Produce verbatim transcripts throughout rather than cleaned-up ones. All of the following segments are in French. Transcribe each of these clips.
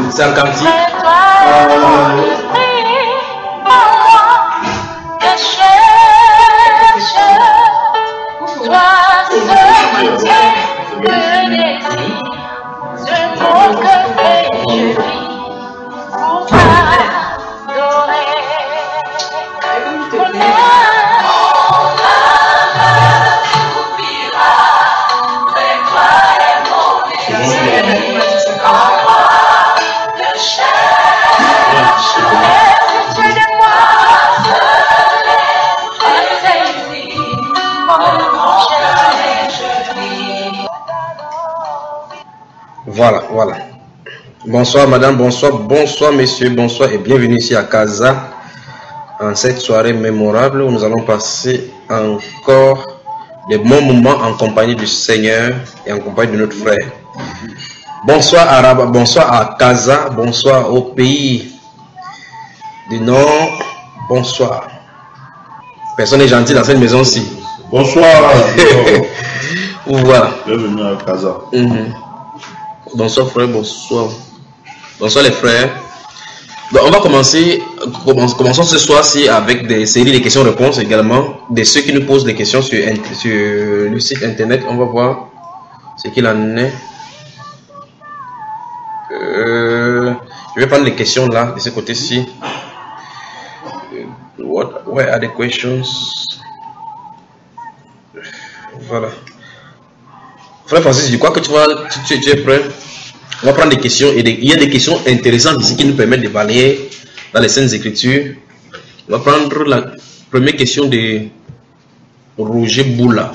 C'est un cantique. Voilà, voilà. Bonsoir madame, bonsoir, bonsoir messieurs, bonsoir et bienvenue ici à Casa en cette soirée mémorable où nous allons passer encore des bons moments en compagnie du Seigneur et en compagnie de notre frère. Bonsoir à Rabat, bonsoir à Casa, bonsoir au pays du Nord, bonsoir. Personne n'est gentil dans cette maison-ci. Bonsoir. Voilà. Bienvenue à Casa. Mm-hmm. Bonsoir frère, bonsoir. Bonsoir les frères. Donc on va commencer, commençons ce soir-ci avec des séries de questions-réponses également. De ceux qui nous posent des questions sur, sur le site internet, on va voir ce qu'il en est. Euh, je vais prendre les questions là, de ce côté-ci. What, where are the questions? Voilà. Frère Francis, je crois que tu, vas, tu, tu, tu es prêt. On va prendre des questions. Et des, il y a des questions intéressantes ici qui nous permettent de balayer dans les Saintes Écritures. On va prendre la première question de Roger Boula.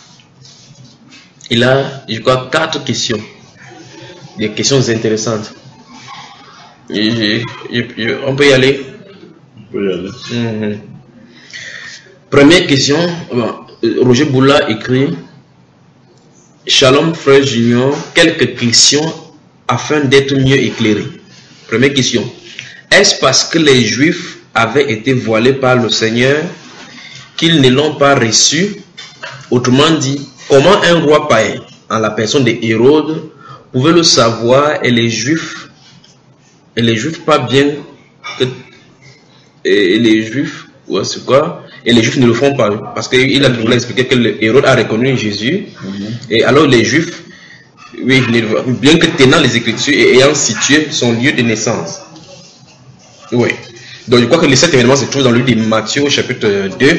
Il a, je crois, quatre questions. Des questions intéressantes. Et, et, et, on peut y aller. On peut y aller. Mm-hmm. Première question. Roger Boula écrit: Shalom frère Junior, quelques questions afin d'être mieux éclairé. Première question. Est-ce parce que les Juifs avaient été voilés par le Seigneur qu'ils ne l'ont pas reçu? Autrement dit, comment un roi païen, en la personne de Hérode, pouvait le savoir et les Juifs, et les Juifs pas bien que, et les Juifs, ouais, c'est quoi? Et les Juifs ne le font pas, parce qu'il a voulu expliquer que Hérode a reconnu Jésus, mm-hmm. Et alors les Juifs, oui, bien que tenant les Écritures et ayant situé son lieu de naissance. Oui. Donc je crois que cet événement se trouve dans le livre de Matthieu au chapitre deux.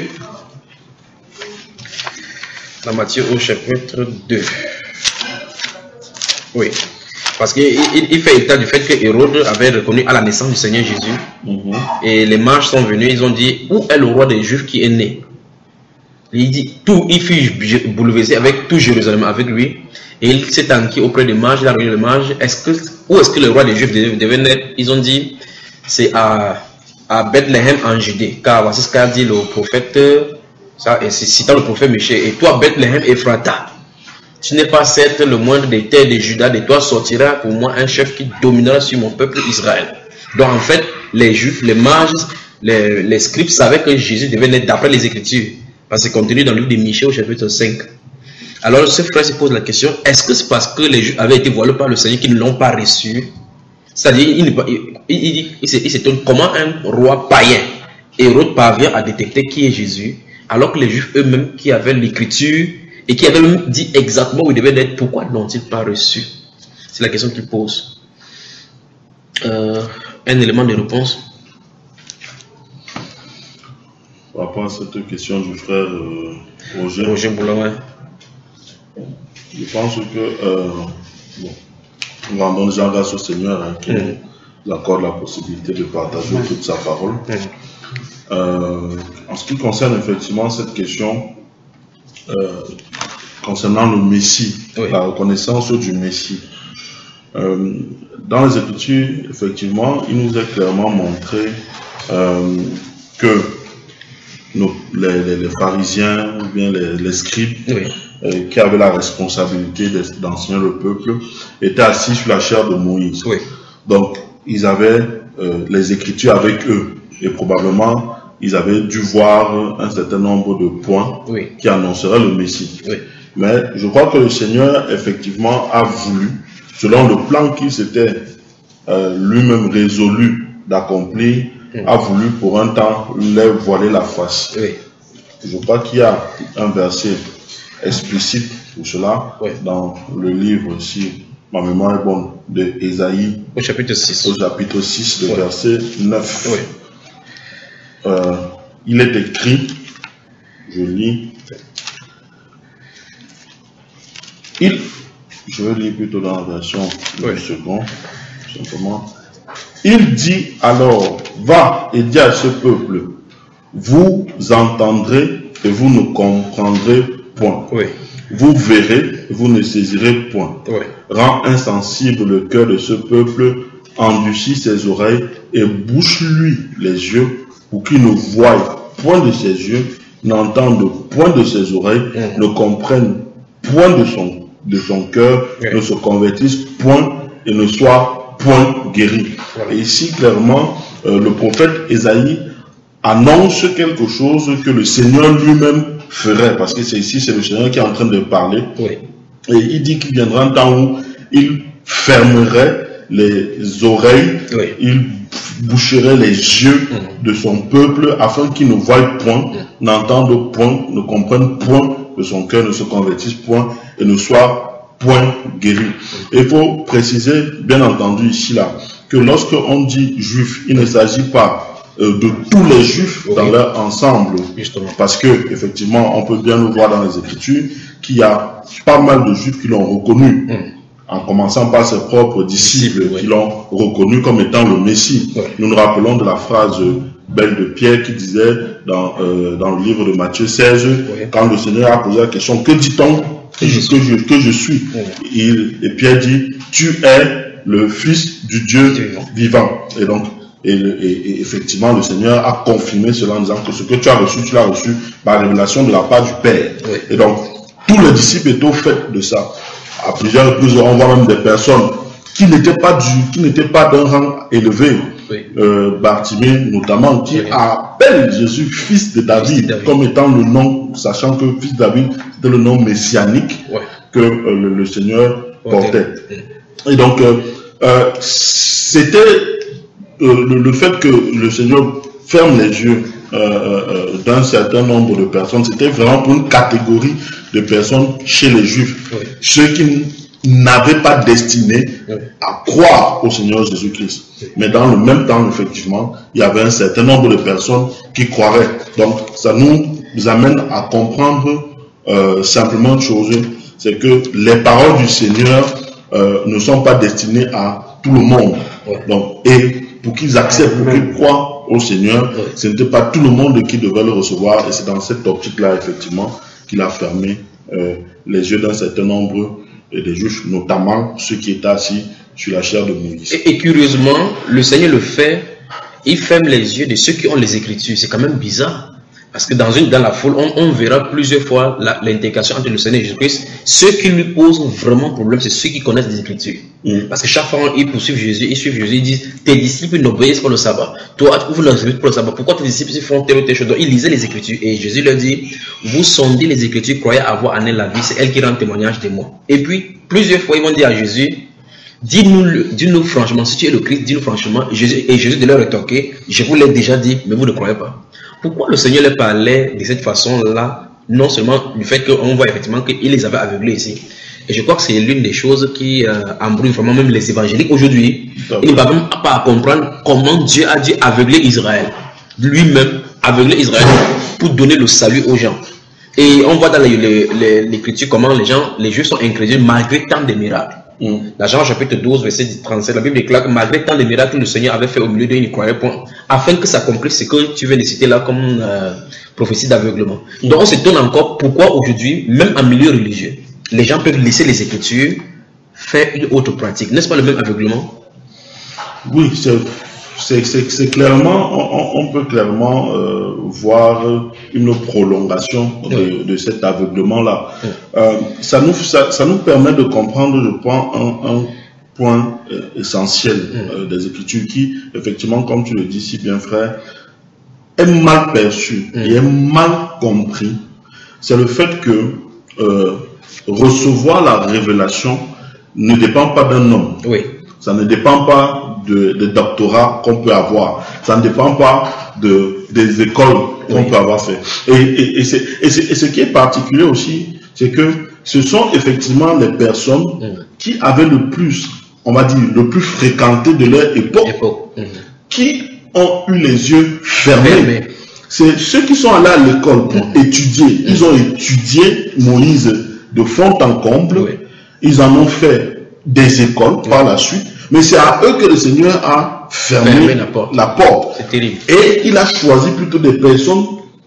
Dans Matthieu au chapitre deux. Oui. Parce qu'il il, il fait état du fait que Hérode avait reconnu à la naissance du Seigneur Jésus. Mm-hmm. Et les mages sont venus, ils ont dit: où est le roi des Juifs qui est né? Il dit tout, il fut bouleversé avec tout Jérusalem avec lui. Et il s'est enquis auprès des mages, il a regardé les mages. Est-ce que, où est-ce que le roi des Juifs devait, devait naître? Ils ont dit: c'est à, à Bethléem en Judée. Car voici ce qu'a dit le prophète, ça, et c'est citant le prophète Michée. Et toi, Bethléem Ephrata, tu n'es pas certes le moindre des terres de Juda, de toi sortira pour moi un chef qui dominera sur mon peuple Israël. Donc en fait, les Juifs, les mages, les, les scribes savaient que Jésus devait naître d'après les Écritures. Parce que c'est contenu dans le livre de Michée au chapitre cinq. Alors ce frère se pose la question: est-ce que c'est parce que les Juifs avaient été voilés par le Seigneur qu'ils ne l'ont pas reçu? C'est-à-dire, il, il, il, il, il s'étonne comment un roi païen, Hérode, parvient à détecter qui est Jésus, alors que les Juifs eux-mêmes qui avaient l'écriture et qui avaient même dit exactement où il devait être, pourquoi n'ont-ils pas reçu? C'est la question qu'il pose. Euh, un élément de réponse. Par rapport à cette question du frère euh, Roger, Roger Boulin, je pense que euh, bon, nous rendons déjà grâce au Seigneur hein, qui mm. nous accorde la possibilité de partager mm. toute sa parole. Mm. Euh, en ce qui concerne effectivement cette question euh, concernant le Messie, oui. La reconnaissance du Messie, euh, dans les Écritures, effectivement, il nous est clairement montré euh, que Nos, les, les, les pharisiens ou bien les, les scribes oui. euh, qui avaient la responsabilité d'enseigner le peuple étaient assis sur la chair de Moïse. Oui. Donc, ils avaient euh, les Écritures avec eux et probablement ils avaient dû voir un certain nombre de points oui. qui annonceraient le Messie. Oui. Mais je crois que le Seigneur effectivement a voulu, selon le plan qu'il s'était euh, lui-même résolu d'accomplir, mmh. a voulu pour un temps leur voiler la face. Oui. Je crois qu'il y a un verset explicite pour cela oui. dans le livre, si ma mémoire est bonne, de Ésaïe, au chapitre six, au chapitre six, le oui. verset neuf. Oui. Euh, il est écrit, je lis, il, je vais lire plutôt dans la version oui. du second, simplement. Il dit alors, va et dis à ce peuple, vous entendrez et vous ne comprendrez point. Oui. Vous verrez et vous ne saisirez point. Oui. Rends insensible le cœur de ce peuple, endurcis ses oreilles et bouche-lui les yeux pour qu'il ne voie point de ses yeux, n'entende point de ses oreilles, mmh. ne comprenne point de son, de son cœur, oui. ne se convertisse point et ne soit point guéri. Oui. Et ici, clairement, euh, le prophète Ésaïe annonce quelque chose que le Seigneur lui-même ferait, parce que c'est ici, c'est le Seigneur qui est en train de parler. Oui. Et il dit qu'il viendra un temps où il fermerait les oreilles, oui. il boucherait les yeux mmh. de son peuple afin qu'il ne voie point, mmh. n'entende point, ne comprenne point de son cœur, ne se convertisse point et ne soit point guéri. Mmh. Et il faut préciser, bien entendu ici là, que lorsque on dit juif, il ne s'agit pas euh, de tous les juifs oui. dans leur ensemble, justement. Parce que effectivement, on peut bien le voir dans les Écritures qu'il y a pas mal de juifs qui l'ont reconnu. Mmh. En commençant par ses propres disciples oui. qui l'ont reconnu comme étant le Messie. Oui. Nous nous rappelons de la phrase belle de Pierre qui disait dans, euh, dans le livre de Matthieu seize, oui. quand le Seigneur a posé la question, que dit-on que je, que je, que je suis oui. Il, et Pierre dit, tu es le Fils du Dieu vivant. vivant. Et donc, et, et, et effectivement, le Seigneur a confirmé cela en disant que ce que tu as reçu, tu l'as reçu par révélation de la part du Père. Oui. Et donc, tous les disciples étaient au fait de ça. À plusieurs reprises, on voit même des personnes qui n'étaient pas du, qui n'étaient pas d'un rang élevé, oui. euh, Bartimée notamment, qui oui. appelle Jésus fils de David, David comme étant le nom, sachant que fils de David était le nom messianique oui. que euh, le, le Seigneur portait. Oui. Et donc, euh, euh, c'était euh, le, le fait que le Seigneur ferme les yeux euh, euh, d'un certain nombre de personnes, c'était vraiment pour une catégorie de personnes chez les Juifs, oui. ceux qui n'avaient pas destiné oui. à croire au Seigneur Jésus-Christ. Oui. Mais dans le même temps, effectivement, il y avait un certain nombre de personnes qui croiraient. Donc, ça nous amène à comprendre euh, simplement une chose, c'est que les paroles du Seigneur euh, ne sont pas destinées à tout le monde. Oui. Donc, et pour qu'ils acceptent, pour qu'ils croient au Seigneur, oui. ce n'était pas tout le monde qui devait le recevoir, et c'est dans cette optique-là, effectivement, qu'il a fermé euh, les yeux d'un certain nombre euh, des Juifs, notamment ceux qui étaient assis sur la chair de Moïse. Et, et curieusement, le Seigneur le fait, il ferme les yeux de ceux qui ont les Écritures. C'est quand même bizarre. Parce que dans, une, dans la foule, on, on verra plusieurs fois l'intégration entre le Seigneur et Jésus-Christ. Ceux qui lui posent vraiment problème, c'est ceux qui connaissent les Écritures. Mm. Parce que chaque fois, ils poursuivent Jésus, ils suivent Jésus, ils disent, tes disciples n'obéissent pas le sabbat. Toi, vous n'obéissez pas le sabbat. Pourquoi tes disciples font telle ou telle chose? Donc, ils lisaient les Écritures. Et Jésus leur dit, vous sondez les Écritures, croyez avoir en elle la vie, c'est elle qui rend témoignage de moi. Et puis, plusieurs fois, ils vont dire à Jésus, dis-nous dis-nous franchement, si tu es le Christ, dis-nous franchement. Jésus, et Jésus de leur rétorquer, je vous l'ai déjà dit, mais vous ne croyez pas. Pourquoi le Seigneur leur parlait de cette façon-là? Non seulement du fait qu'on voit effectivement qu'il les avait aveuglés ici. Et je crois que c'est l'une des choses qui euh, embrouille vraiment même les évangéliques aujourd'hui. Ils ne parviennent pas à comprendre comment Dieu a dû aveugler Israël. Lui-même, aveugler Israël pour donner le salut aux gens. Et on voit dans l'Écriture comment les gens, les Juifs sont incrédules malgré tant de miracles. Mm. Dans Jean chapitre douze, verset trente-sept, la Bible déclare que malgré tant de miracles que le Seigneur avait fait au milieu d'eux, ils ne croyaient point, afin que s'accomplisse ce que tu viens de citer là comme euh, prophétie d'aveuglement. Mm. Donc on s'étonne encore pourquoi aujourd'hui, même en milieu religieux, les gens peuvent laisser les Écritures faire une autre pratique. N'est-ce pas le même aveuglement? Oui, c'est clairement, on, on peut clairement euh, voir une prolongation de, oui. de cet aveuglement-là. Oui. Euh, ça, nous, ça, ça nous permet de comprendre, je pense, un, un point euh, essentiel euh, oui. des Écritures qui, effectivement, comme tu le dis si bien, frère, est mal perçu oui. et est mal compris. C'est le fait que euh, recevoir la révélation ne dépend pas d'un homme. Oui. Ça ne dépend pas de, de doctorat qu'on peut avoir. Ça ne dépend pas de, des écoles qu'on oui. peut avoir fait. Et, et, et, c'est, et, c'est, et ce qui est particulier aussi, c'est que ce sont effectivement les personnes mmh. qui avaient le plus, on va dire, le plus fréquenté de leur époque, époque. Mmh. qui ont eu les yeux fermés. Fermé. C'est ceux qui sont allés à l'école pour mmh. étudier. Mmh. Ils ont étudié Moïse de fond en comble. Oui. Ils en ont fait des écoles oui. par la suite. Mais c'est à eux que le Seigneur a fermé, fermé la porte. La porte. C'est terrible. Et il a choisi plutôt des personnes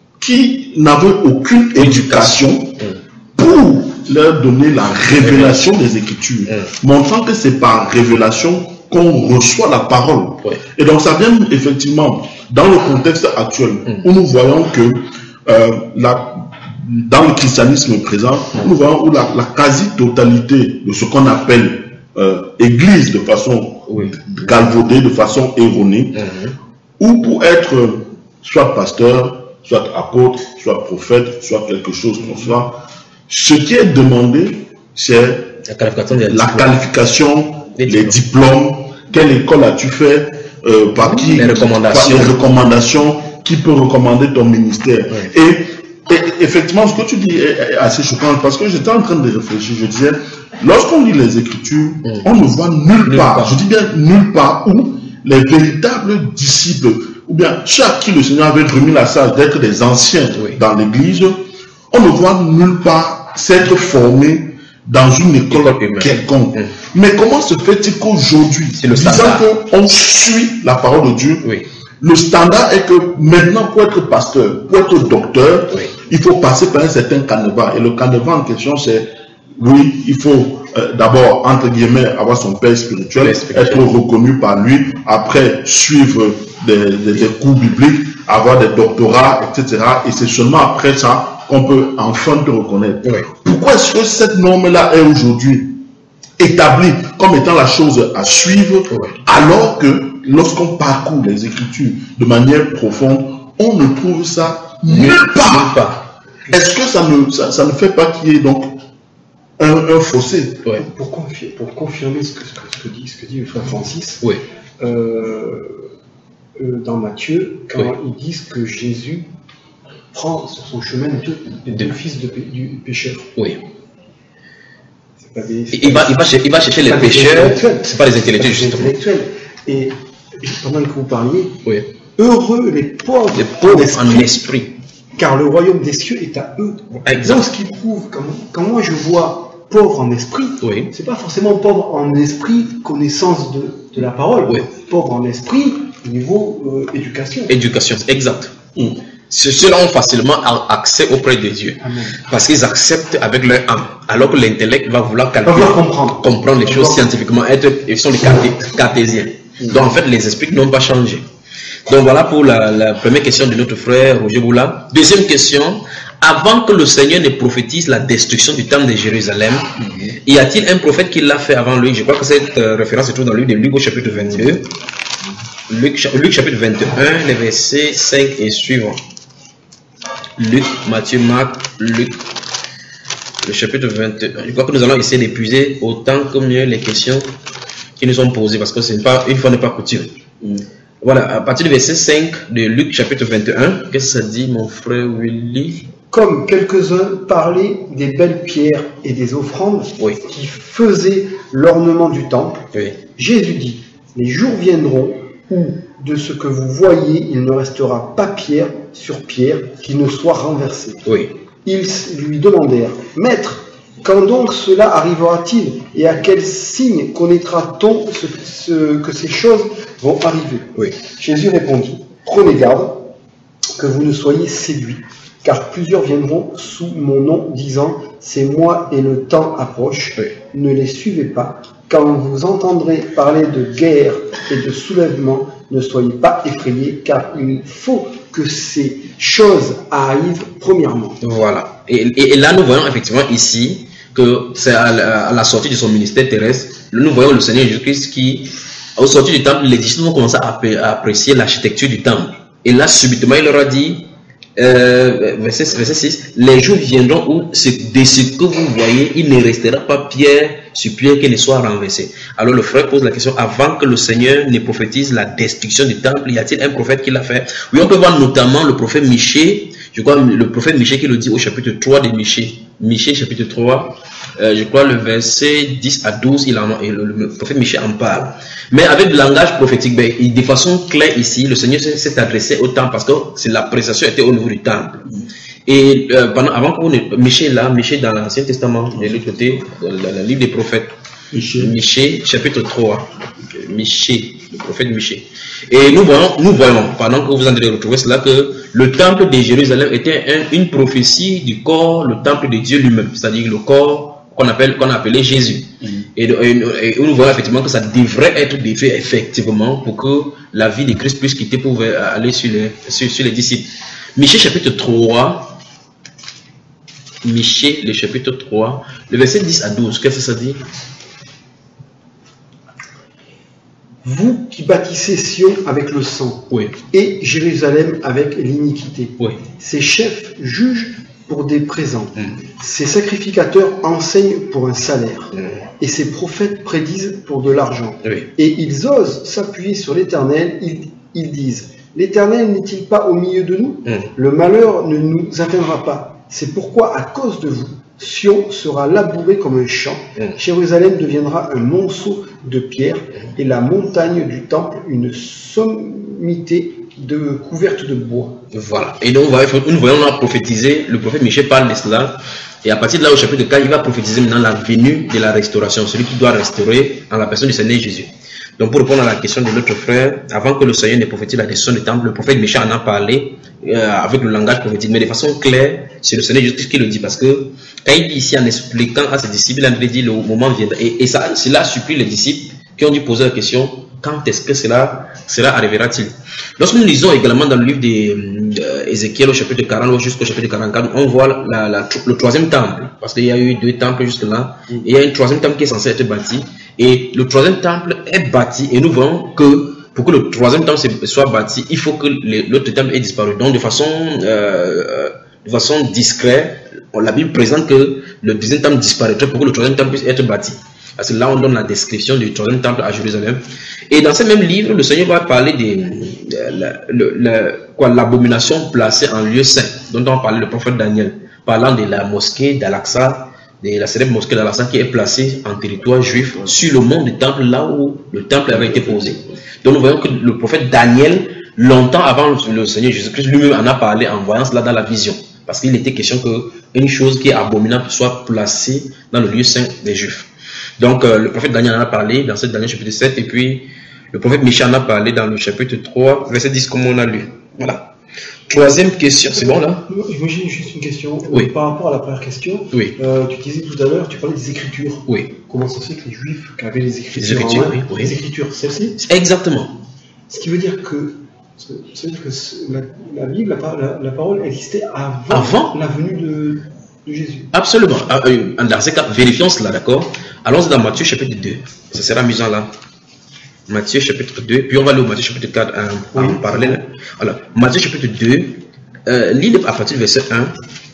qui n'avaient aucune éducation mmh. pour leur donner la révélation mmh. des Écritures, mmh. montrant que c'est par révélation qu'on reçoit la parole. Ouais. Et donc ça vient effectivement dans le contexte actuel mmh. où nous voyons que euh, la, dans le christianisme présent, mmh. nous voyons où la, la quasi-totalité de ce qu'on appelle euh, église de façon oui. galvaudée, de façon erronée, mmh. ou pour être euh, soit pasteur, soit apôtre, soit prophète, soit quelque chose comme ça, ce qui est demandé, c'est la qualification, des la qualification les diplômes. diplômes, quelle école as-tu fait, euh, par qui, les recommandations. Par les recommandations, qui peut recommander ton ministère. Oui. Et, et effectivement, ce que tu dis est assez choquant, parce que j'étais en train de réfléchir, je disais, lorsqu'on lit les Écritures, mmh. on ne voit nulle, nulle part, part, je dis bien nulle part, où les véritables disciples, ou bien ceux à qui le Seigneur avait remis la charge d'être des anciens oui. dans l'Église, on ne voit nulle part s'être formés dans une école, école quelconque. Mmh. Mais comment se fait-il qu'aujourd'hui, disant qu'on suit la parole de Dieu, oui. le standard est que maintenant, pour être pasteur, pour être docteur, oui. il faut passer par un certain canevas. Et le canevas en question, c'est, oui, il faut euh, d'abord, entre guillemets, avoir son père spirituel, père spirituel, être reconnu par lui, après suivre des, des, des cours bibliques, avoir des doctorats, et cetera. Et c'est seulement après ça qu'on peut enfin te reconnaître. Oui. Pourquoi est-ce que cette norme-là est aujourd'hui établie comme étant la chose à suivre, oui. alors que lorsqu'on parcourt les Écritures de manière profonde, on ne trouve ça nulle part. part. Est-ce que ça ne, ça, ça ne fait pas qu'il y ait donc un, un fossé? Oui. Pour, confirmer, pour confirmer ce que, ce, que, ce, que dit, ce que dit le frère Francis, oui. euh, euh, dans Matthieu, quand oui. ils disent que Jésus prend sur son chemin deux, deux fils de, du pécheur. Oui. Pas des, il, va, il, va, il va chercher les pécheurs, c'est pas les intellectuels, justement. Intellectuels. Et pendant que vous parliez, oui. heureux les pauvres, les pauvres en, esprit, en esprit, car le royaume des cieux est à eux. Exact. Donc, ce qui prouve, quand, quand moi je vois pauvre en esprit, oui. c'est pas forcément pauvre en esprit, connaissance de, de la parole, oui. pauvre en esprit, niveau euh, éducation. Éducation, exact. Mm. Ceux-là ont facilement accès auprès de Dieu. Amen. Parce qu'ils acceptent avec leur âme. Alors que l'intellect va vouloir calculer, va comprendre. comprendre les choses comprendre. scientifiquement. Être, ils sont des cartésiens. Mmh. Donc en fait, les esprits n'ont pas changé. Donc voilà pour la, la première question de notre frère Roger Boula. Deuxième question. Avant que le Seigneur ne prophétise la destruction du temple de Jérusalem, mmh. y a-t-il un prophète qui l'a fait avant lui? Je crois que cette euh, référence se trouve dans le livre de Luc au chapitre vingt-deux. Luc, Luc chapitre vingt et un, les versets cinq et suivants. Luc, Matthieu, Marc, Luc, le chapitre vingt et un. Je crois que nous allons essayer d'épuiser autant que mieux les questions qui nous sont posées, parce que c'est pas, une fois n'est pas coutume. Mm. Voilà, à partir du verset cinq de Luc chapitre vingt et un, qu'est-ce que ça dit, mon frère Willy? Comme quelques-uns parlaient des belles pierres et des offrandes oui. qui faisaient l'ornement du temple, oui. Jésus dit, les jours viendront où de ce que vous voyez, il ne restera pas pierre sur pierre qui ne soit renversée. Oui. Ils lui demandèrent, Maître, quand donc cela arrivera-t-il et à quel signe connaîtra-t-on ce, ce, que ces choses vont arriver? Oui. Jésus répondit, prenez garde que vous ne soyez séduits, car plusieurs viendront sous mon nom disant, c'est moi et le temps approche. Oui. Ne les suivez pas. Quand vous entendrez parler de guerre et de soulèvement, ne soyez pas effrayés, car il faut que ces choses arrivent premièrement. Voilà. Et, et, et là, nous voyons effectivement ici que c'est à la, à la sortie de son ministère terrestre, nous voyons le Seigneur Jésus-Christ qui, au sortir du temple, les disciples vont commencer à, à apprécier l'architecture du temple. Et là, subitement, il leur a dit, Euh, verset, verset six, les jours viendront où c'est de ce que vous voyez, il ne restera pas pierre sur pierre qui ne soit renversée. Alors le frère pose la question, avant que le Seigneur ne prophétise la destruction du temple, y a-t-il un prophète qui l'a fait? Oui, on peut voir notamment le prophète Michée, je crois le prophète Michée qui le dit au chapitre trois de Michée. Michée chapitre trois, euh, je crois le verset dix à douze, il en, le, le prophète Michée en parle. Mais avec le langage prophétique, ben, de façon claire ici, le Seigneur s'est adressé au temple parce que c'est la prestation était au niveau du temple. Et euh, pendant, avant que vous Michée là, Michée dans l'Ancien Testament, de l'autre côté, dans le livre des prophètes, Michée, Michée chapitre trois, Michée, le prophète Michée. Et nous voyons, nous voyons, pendant que vous en allez retrouver cela, que le temple de Jérusalem était un, une prophétie du corps, le temple de Dieu lui-même, c'est-à-dire le corps qu'on appelle, qu'on appelait Jésus. Mm. Et, et, et nous voyons effectivement que ça devrait être défait effectivement pour que la vie de Christ puisse quitter pour aller sur les, sur, sur les disciples. Michée chapitre trois, Michée le chapitre trois, le verset dix à douze, qu'est-ce que ça dit? Vous qui bâtissez Sion avec le sang, oui, et Jérusalem avec l'iniquité, oui, ces chefs jugent pour des présents, mm. ces sacrificateurs enseignent pour un salaire, mm. et ces prophètes prédisent pour de l'argent. Oui. Et ils osent s'appuyer sur l'Éternel, ils, ils disent, l'Éternel n'est-il pas au milieu de nous? mm. Le malheur ne nous atteindra pas. C'est pourquoi, à cause de vous, Sion sera labouré comme un champ, mm. Jérusalem deviendra un monceau de pierre, mm. et la montagne du temple une sommité de couverte de bois. Voilà. Et donc, nous voyons là prophétiser, le prophète Michée parle de cela, et à partir de là, au chapitre quatre, il va prophétiser maintenant la venue de la restauration, celui qui doit restaurer en la personne du Seigneur Jésus. Donc, pour répondre à la question de l'autre frère, avant que le Seigneur ne prophétise la destruction du temple, le prophète Michée en a parlé euh, avec le langage prophétique, mais de façon claire, c'est le Seigneur Jésus qui le dit, parce que quand il dit ici en expliquant à ses disciples, il a dit le moment viendra, et, et ça, cela supplie les disciples qui ont dû poser la question, quand est-ce que cela, cela arrivera-t-il? Lorsque nous lisons également dans le livre d'Ézéchiel au chapitre quarante jusqu'au chapitre quarante-quatre, on voit la, la, le troisième temple, parce qu'il y a eu deux temples jusque-là, et il y a un troisième temple qui est censé être bâti, et le troisième temple est bâti, et nous voyons que pour que le troisième temple soit bâti, il faut que l'autre temple ait disparu. Donc de façon, euh, de façon discrète, la Bible présente que le deuxième temple disparaîtrait pour que le troisième temple puisse être bâti. Parce que là, on donne la description du troisième temple à Jérusalem. Et dans ce même livre, le Seigneur va parler de l'abomination placée en lieu saint, dont on parlait le prophète Daniel, parlant de la mosquée d'Al-Aqsa, de la célèbre mosquée d'Al-Aqsa qui est placée en territoire juif sur le mont du temple, là où le temple avait été posé. Donc nous voyons que le prophète Daniel, longtemps avant le Seigneur Jésus-Christ, lui-même en a parlé en voyant cela dans la vision. Parce qu'il était question qu'une chose qui est abominable soit placée dans le lieu saint des Juifs. Donc euh, le prophète Daniel en a parlé dans cette Daniel chapitre sept, et puis le prophète Michée en a parlé dans le chapitre trois, verset dix, comme on a lu. Voilà. Troisième question, c'est bon là? Moi j'ai juste une question. Oui. Par rapport à la première question, oui. euh, tu disais tout à l'heure, tu parlais des Écritures. Oui. Comment ça se fait que les Juifs qui avaient les Écritures, les Écritures, en main, oui, oui. les Écritures, celles-ci? Exactement. Ce qui veut dire que, ça veut dire que la, la Bible, la, la, la parole existait avant, avant la venue de, de Jésus. Absolument. Dans ce cas, vérifions cela, d'accord? Allons dans Matthieu chapitre deux. Ça sera amusant là. Matthieu chapitre deux, puis on va aller au Matthieu chapitre quatre en, en oui. parallèle. Alors, Matthieu chapitre deux, euh, lis à partir du verset un.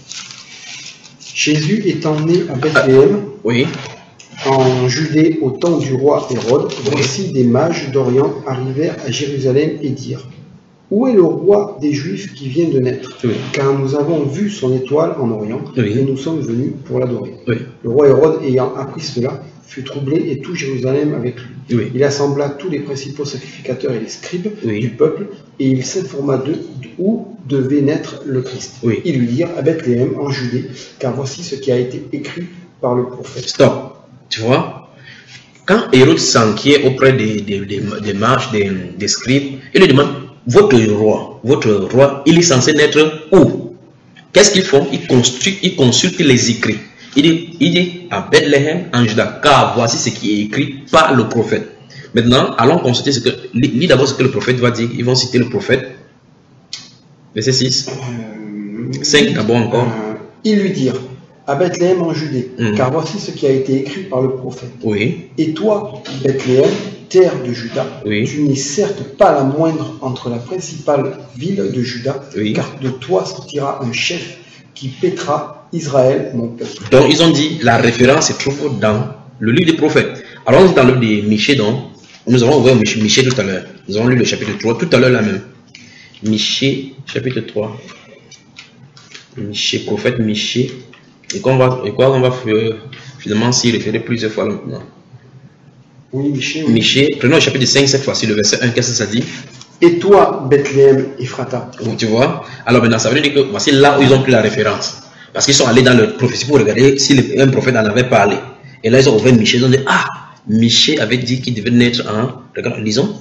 Jésus étant né à Bethléem, ah, oui. en Judée au temps du roi Hérode, voici des mages d'Orient arrivèrent à Jérusalem et dirent: où est le roi des Juifs qui vient de naître? Oui. Car nous avons vu son étoile en Orient, oui. et nous sommes venus pour l'adorer. Oui. Le roi Hérode, ayant appris cela, fut troublé et tout Jérusalem avec lui. Oui. Il assembla tous les principaux sacrificateurs et les scribes oui. du peuple, et il s'informa d'eux où devait naître le Christ. Oui. Ils lui dirent: à Bethléem, en Judée, car voici ce qui a été écrit par le prophète. Stop. Tu vois, quand Hérode s'enquiert auprès des, des, des, des mages, des, des scribes, il lui demande: votre roi, votre roi, il est censé naître où? Qu'est-ce qu'ils font? Ils consultent, ils consultent les écrits. Il dit, il dit à Bethléem, en Juda, car voici ce qui est écrit par le prophète. Maintenant, allons consulter ce que, lis d'abord ce que le prophète va dire. Ils vont citer le prophète. Verset six. Euh, cinq d'abord encore. Euh, ils lui dirent: à Bethléem en Judée, Mhm. car voici ce qui a été écrit par le prophète. Oui. Et toi, Bethléem, terre de Juda, Oui. tu n'es certes pas la moindre entre la principale ville de Juda, Oui. car de toi sortira un chef qui paîtra Israël, mon peuple. Donc, ils ont dit, la référence se trouve dans le livre des prophètes. Alors, on est dans le livre de Michée, donc, nous avons ouvert Michée, Michée tout à l'heure. Nous avons lu le chapitre trois, tout à l'heure là même. Michée, chapitre trois. Michée, prophète Michée. Et quoi on va, et quoi on va euh, finalement s'y référer plusieurs fois là maintenant. Oui, Michée, oui. Michée, prenons le chapitre cinq cette fois-ci, le verset un, qu'est-ce que ça dit? Et toi, Bethléem, Ephrata. Donc, tu vois? Alors maintenant, ça veut dire que voici là où ils ont pris la référence. Parce qu'ils sont allés dans leur prophétie pour regarder si le- un prophète en avait parlé. Et là, ils ont ouvert Michée, ils ont dit, ah, Michée avait dit qu'il devait naître en... Regarde, lisons.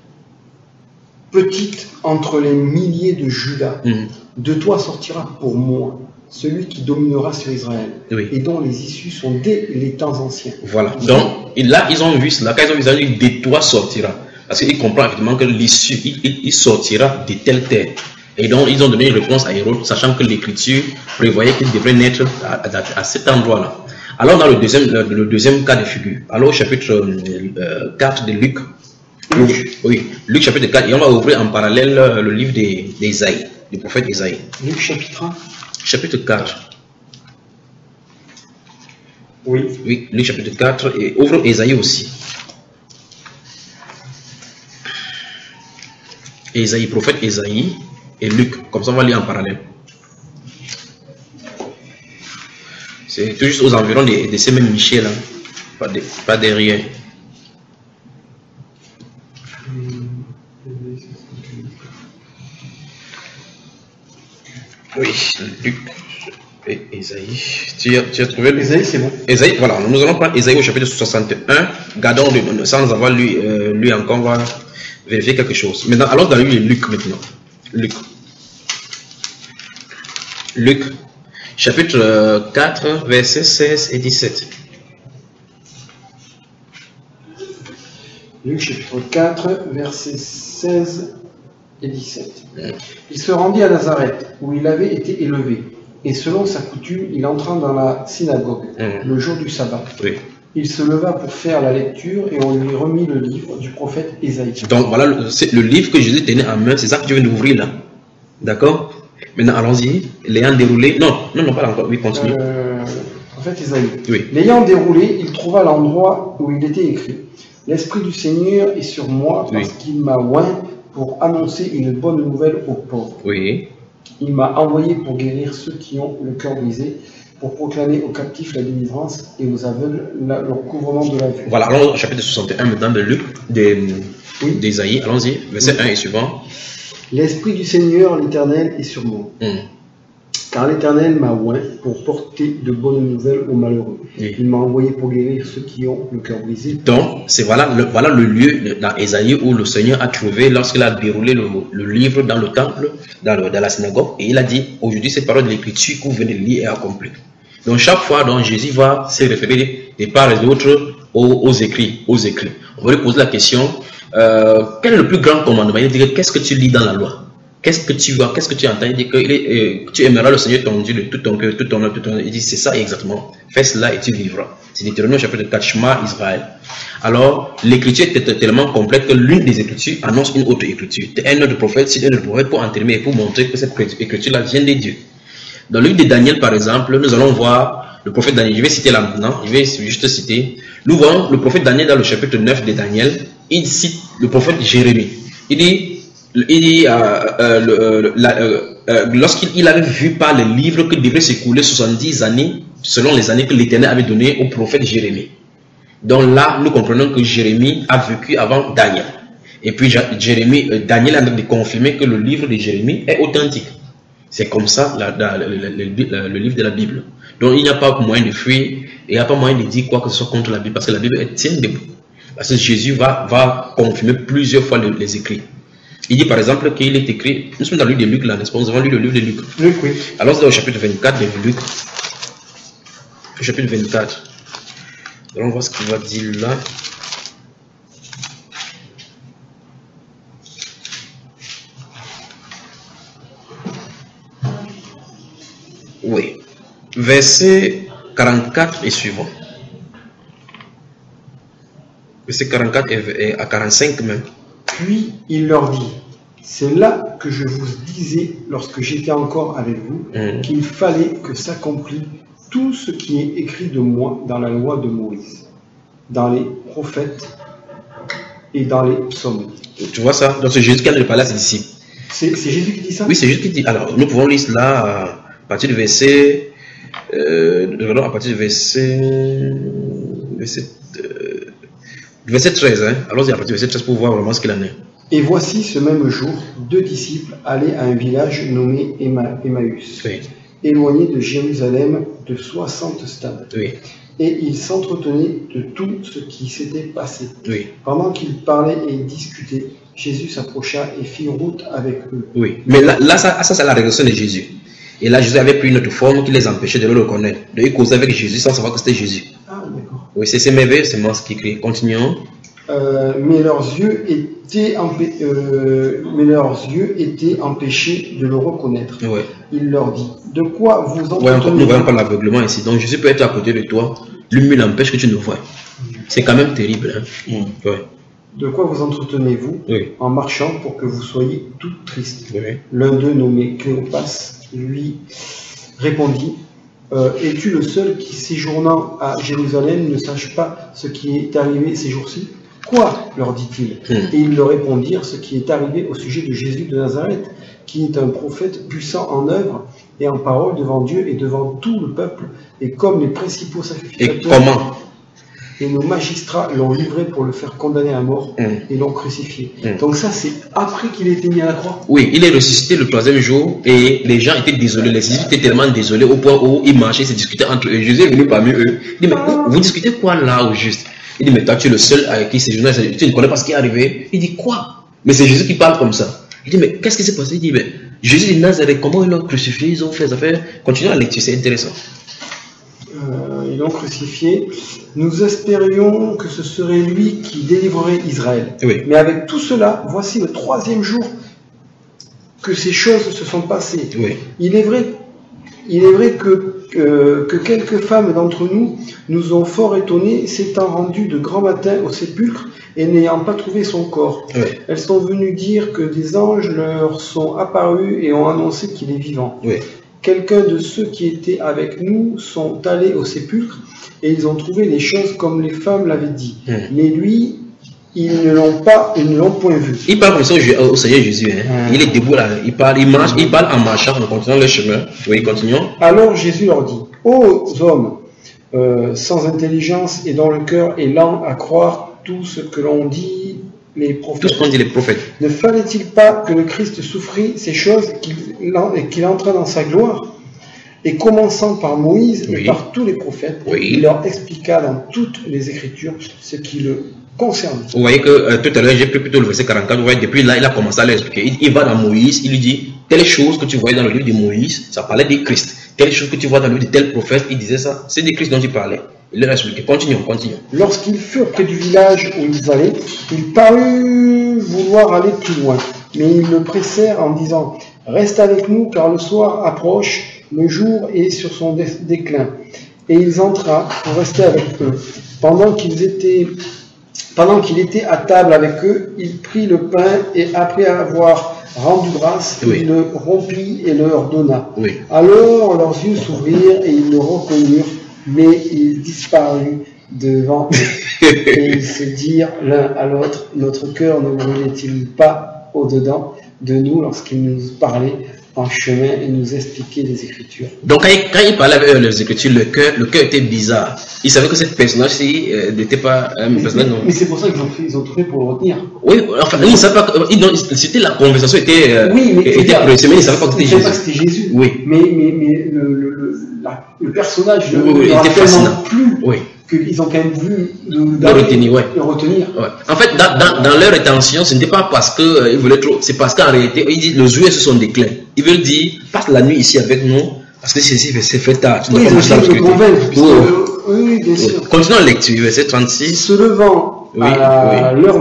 Petite entre les milliers de Juda, Mhm. de toi sortira pour moi celui qui dominera sur Israël, Oui. et dont les issues sont dès les temps anciens. Voilà. Donc, et là, ils ont vu cela. Quand ils ont vu ça, ils ont dit, de toi sortira. Parce qu'ils comprennent effectivement que l'issue, il, il- il sortira de telle terre. Et donc, ils ont donné une réponse à Hérode, sachant que l'Écriture prévoyait qu'il devrait naître à, à- à cet endroit-là. Alors, dans le deuxième, le, le deuxième cas de figure, alors au chapitre euh, quatre de Luc, Luc. oui, Luc chapitre quatre, et on va ouvrir en parallèle euh, le livre des- d'Ésaïe, du prophète Ésaïe. Luc chapitre un. Chapitre quatre. Oui. Oui, Luc chapitre quatre, et ouvre Ésaïe aussi. Ésaïe, prophète Ésaïe et Luc, comme ça on va lire en parallèle. C'est tout juste aux environs de, de ces mêmes Michel, là. Pas, de- pas derrière. Oui, Luc et Ésaïe. Tu as, tu as trouvé le... Ésaïe, c'est bon. Ésaïe, voilà, nous allons prendre Ésaïe au chapitre soixante et un. Gardons le, sans avoir lu, euh, lu encore, on va vérifier quelque chose. Maintenant, allons dans le livre de Luc maintenant. Luc. Luc, chapitre euh, quatre, versets seize et dix-sept. Luc chapitre quatre, versets seize et dix-sept. Il se rendit à Nazareth, où il avait été élevé, et selon sa coutume, il entra dans la synagogue, Mhm. le jour du sabbat. Oui. Il se leva pour faire la lecture, et on lui remit le livre du prophète Ésaïe. Donc voilà, le, c'est le livre que Jésus tenait en main, c'est ça que tu viens d'ouvrir là. D'accord? Maintenant, allons-y. L'ayant déroulé. Non, non, non, pas encore. Oui, continue. Euh, prophète Ésaïe. Oui. L'ayant déroulé, il trouva l'endroit où il était écrit. L'Esprit du Seigneur est sur moi parce Oui. qu'il m'a oint pour annoncer une bonne nouvelle aux pauvres. Oui. Il m'a envoyé pour guérir ceux qui ont le cœur brisé, pour proclamer aux captifs la délivrance et aux aveugles la- le recouvrement de la vue. Voilà, allons au chapitre soixante et un maintenant de Luc, des- Oui. d'Ésaïe. Allons-y, verset un et suivant. L'Esprit du Seigneur, l'Éternel, est sur moi, Hum. car l'Éternel m'a oint pour porter de bonnes nouvelles aux malheureux. Oui. Il m'a envoyé pour guérir ceux qui ont le cœur brisé. Donc, c'est voilà le, voilà le lieu dans Ésaïe où le Seigneur a trouvé lorsqu'il a déroulé le, le livre dans le temple, dans, le- dans la synagogue, et il a dit, aujourd'hui, cette parole de l'Écriture que vous venez de lire est accomplie. Donc, chaque fois, donc, Jésus va se référer de part et d'autre aux, aux écrits, aux écrits. On va lui poser la question, euh, quel est le plus grand commandement? Il dit, qu'est-ce que tu lis dans la loi? Qu'est-ce que tu vois? Qu'est-ce que tu entends? Il dit que il est, euh, tu aimeras le Seigneur ton Dieu de tout ton cœur, tout ton âme, tout ton âme. Il dit, c'est ça exactement. Fais cela et tu vivras. C'est Deutéronome chapitre quatre, Shema Israël. Alors, l'écriture est tellement complète que l'une des écritures annonce une autre écriture. Un autre prophète, c'est un autre prophète pour entraîner et pour montrer que cette écriture-là vient de Dieu. Dans le livre de Daniel, par exemple, nous allons voir le prophète Daniel. Je vais citer là maintenant, je vais juste citer. Nous voyons le prophète Daniel dans le chapitre neuf de Daniel. Il cite le prophète Jérémie. Il dit, il dit euh, euh, le, la, euh, euh, lorsqu'il il avait vu par les livres que devrait s'écouler soixante-dix années, selon les années que l'Éternel avait données au prophète Jérémie. Donc là, nous comprenons que Jérémie a vécu avant Daniel. Et puis Jérémie, euh, Daniel est en train de confirmer que le livre de Jérémie est authentique. C'est comme ça la, la, la, la, la, le livre de la Bible. Donc il n'y a pas moyen de fuir, et il n'y a pas moyen de dire quoi que ce soit contre la Bible, parce que la Bible elle tient debout. Parce que Jésus va, va confirmer plusieurs fois les, les écrits. Il dit par exemple qu'il est écrit, nous sommes dans le livre de Luc là, n'est-ce pas? Nous avons lu le livre de Luc. Luc, oui. Alors c'est au chapitre vingt-quatre de Luc. Au chapitre vingt-quatre. Allons voir ce qu'il va dire là. Oui. verset quarante-quatre et suivant. Verset quarante-quatre et à quarante-cinq même. Puis il leur dit, c'est là que je vous disais lorsque j'étais encore avec vous, mmh. qu'il fallait que s'accomplisse tout ce qui est écrit de moi dans la loi de Moïse, dans les prophètes et dans les psaumes. Tu vois ça? Donc c'est Jésus qui a parlé à ses disciples. C'est Jésus qui dit ça? Oui, c'est Jésus qui dit. Alors nous pouvons lire cela à partir du verset, euh, à partir du verset, verset, euh, verset treize. Hein. Allons-y à partir du verset treize pour voir vraiment ce qu'il en est. Et voici ce même jour, deux disciples allaient à un village nommé Emma, Emmaüs, oui. éloigné de Jérusalem de soixante stades. Oui. Et ils s'entretenaient de tout ce qui s'était passé. Oui. Pendant qu'ils parlaient et discutaient, Jésus s'approcha et fit route avec eux. Oui, mais là, là ça, ça c'est la réaction de Jésus. Et là, Jésus avait pris une autre forme qui les empêchait de le reconnaître. De ils causaient avec Jésus sans savoir que c'était Jésus. Ah, d'accord. Oui, c'est merveilleux, c'est moi ce qui écrit. Continuons. Euh, mais leurs yeux étaient empê euh, mais leurs yeux étaient empêchés de le reconnaître. Ouais. Il leur dit, de quoi vous entretenez-vous? Ouais, nous voyons pas l'aveuglement ici. Donc Jésus peut être à côté de toi, lui l'empêche que tu ne vois. C'est quand même terrible. Hein? Mm. Ouais. De quoi vous entretenez-vous oui. en marchant pour que vous soyez tout tristes? Oui. L'un d'eux, nommé Cléopas, lui répondit, euh, es-tu le seul qui, séjournant à Jérusalem, ne sache pas ce qui est arrivé ces jours-ci? Quoi? Leur dit-il. Hmm. Et ils leur répondirent ce qui est arrivé au sujet de Jésus de Nazareth, qui est un prophète puissant en œuvre et en parole devant Dieu et devant tout le peuple, et comme les principaux sacrificateurs. Et comment? Et nos magistrats l'ont livré pour le faire condamner à mort mm. et l'ont crucifié. Mm. Donc ça, c'est après qu'il ait été mis à la croix. Oui, il est ressuscité le troisième jour et les gens étaient désolés. Les disciples étaient tellement désolés au point où ils marchaient, ils se discutaient entre eux. Jésus est venu parmi eux. Il dit, mais ah. vous discutez quoi là au juste? Il dit, mais toi tu es le seul avec qui ces journaux, tu ne connais pas ce qui est arrivé. Il dit, quoi? Mais c'est Jésus qui parle comme ça. Il dit, mais qu'est-ce qui s'est passé? Il dit, mais Jésus de Nazareth, comment ils l'ont crucifié? Ils ont fait des affaires. Continuez à lecture, c'est intéressant. Euh, ils l'ont crucifié. Nous espérions que ce serait lui qui délivrerait Israël. Oui. Mais avec tout cela, voici le troisième jour que ces choses se sont passées. Oui. Il est vrai, il est vrai que, que, que quelques femmes d'entre nous nous ont fort étonnés, s'étant rendues de grand matin au sépulcre et n'ayant pas trouvé son corps. Oui. Elles sont venues dire que des anges leur sont apparus et ont annoncé qu'il est vivant. Oui. Quelqu'un de ceux qui étaient avec nous sont allés au sépulcre et ils ont trouvé les choses comme les femmes l'avaient dit. Mmh. Mais lui, ils ne l'ont pas, ils ne l'ont point vu. Il parle comme ça au Seigneur Jésus. Hein. Mmh. Il est debout là, il parle, il marche, mmh. il parle en marchant, en continuant le chemin. Oui, continuons. Alors Jésus leur dit, ô hommes euh, sans intelligence et dont le cœur est lent à croire tout ce que l'on dit les prophètes. Tout ce qu'ont dit les prophètes. Ne fallait-il pas que le Christ souffrit ces choses et qu'il entra dans sa gloire? Et commençant par Moïse oui. et par tous les prophètes, oui. il leur expliqua dans toutes les Écritures ce qui le concerne. Vous voyez que euh, tout à l'heure, j'ai pris plutôt le verset quarante-quatre, vous voyez, depuis là, il a commencé à l'expliquer. Il, il va dans Moïse, il lui dit, telle chose que tu voyais dans le livre de Moïse, ça parlait de Christ. Telle chose que tu vois dans le livre de tel prophète, il disait ça, c'est de Christ dont il parlait. Il leur a expliqué. Continuons, continuons. Lorsqu'ils furent près du village où ils allaient, il parut vouloir aller plus loin. Mais ils le pressèrent en disant, reste avec nous car le soir approche, le jour est sur son déclin. Et il entra pour rester avec eux. Pendant qu'ils étaient, pendant qu'il était à table avec eux, il prit le pain et après avoir rendu grâce, oui. il le rompit et leur donna. Oui. Alors leurs yeux s'ouvrirent et ils le reconnurent, mais il disparut devant eux. Et ils se dirent l'un à l'autre, notre cœur ne brûlait-il pas au-dedans de nous lorsqu'il nous parlait en chemin et nous expliquait les Écritures. Donc quand il, quand il parlait avec eux les Écritures, le cœur, le cœur était bizarre. Il savait que ce personnage-ci euh, n'était pas un mais, personnage. Non. Mais c'est pour ça qu'ils ont, ils ont trouvé pour le retenir. Oui, enfin, ils ne savaient pas. Que, c'était la conversation était. Euh, oui, mais était précieuse, mais ils ne savaient pas que c'était Jésus. Pas que c'était Jésus. Oui. Mais, mais, mais le, le, le, la, le personnage oui, oui, ne était fascinant. Plus. Oui. Qu'ils ont quand même voulu le retenir, ouais. le retenir. Ouais. En fait, dans, dans, dans leur intention, ce n'était pas parce qu'ils euh, voulaient trop, c'est parce qu'en réalité, ils disent, nos yeux se sont déclins. Ils veulent dire, passe la nuit ici avec nous, parce que ceci c'est fait tard. Tu oui, dois pas me convaincre. Oui, oui, bien sûr. Continuons la lecture, verset trente-six. Se levant oui, à oui. l'heure même,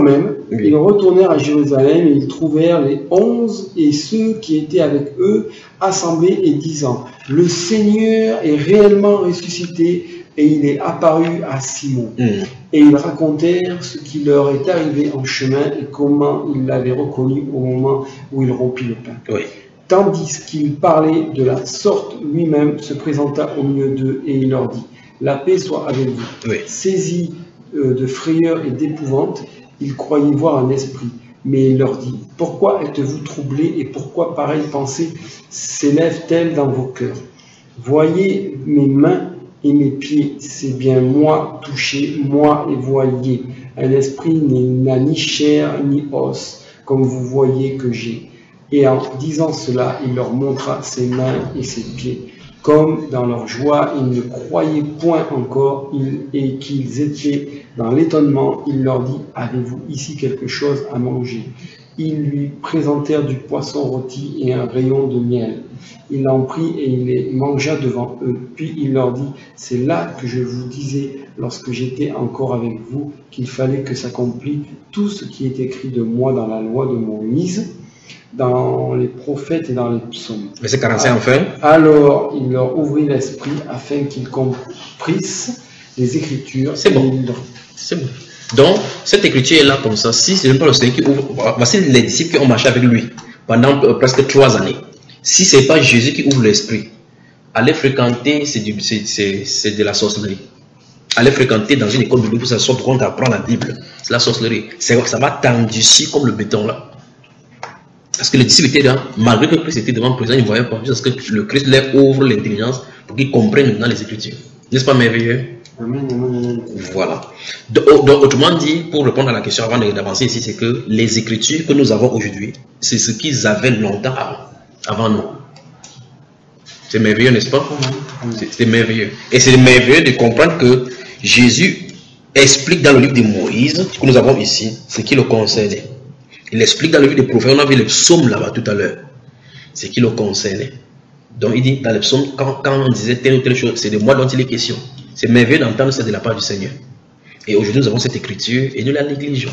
Oui. Ils retournèrent à Jérusalem et ils trouvèrent les onze et ceux qui étaient avec eux assemblés et disant, le Seigneur est réellement ressuscité et il est apparu à Simon. Mm. Et ils racontèrent ce qui leur est arrivé en chemin et comment ils l'avaient reconnu au moment où il rompit le pain. Oui. Tandis qu'il parlait de la sorte, lui-même se présenta au milieu d'eux et il leur dit, la paix soit avec vous. Oui. Saisis euh, de frayeur et d'épouvante, ils croyaient voir un esprit. Mais il leur dit, pourquoi êtes-vous troublés et pourquoi pareille pensée s'élève-t-elle dans vos cœurs? Voyez mes mains et mes pieds, c'est bien moi, touchez, moi et voyez. Un esprit n'a ni chair ni os, comme vous voyez que j'ai. Et en disant cela, il leur montra ses mains et ses pieds. Comme dans leur joie, ils ne croyaient point encore et qu'ils étaient dans l'étonnement, il leur dit, avez-vous ici quelque chose à manger? Ils lui présentèrent du poisson rôti et un rayon de miel. Il en prit et il les mangea devant eux. Puis il leur dit, c'est là que je vous disais, lorsque j'étais encore avec vous, qu'il fallait que s'accomplisse tout ce qui est écrit de moi dans la loi de Moïse, dans les prophètes et dans les psaumes. Verset quarante-cinq, enfin. Alors il leur ouvrit l'esprit afin qu'ils comprissent les Écritures. C'est bon. Leur... C'est bon. Donc, cette écriture est là comme ça. Si ce n'est pas le Seigneur qui ouvre, voici les disciples qui ont marché avec lui pendant euh, presque trois années. Si ce n'est pas Jésus qui ouvre l'esprit, aller fréquenter, c'est, du, c'est, c'est, c'est de la sorcellerie. Aller fréquenter dans une école biblique pour s'asseoir pour qu'on apprend la Bible, c'est la sorcellerie. C'est, ça va t'endurcir comme le béton là. Parce que les disciples étaient là, malgré que Christ était devant le président, ils ne voyaient pas, parce que le Christ leur ouvre l'intelligence pour qu'ils comprennent maintenant les Écritures. N'est-ce pas merveilleux? Amen, amen. Voilà. Donc, donc, autrement dit, pour répondre à la question avant d'avancer ici, c'est que les Écritures que nous avons aujourd'hui, c'est ce qu'ils avaient longtemps avant, avant nous. C'est merveilleux, n'est-ce pas? C'est, c'est merveilleux. Et c'est merveilleux de comprendre que Jésus explique dans le livre de Moïse, ce que nous avons ici, ce qui le concernait. Il explique dans le livre des prophètes, on a vu les psaumes là-bas tout à l'heure, ce qui le concernait. Donc il dit dans les psaumes, quand, quand on disait telle ou telle chose, c'est de moi dont il est question. C'est merveilleux d'entendre ça de la part du Seigneur. Et aujourd'hui nous avons cette écriture et nous la négligeons.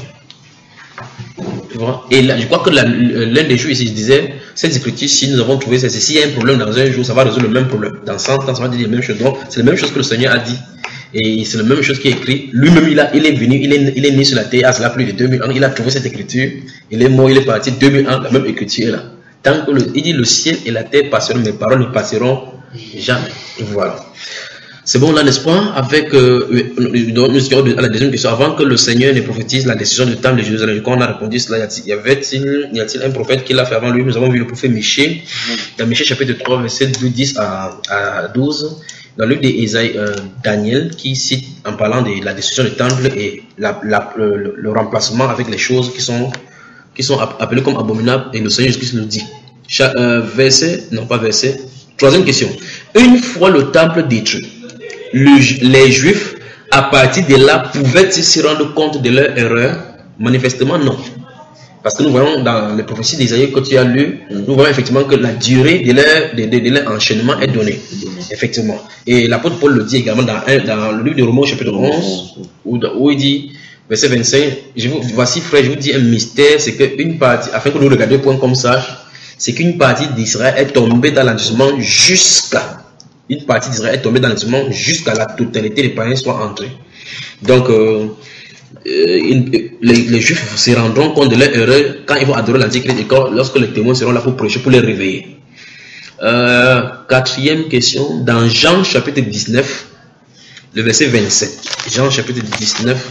Tu vois? Et là, je crois que la, l'un des jours ici, je disais, cette écriture, si nous avons trouvé, c'est s'il y a un problème dans un jour, ça va résoudre le même problème. Dans cent ans, ça va dire les mêmes choses. Donc c'est la même chose que le Seigneur a dit. Et c'est la même chose qui est écrit. Lui-même, il, a, il est venu, il est, il est né sur la terre, à cela plus de deux mille ans. Il a trouvé cette écriture. Il est mort, il est parti deux mille ans, la même écriture est là. Tant que le, il dit le ciel et la terre passeront, mes paroles ne passeront jamais. Voilà. C'est bon là, n'est-ce pas? Avec, euh, nous sommes à la deuxième question. Avant que le Seigneur ne prophétise la destruction du temple de Jérusalem, quand on a répondu cela, y avait-il, y a-t-il un prophète qui l'a fait avant lui? Nous avons vu le prophète Michée. Dans Michée chapitre trois, verset dix à, à douze. Dans le livre d'Ésaïe, euh, Daniel, qui cite en parlant de la destruction du temple et la, la, le, le remplacement avec les choses qui sont, qui sont appelées comme abominables, et le Seigneur Jésus-Christ nous dit. Cha, euh, verset, non pas verset, troisième question. Une fois le temple détruit, le, les Juifs, à partir de là, pouvaient-ils se rendre compte de leur erreur? Manifestement non. Parce que nous voyons dans les prophéties d'Ésaïe que tu as lu, nous voyons effectivement que la durée de leur, de, de, de leur enchaînement est donnée. Effectivement. Et l'apôtre Paul le dit également dans, un, dans le livre de Romains chapitre onze, où, où il dit, verset vingt-cinq, je vous, voici frère, je vous dis un mystère, c'est qu'une partie, afin que nous regardions point comme ça, c'est qu'une partie d'Israël est tombée dans l'endurcissement jusqu'à, une partie d'Israël est tombée dans l'endurcissement jusqu'à la totalité des païens soient entrés. Donc, euh, Euh, les, les Juifs se rendront compte de leur erreur quand ils vont adorer l'Antichrist et quand, lorsque les témoins seront là pour prêcher, pour les réveiller. Euh, quatrième question, dans Jean chapitre dix-neuf, le verset vingt-sept. Jean chapitre dix-neuf.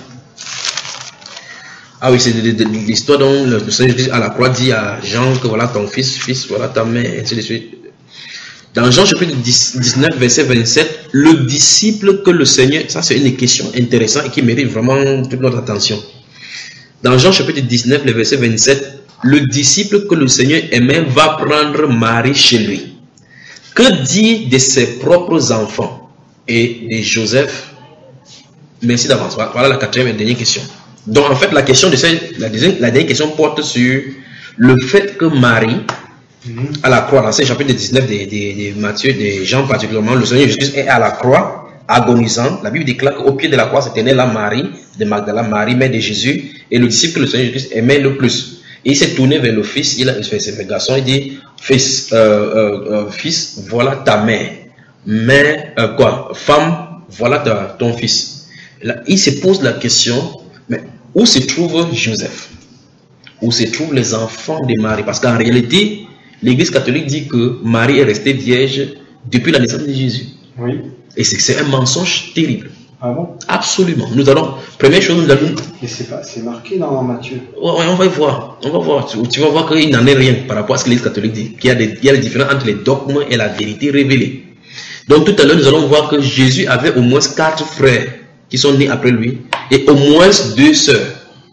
Ah oui, c'est de, de, de, l'histoire dont le Seigneur Jésus à la croix dit à Jean que voilà ton fils, fils, voilà ta mère, ainsi de suite. Dans Jean chapitre dix-neuf, verset vingt-sept, le disciple que le Seigneur, ça c'est une question intéressante et qui mérite vraiment toute notre attention. Dans Jean chapitre dix-neuf, le verset vingt-sept, le disciple que le Seigneur aimait va prendre Marie chez lui. Que dit de ses propres enfants et de Joseph? Merci d'avance. Voilà la quatrième et dernière question. Donc en fait, la question de cette, la, deuxième, la dernière question porte sur le fait que Marie, à la croix, dans ce chapitre dix-neuf de, de, de Matthieu, de Jean particulièrement, le Seigneur Jésus est à la croix agonisant, la Bible déclare qu'au pied de la croix se tenait la Marie de Magdala, Marie, mère de Jésus, et le disciple que le Seigneur Jésus aimait le plus. Et il s'est tourné vers le fils, il a fait ce garçon, il dit, fils, euh, euh, euh, fils, voilà ta mère. Mère, euh, quoi, femme, voilà ta, ton fils. Là, il se pose la question, mais où se trouve Joseph? Où se trouvent les enfants de Marie? Parce qu'en réalité, l'Église catholique dit que Marie est restée vierge depuis la naissance de Jésus. Oui. Et c'est un mensonge terrible. Ah bon? Absolument. Nous allons, première chose, nous allons... Mais c'est pas, c'est marqué dans Matthieu. Ouais, ouais, on va y voir. On va voir. Tu, tu vas voir qu'il n'en est rien par rapport à ce que l'Église catholique dit. Qu'il y a des, il y a des différences entre les dogmes et la vérité révélée. Donc tout à l'heure, nous allons voir que Jésus avait au moins quatre frères qui sont nés après lui et au moins deux sœurs.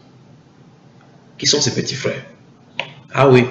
Qui sont ses petits frères? Ah oui.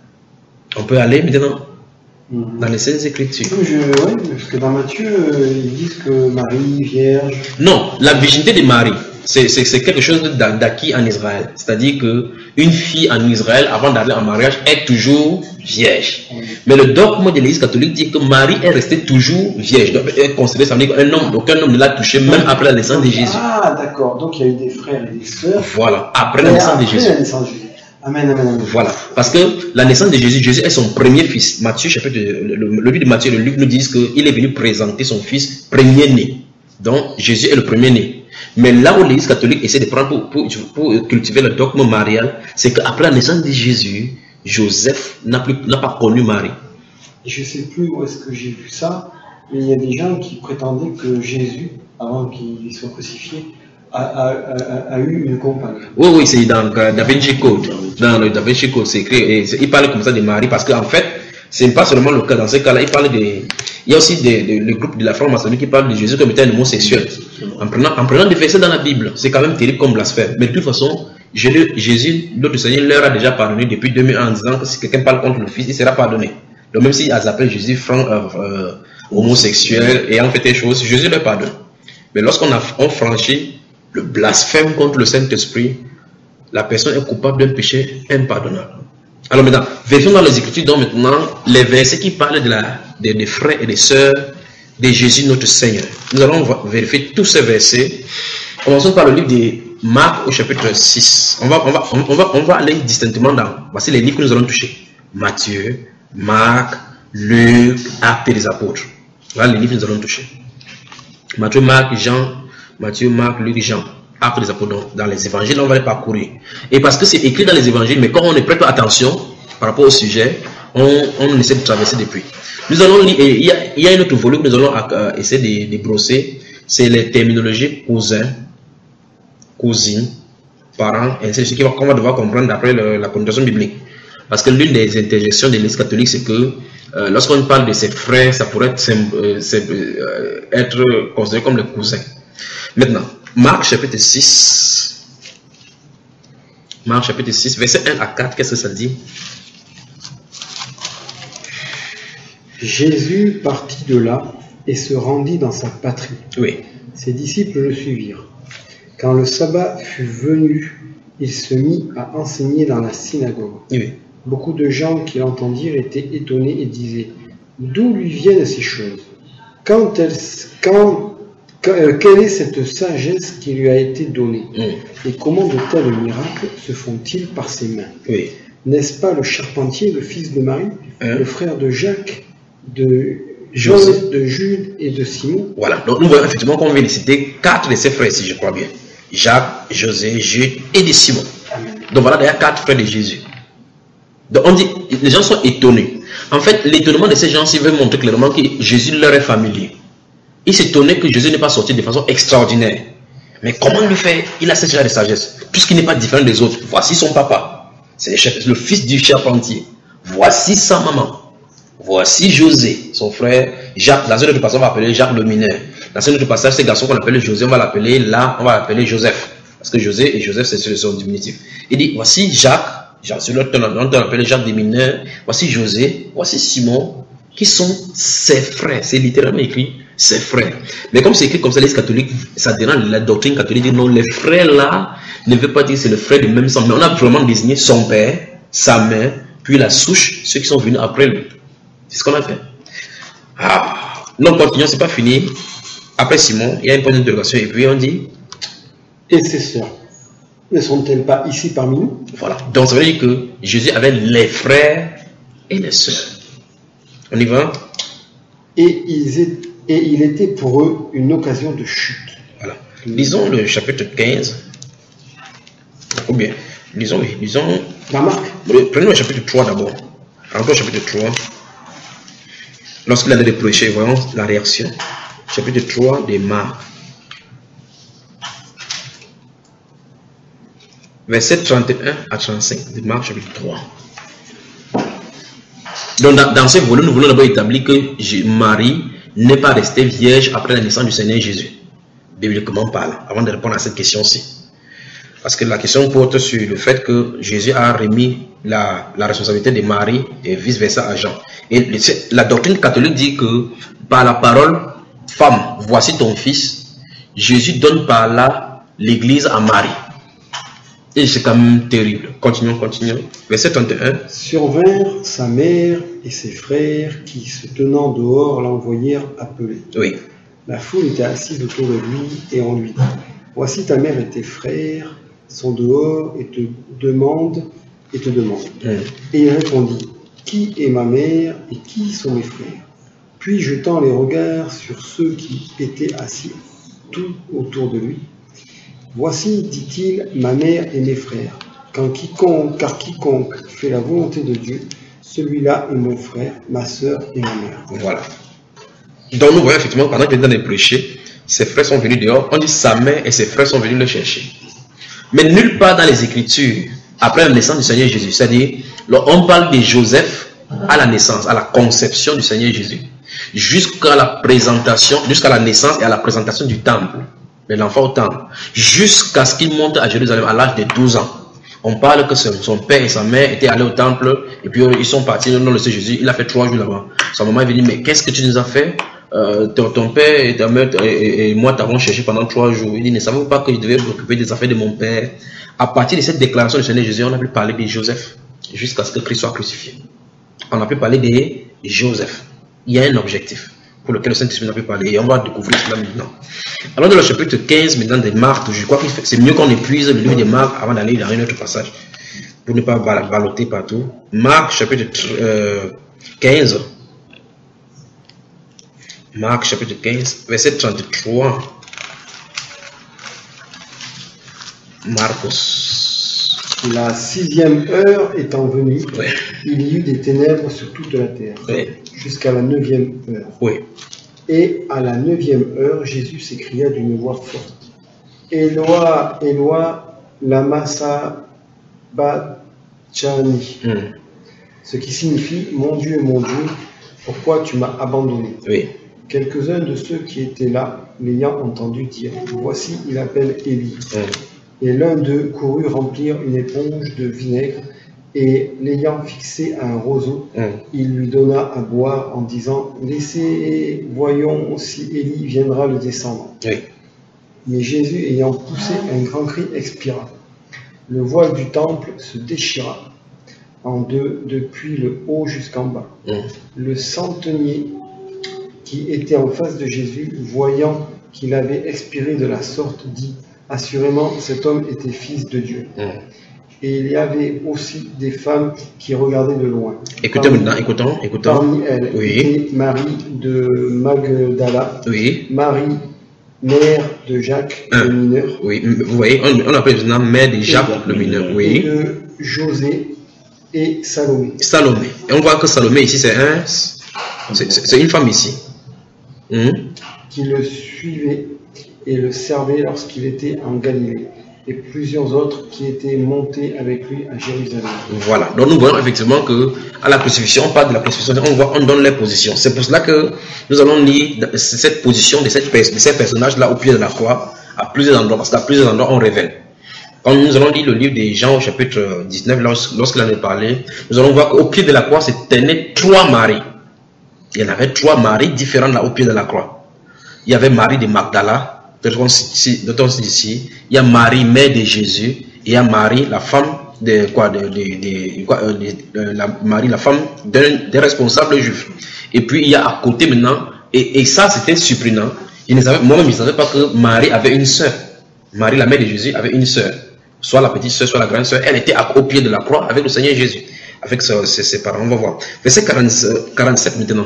On peut aller maintenant mmh. dans les Saintes Écritures. Je, oui, parce que dans Matthieu, euh, ils disent que Marie, vierge. Non, la virginité de Marie, c'est quelque chose d'acquis en Israël. C'est-à-dire qu'une fille en Israël, avant d'aller en mariage, est toujours vierge. Mmh. Mais le dogme de l'Église catholique dit que Marie est restée toujours vierge. Donc, elle est considérée, ça veut dire qu'un homme, aucun homme ne l'a touchée, même après la naissance de Jésus. Ah, d'accord. Donc, il y a eu des frères et des sœurs. Voilà, après la naissance de Jésus. La naissance de Jésus. Amen, amen, amen. Voilà, parce que la naissance de Jésus, Jésus est son premier fils. Matthieu, chapitre, le, le, le livre de Matthieu et le Luc nous disent qu'il est venu présenter son fils premier-né. Donc, Jésus est le premier-né. Mais là où l'Église catholique essaie de prendre pour, pour, pour cultiver le dogme marial, c'est qu'après la naissance de Jésus, Joseph n'a pas connu Marie. Je ne sais plus où est-ce que j'ai vu ça, mais il y a des gens qui prétendaient que Jésus, avant qu'il soit crucifié, A, a, a, a eu une compagne. Oui, oui, c'est dans euh, Da Vinci Code. Dans le Da Vinci Code, c'est écrit. Et il parle comme ça de Marie parce qu'en fait, ce n'est pas seulement le cas. Dans ce cas-là, il parle de. Il y a aussi des, des, le groupe de la franc-maçonnerie qui parle de Jésus comme étant un homosexuel. En prenant, en prenant des versets dans la Bible, c'est quand même terrible comme blasphème. Mais de toute façon, Jésus, notre Seigneur, leur a déjà pardonné depuis deux mille ans en disant que si quelqu'un parle contre le Fils, il sera pardonné. Donc même s'ils appellent Jésus franc, euh, euh, homosexuel et en fait des choses, Jésus leur pardonne. Mais lorsqu'on a on franchit le blasphème contre le Saint-Esprit, la personne est coupable d'un péché impardonnable. Alors maintenant, vérifions dans les Écritures donc maintenant les versets qui parlent de la, des, des frères et des sœurs de Jésus notre Seigneur. Nous allons vérifier tous ces versets. Commençons par le livre de Marc au chapitre six. On va, on va, on va, on va aller distinctement dans. Voici les livres que nous allons toucher. Matthieu, Marc, Luc, Actes des Apôtres. Voilà les livres que nous allons toucher. Matthieu, Marc, Jean, Matthieu, Marc, Luc, Jean, Actes des Apôtres. Dans les évangiles, on va les parcourir. Et parce que c'est écrit dans les évangiles, mais quand on ne prête pas attention par rapport au sujet, on, on essaie de traverser depuis. Nous allons lire, il y a, il y a un autre volume que nous allons euh, essayer de, de brosser, c'est les terminologies cousin, cousine, parents, et c'est ce qu'on va devoir comprendre d'après la connotation biblique. Parce que l'une des interjections de l'Église catholique, c'est que euh, lorsqu'on parle de ses frères, ça pourrait être, euh, euh, être considéré comme le cousin. Maintenant, Marc chapitre six, Marc chapitre six, verset un à quatre, qu'est-ce que ça dit? Jésus partit de là et se rendit dans sa patrie. Oui. Ses disciples le suivirent. Quand le sabbat fut venu, il se mit à enseigner dans la synagogue. Oui. Beaucoup de gens qui l'entendirent étaient étonnés et disaient: d'où lui viennent ces choses? Quand elle, quand, quand, quelle est cette sagesse qui lui a été donnée? Mm. Et comment de tels miracles se font-ils par ses mains? Oui. N'est-ce pas le charpentier, le fils de Marie, hein? Le frère de Jacques, de Jean, José. de Jude et de Simon? Voilà, donc nous voyons effectivement qu'on vient de citer quatre de ses frères, si je crois bien. Jacques, José, Jude et de Simon. Amen. Donc voilà d'ailleurs quatre frères de Jésus. Donc on dit, les gens sont étonnés. En fait, l'étonnement de ces gens-ci veut montrer clairement que Jésus leur est familier. Ils s'étonnaient que Jésus n'est pas sorti de façon extraordinaire. Mais comment lui faire? Il a cette genre de sagesse, puisqu'il n'est pas différent des autres. Voici son papa, c'est le fils du charpentier. Voici sa maman. Voici José, son frère Jacques. Dans un autre passage, on va appeler Jacques le mineur. Dans un autre passage, ce garçon qu'on appelle José, on va l'appeler là, on va l'appeler Joseph. Parce que José et Joseph, c'est son diminutif. Il dit, voici Jacques, c'est l'autre on appelle Jacques des mineurs. Voici José, voici Simon, qui sont ses frères. C'est littéralement écrit, ses frères. Mais comme c'est écrit comme ça, l'Église catholique, ça dérange la doctrine catholique, dit non, les frères là ne veut pas dire que c'est le frère du même sang. Mais on a vraiment désigné son père, sa mère, puis la souche, ceux qui sont venus après lui. C'est ce qu'on a fait. Ah, non, continuons, c'est pas fini. après Simon, il y a une point d'interrogation et puis on dit. Et ses sœurs, ne sont-elles pas ici parmi nous? Voilà. Donc ça veut dire que Jésus avait les frères et les sœurs. On y va? Et, ils est, et il était pour eux une occasion de chute. Voilà. Lisons le chapitre quinze. Ou bien, lisons, oui, lisons. La Marc. Prenons le chapitre trois d'abord. Encore le chapitre trois. Lorsqu'il allait reprocher, voyons la réaction. Chapitre trois de Marc. Verset trente et un à trente-cinq de Marc chapitre trois. Donc dans, dans ce volume, nous voulons d'abord établir que Marie n'est pas restée vierge après la naissance du Seigneur Jésus. Bibliquement parlant, avant de répondre à cette question-ci. Parce que la question porte sur le fait que Jésus a remis la, la responsabilité de Marie et vice-versa à Jean. Et la doctrine catholique dit que par la parole, femme, voici ton fils, Jésus donne par là l'Église à Marie. Et c'est quand même terrible. Continuons, continuons. Verset trente et un. Survinrent sa mère et ses frères qui, se tenant dehors, l'envoyèrent appeler. Oui. La foule était assise autour de lui et on lui dit, voici ta mère et tes frères sont dehors et te demandent et te demandent. Mm. Et il répondit, qui est ma mère et qui sont mes frères? Puis jetant les regards sur ceux qui étaient assis tout autour de lui, voici, dit-il, ma mère et mes frères, quand quiconque, car quiconque fait la volonté de Dieu, celui-là est mon frère, ma sœur et ma mère. Voilà. Donc nous voyons effectivement, pendant qu'il était dans les prêchés, ses frères sont venus dehors, on dit sa mère et ses frères sont venus le chercher. Mais nulle part dans les Écritures, après la naissance du Seigneur Jésus, c'est-à-dire, on parle de Joseph à la naissance, à la conception du Seigneur Jésus, jusqu'à la présentation, jusqu'à la naissance et à la présentation du temple, de l'enfant au temple, jusqu'à ce qu'il monte à Jérusalem à l'âge de douze ans. On parle que son père et sa mère étaient allés au temple, et puis ils sont partis, non, le Seigneur Jésus, il a fait trois jours là-bas. Sa maman est venue, mais qu'est-ce que tu nous as fait? Euh, ton, ton père et ta mère et, et, et moi t'avons cherché pendant trois jours. Il dit, ne savez-vous pas que je devais m'occuper des affaires de mon père? À partir de cette déclaration du Seigneur Jésus, on a pu parler de Joseph, jusqu'à ce que Christ soit crucifié. On a pu parler de Joseph. Il y a un objectif pour lequel le Saint-Esprit a pu parler, et on va découvrir cela maintenant. Alors dans le chapitre quinze, maintenant de Marc, je crois que c'est mieux qu'on épuise le livre de Marc avant d'aller dans un autre passage, pour ne pas balloter partout. Marc chapitre euh, quinze. Marc chapitre quinze, verset trente-trois. Marcos. La sixième heure étant venue, oui. Il y eut des ténèbres sur toute la terre, oui. Jusqu'à la neuvième heure. Oui. Et à la neuvième heure, Jésus s'écria d'une voix forte, Éloi, Éloi, lama sabachthani, mm. Ce qui signifie, mon Dieu, mon Dieu, pourquoi tu m'as abandonné? Oui. Quelques-uns de ceux qui étaient là, l'ayant entendu dire, voici, il appelle Élie. Mm. Et l'un d'eux courut remplir une éponge de vinaigre, et l'ayant fixé à un roseau, mm. il lui donna à boire en disant, laissez, voyons si Élie viendra le descendre. Oui. Mais Jésus, ayant poussé un grand cri, expira. Le voile du temple se déchira en deux, depuis le haut jusqu'en bas. Mm. Le centenier qui était en face de Jésus, voyant qu'il avait expiré de la sorte, dit, assurément, cet homme était fils de Dieu. Mm. Et il y avait aussi des femmes qui regardaient de loin. Écoutez parmi, maintenant, écoutons, écoutons. Parmi elles, oui. était Marie de Magdala, oui. Marie, mère de Jacques Un. le mineur. Oui, vous voyez, on, on appelle maintenant mère de Jacques et le mineur. Oui. Et de José et Salomé. Salomé. Et on voit que Salomé ici, c'est un, c'est une femme ici. Hum. Qui le suivait et le servait lorsqu'il était en Galilée, et plusieurs autres qui étaient montés avec lui à Jérusalem. Voilà, donc nous voyons effectivement que à la crucifixion, on parle de la crucifixion, on voit, on donne les positions. C'est pour cela que nous allons lire cette position de, cette, de ces personnages-là au pied de la croix, à plusieurs endroits, parce qu'à plusieurs endroits on révèle. Quand nous allons lire le livre de Jean au chapitre dix-neuf, lorsqu'il en est parlé, nous allons voir qu'au pied de la croix se tenaient trois Maries. Il y en avait trois Maries différentes là au pied de la croix. Il y avait Marie de Magdala, d'autres ici, il y a Marie, mère de Jésus, et il y a Marie, la femme de quoi, de, de, de, quoi, de, de la Marie, la femme d'un des responsables juifs. Et puis il y a à côté maintenant, et, et ça c'était surprenant, Moi-même, je ne savais pas que Marie avait une sœur. Marie, la mère de Jésus, avait une sœur. Soit la petite sœur, soit la grande sœur. Elle était au pied de la croix avec le Seigneur Jésus. Avec ses, ses parents. On va voir. Verset quarante-sept maintenant.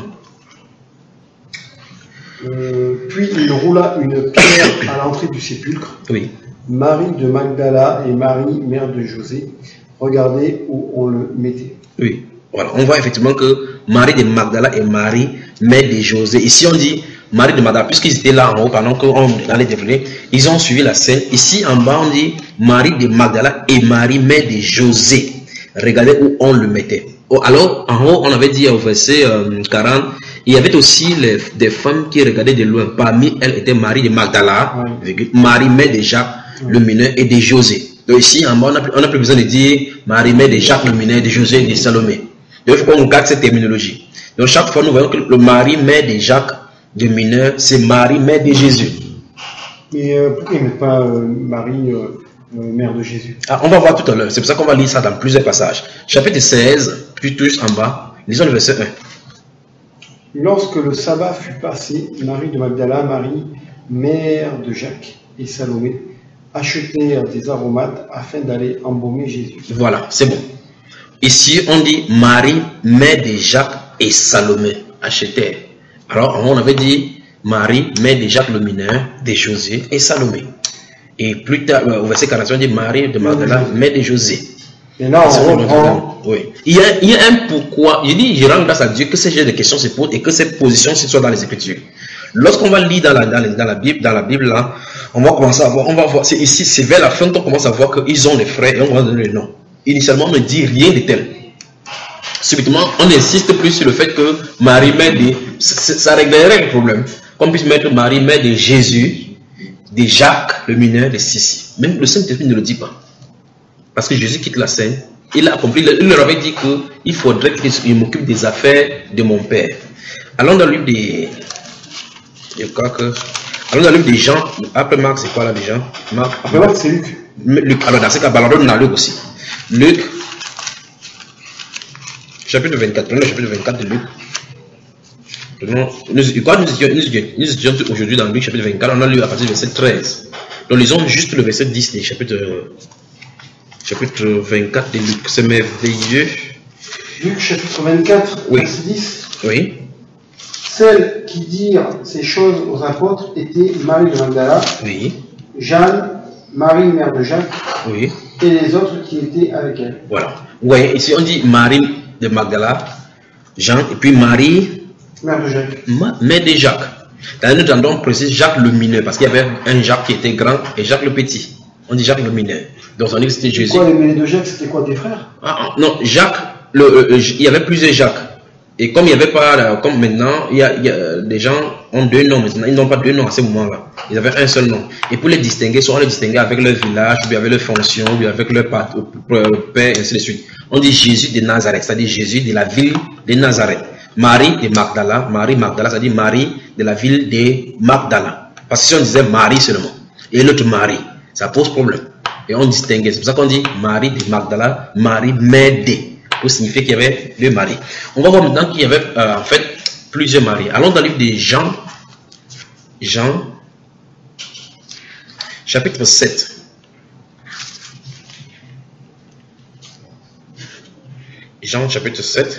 Euh, puis il roula une pierre à l'entrée du sépulcre. Oui. Marie de Magdala et Marie, mère de José, regardaient où on le mettait. Oui. Voilà. On voit effectivement que Marie de Magdala et Marie, mère de José. Ici, on dit Marie de Magdala, puisqu'ils étaient là en haut pendant qu'on allait développer, ils ont suivi la scène. Ici, en bas, on dit Marie de Magdala et Marie, mère de José. Regardez où on le mettait. Oh, alors, en haut, on avait dit au verset euh, quarante, il y avait aussi les, des femmes qui regardaient de loin. Parmi elles était Marie de Magdala, oui. Marie, mère de Jacques, oui. le mineur, et de José. Donc ici, en bas, on n'a plus besoin de dire Marie, mère de Jacques, le mineur, de José et de Salomé. Donc il faut qu'on regarde cette terminologie. Donc chaque fois, nous voyons que le Marie, mère de Jacques, de mineur, c'est Marie, mère de Jésus. Mais euh, pourquoi ils ne mettent pas euh, Marie, euh, euh, mère de Jésus? Ah, on va voir tout à l'heure. C'est pour ça qu'on va lire ça dans plusieurs passages. Chapitre seize, puis tous en bas, lisons le verset un. Lorsque le sabbat fut passé, Marie de Magdala, Marie, mère de Jacques et Salomé, achetèrent des aromates afin d'aller embaumer Jésus. Voilà, c'est bon. Ici, on dit Marie, mère de Jacques et Salomé, achetèrent. Alors, on avait dit Marie, mère de Jacques le mineur, de José et Salomé. Et plus tard, au verset quarante, on dit Marie de Magdala, mère de José. Et là, on reprend. Oui. Il y, a, il y a un pourquoi. Je dis, je rends grâce à Dieu que ces genres de questions se posent et que ces positions soient dans les Écritures. Lorsqu'on va lire dans la, dans, la, dans la Bible, dans la Bible là, on va commencer à voir, on va voir, c'est ici, c'est vers la fin qu'on commence à voir qu'ils ont les frères et on va donner le nom. Initialement, on ne dit rien de tel. Subitement, on insiste plus sur le fait que Marie, mère de, ça réglerait le problème. Qu'on puisse mettre Marie, mère de Jésus, de Jacques, le mineur, de Sissi. Même le Saint-Esprit ne le dit pas. Parce que Jésus quitte la scène, il a accompli, il leur avait dit qu'il faudrait qu'il m'occupe des affaires de mon Père. Allons dans le livre des... Je crois que... Allons dans le livre des Jean. Après Marc, c'est quoi là, les gens? Marc. Après Marc, c'est Luc. Luc. Alors dans ce cas, on donne à Luc aussi. Luc, chapitre vingt-quatre. Prenons le chapitre vingt-quatre de Luc. Nous, nous, nous étudions aujourd'hui dans Luc, chapitre vingt-quatre. On a lu à partir du verset treize. Donc lisons juste le verset dix du chapitre... Chapitre vingt-quatre de Luc, c'est merveilleux. Luc chapitre vingt-quatre, oui. verset dix. Oui. Celles qui dirent ces choses aux apôtres étaient Marie de Magdala, oui. Jeanne, Marie mère de Jacques, oui. et les autres qui étaient avec elle. Voilà. Vous voyez, ici on dit Marie de Magdala, Jean, et puis Marie, mère de Jacques. Ma, mère de Jacques. Dans nous entendons préciser Jacques le mineur, parce qu'il y avait un Jacques qui était grand et Jacques le petit. On dit Jacques le mineur. Donc on dit que c'était Jésus. Quoi, les mêlés de Jacques, c'était quoi, des frères? Ah, non, Jacques, le, le, il y avait plusieurs Jacques. Et comme il n'y avait pas, comme maintenant, il y a, il y a, les gens ont deux noms maintenant. Ils n'ont pas deux noms à ce moment-là. Ils avaient un seul nom. Et pour les distinguer, soit on les distinguait avec leur village, ou bien avec leur fonction, ou bien avec leur père, et ainsi de suite. On dit Jésus de Nazareth, c'est-à-dire Jésus de la ville de Nazareth. Marie de Magdala, Marie Magdala, c'est-à-dire Marie de la ville de Magdala. Parce que si on disait Marie seulement, et l'autre Marie, ça pose problème. Et on distinguait. C'est pour ça qu'on dit Marie de Magdala, Marie mère de, pour signifier qu'il y avait deux Maries. On va voir maintenant qu'il y avait euh, en fait plusieurs Maries. Allons dans le livre de Jean, Jean, chapitre sept. Jean, chapitre sept.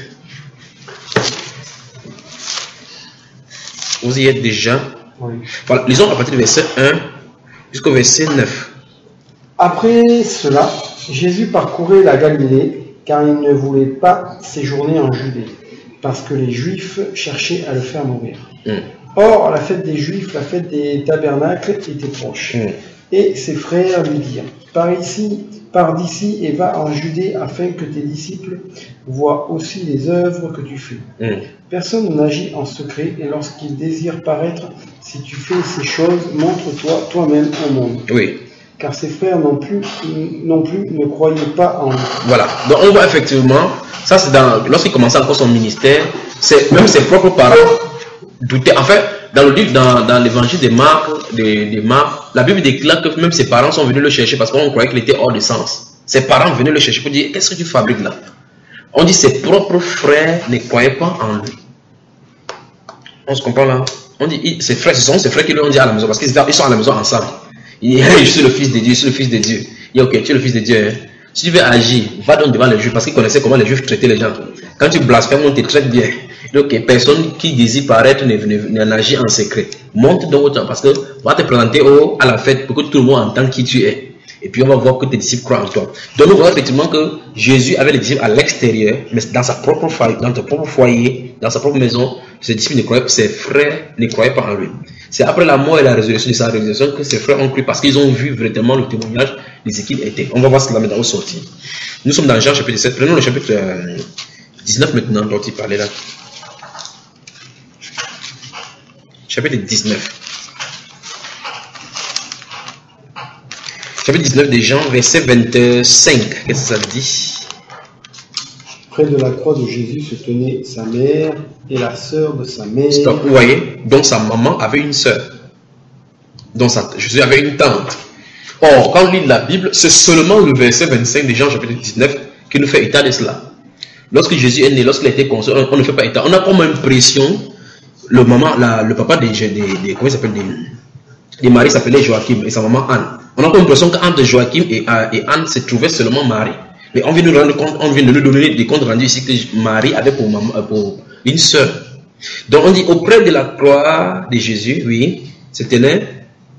Vous y êtes déjà. Oui. Voilà, lisons à partir du verset un jusqu'au verset neuf. Après cela, Jésus parcourait la Galilée, car il ne voulait pas séjourner en Judée, parce que les Juifs cherchaient à le faire mourir. Mm. Or, la fête des Juifs, la fête des tabernacles, était proche. Mm. Et ses frères lui dirent, pars ici, pars d'ici et va en Judée, afin que tes disciples voient aussi les œuvres que tu fais. Mm. Personne n'agit en secret, et lorsqu'il désire paraître, si tu fais ces choses, montre-toi toi-même au monde. Oui. Car ses frères non plus, non plus ne croyaient pas en lui. Voilà. Donc on voit effectivement, ça c'est dans, lorsqu'il commençait encore son ministère, c'est même ses propres parents doutaient. En fait, dans le livre, dans, dans l'évangile de Marc, de, de Marc, la Bible déclare que même ses parents sont venus le chercher parce qu'on croyait qu'il était hors de sens. Ses parents venaient le chercher pour dire, qu'est-ce que tu fabriques là? On dit ses propres frères ne croyaient pas en lui. On se comprend là? On dit, ses frères, ce sont ses frères qui lui ont dit à la maison, parce qu'ils sont à la maison ensemble. Il dit, hey, je suis le fils de Dieu, je suis le fils de Dieu. Il dit, ok, tu es le fils de Dieu. Hein. Si tu veux agir, va donc devant les juifs, parce qu'ils connaissaient comment les juifs traitaient les gens. Quand tu blasphèmes, on te traite bien. Donc, personne qui désire paraître n'agit en secret. Monte dans autant, parce que on va te présenter au, à la fête pour que tout le monde entende qui tu es. Et puis on va voir que tes disciples croient en toi. Donc nous voyons effectivement que Jésus avait les disciples à l'extérieur, mais dans sa propre foyer, dans son propre foyer, dans sa propre maison, ses disciples ne croyaient pas, ses frères ne croyaient pas en lui. C'est après la mort et la résurrection de sa réalisation que ses frères ont cru, parce qu'ils ont vu vraiment le témoignage de ce qu'il était. On va voir cela maintenant au sortir. Nous sommes dans Jean chapitre sept. Prenons le chapitre euh, dix-neuf maintenant, dont il parlait là. Chapitre dix-neuf. Chapitre dix-neuf de Jean, verset vingt-cinq. Qu'est-ce que ça dit? Près de la croix de Jésus se tenait sa mère et la sœur de sa mère. Stop, vous voyez? Donc sa maman avait une sœur. Donc sa, Jésus avait une tante. Or, quand on lit la Bible, c'est seulement le verset vingt-cinq de Jean, chapitre dix-neuf, qui nous fait état de cela. Lorsque Jésus est né, lorsqu'il a été conçu, on, on ne fait pas état. On a comme impression, le maman, la, le papa de, de, de comment il s'appelle, de, de Marie s'appelait Joachim et sa maman Anne. On a comme l'impression qu'entre Joachim et, et Anne se trouvait seulement Marie. Mais on vient de nous rendre compte, on vient de nous donner des comptes rendus ici que Marie avait pour, maman, pour une sœur. Donc on dit auprès de la croix de Jésus, oui, se tenait,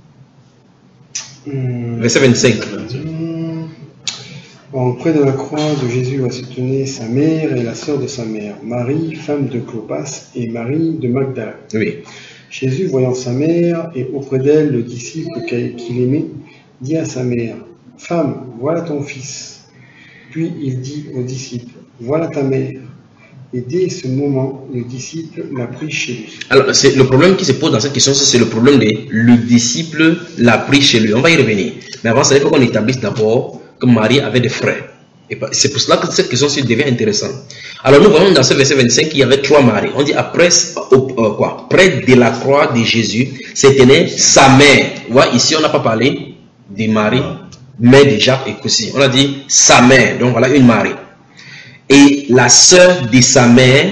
mmh. verset vingt-cinq. Mmh. Auprès de la croix de Jésus se tenait sa mère et la sœur de sa mère, Marie, femme de Clopas, et Marie de Magdala. Oui. Jésus, voyant sa mère et auprès d'elle le disciple qu'il aimait, dit à sa mère, « Femme, voilà ton fils. » Puis il dit au disciple, « Voilà ta mère. » Et dès ce moment, le disciple l'a pris chez lui. Alors, c'est le problème qui se pose dans cette question, c'est le problème de le disciple l'a pris chez lui. On va y revenir. Mais avant ça, il faut qu'on établisse d'abord que Marie avait des frères. Et c'est pour cela que cette question-ci devient intéressante. Alors nous voyons dans ce verset vingt-cinq qu'il y avait trois Maries. On dit après, euh, quoi, près de la croix de Jésus, se tenait sa mère. Vous voyez, ici on n'a pas parlé de Marie, mère de Jacques et aussi. On a dit sa mère. Donc voilà une Marie. Et la sœur de sa mère,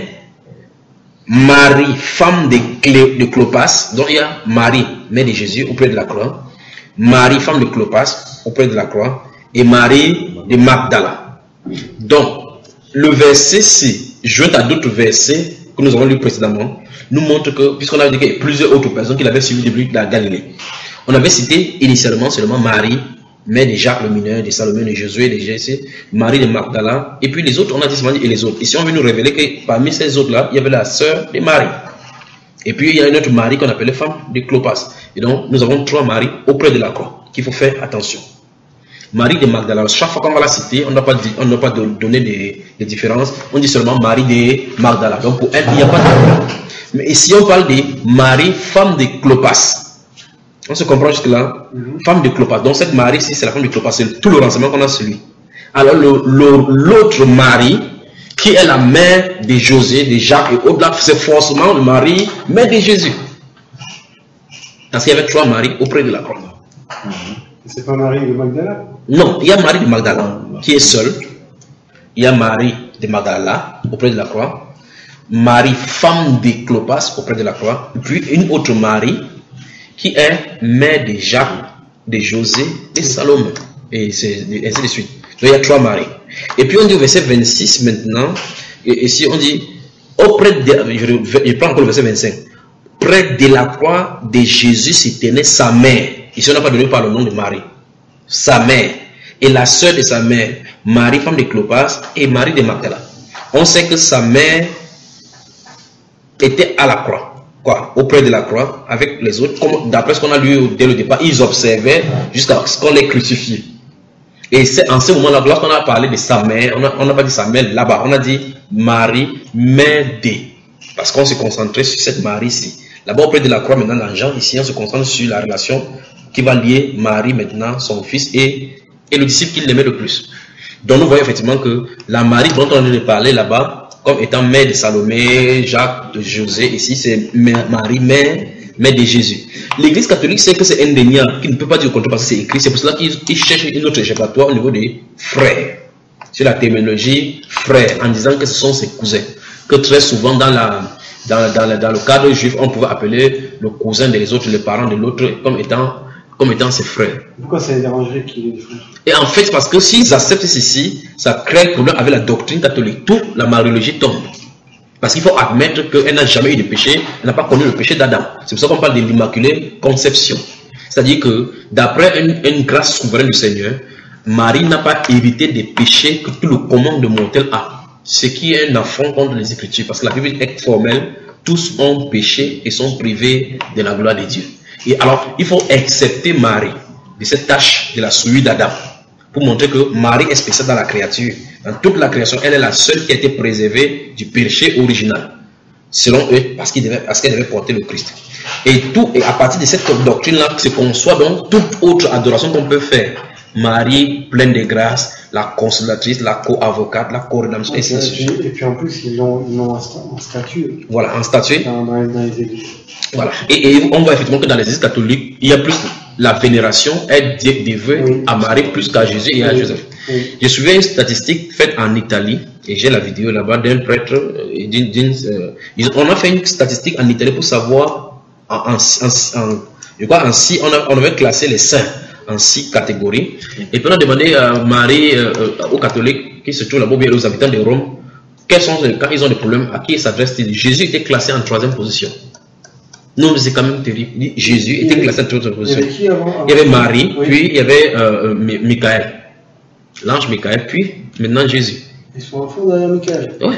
Marie, femme de, Clé, de Clopas. Donc il y a Marie, mère de Jésus, auprès de la croix. Marie, femme de Clopas, auprès de la croix. Et Marie de Magdala. Donc, le verset ci, joint à d'autres versets que nous avons lus précédemment, nous montre que, puisqu'on a dit qu'il y a plusieurs autres personnes qui l'avaient suivi depuis la Galilée, on avait cité initialement seulement Marie, mère de Jacques le mineur, de Salomé, de Josué, de Jésus, Marie de Magdala, et puis les autres, on a dit seulement et les autres. Ici, on veut nous révéler que parmi ces autres-là, il y avait la sœur de Marie. Et puis, il y a une autre Marie qu'on appelait femme de Clopas. Et donc, nous avons trois Maries auprès de la croix, qu'il faut faire attention. Marie de Magdala, chaque fois qu'on va la citer, on n'a pas, on n'a pas donné des, des différences, on dit seulement Marie de Magdala. Donc pour elle, il n'y a pas de problème. Mais ici, on parle de Marie, femme de Clopas. On se comprend jusque-là? Mm-hmm. Femme de Clopas. Donc cette Marie, si c'est la femme de Clopas, c'est tout le renseignement qu'on a sur lui. Alors l'autre Marie, qui est la mère de José, de Jacques et au-delà, c'est forcément le mari, mère de Jésus. Parce qu'il y avait trois Maries auprès de la croix. Mm-hmm. C'est pas Marie de Magdala? Non, il y a Marie de Magdala qui est seule. Il y a Marie de Magdala auprès de la croix. Marie, femme de Clopas auprès de la croix. Puis une autre Marie qui est mère de Jacques, de José et Salomé. Et c'est ainsi de suite. Donc il y a trois Maries. Et puis on dit au verset vingt-six maintenant. Et ici on dit auprès de. Je, je prends encore le verset vingt-cinq. Près de la croix de Jésus se tenait sa mère. Ici, on n'a pas donné par le nom de Marie. Sa mère. Et la sœur de sa mère, Marie, femme de Clopas, et Marie de Magdala. On sait que sa mère était à la croix. Quoi? Auprès de la croix, avec les autres. D'après ce qu'on a lu dès le départ, ils observaient jusqu'à ce qu'on les crucifie. Et c'est en ce moment-là, lorsqu'on a parlé de sa mère, on n'a pas dit sa mère là-bas. On a dit Marie, mère de. Parce qu'on s'est concentré sur cette Marie-ci. Là-bas, auprès de la croix, maintenant, dans Jean, ici, on se concentre sur la relation qui va lier Marie maintenant, son fils, et, et le disciple qui l'aimait le plus. Donc nous voyons effectivement que la Marie dont on a parlé là-bas, comme étant mère de Salomé, Jacques, de José, ici c'est Marie, mère, mère de Jésus. L'Église catholique sait que c'est indéniable, qui ne peut pas dire au contraire parce que c'est écrit, c'est pour cela qu'ils cherchent une autre échappatoire au niveau des frères, sur la terminologie frère, en disant que ce sont ses cousins, que très souvent dans la, dans, dans, le, dans le cadre juif, on pouvait appeler le cousin des autres, les parents de l'autre, comme étant, comme étant ses frères. Pourquoi ça les dérangerait qu'il ait des frères? Et en fait, parce que s'ils acceptent ceci, ça crée un problème avec la doctrine catholique. Toute la mariologie tombe. Parce qu'il faut admettre qu'elle n'a jamais eu de péché, elle n'a pas connu le péché d'Adam. C'est pour ça qu'on parle de l'immaculée conception. C'est-à-dire que, d'après une, une grâce souveraine du Seigneur, Marie n'a pas hérité des péchés que tout le commun de mortel a. Ce qui est un affront contre les Écritures. Parce que la Bible est formelle, tous ont péché et sont privés de la gloire de Dieu. Et alors, il faut accepter Marie de cette tâche de la souillure d'Adam, pour montrer que Marie est spéciale dans la créature. Dans toute la création, elle est la seule qui a été préservée du péché original, selon eux, parce qu'elle devait, parce qu'elle devait porter le Christ. Et tout, et à partir de cette doctrine-là, se conçoit donc toute autre adoration qu'on peut faire. Marie, pleine de grâce, la consolatrice, la co-avocate, la co-rédemption, et ainsi de suite. Et puis en plus, ils l'ont en statut. Voilà, en statut. Dans, dans, dans les églises. Voilà. Et, et on voit effectivement que dans les églises catholiques, il y a plus la vénération est dévouée oui. à Marie plus qu'à Jésus et à oui. Joseph. Oui. Je suivais une statistique faite en Italie, et j'ai la vidéo là-bas d'un prêtre. D'une, d'une, euh, on a fait une statistique en Italie pour savoir, en, en, en, en, je crois en six, on, a, on avait classé les saints en six catégories. Et puis on a demandé à Marie, euh, aux catholiques qui se trouvent là-bas, bien aux habitants de Rome, quels sont, quand ils ont des problèmes, à qui ils s'adressent-ils. Jésus était classé en troisième position. Non, mais c'est quand même terrible. Jésus était avait, classé en troisième position. Il y avait, avant, avant, il y avait Marie, oui. Puis il y avait euh, Michael, l'ange Michael, puis maintenant Jésus. Ils sont enfants derrière Michael. Oui.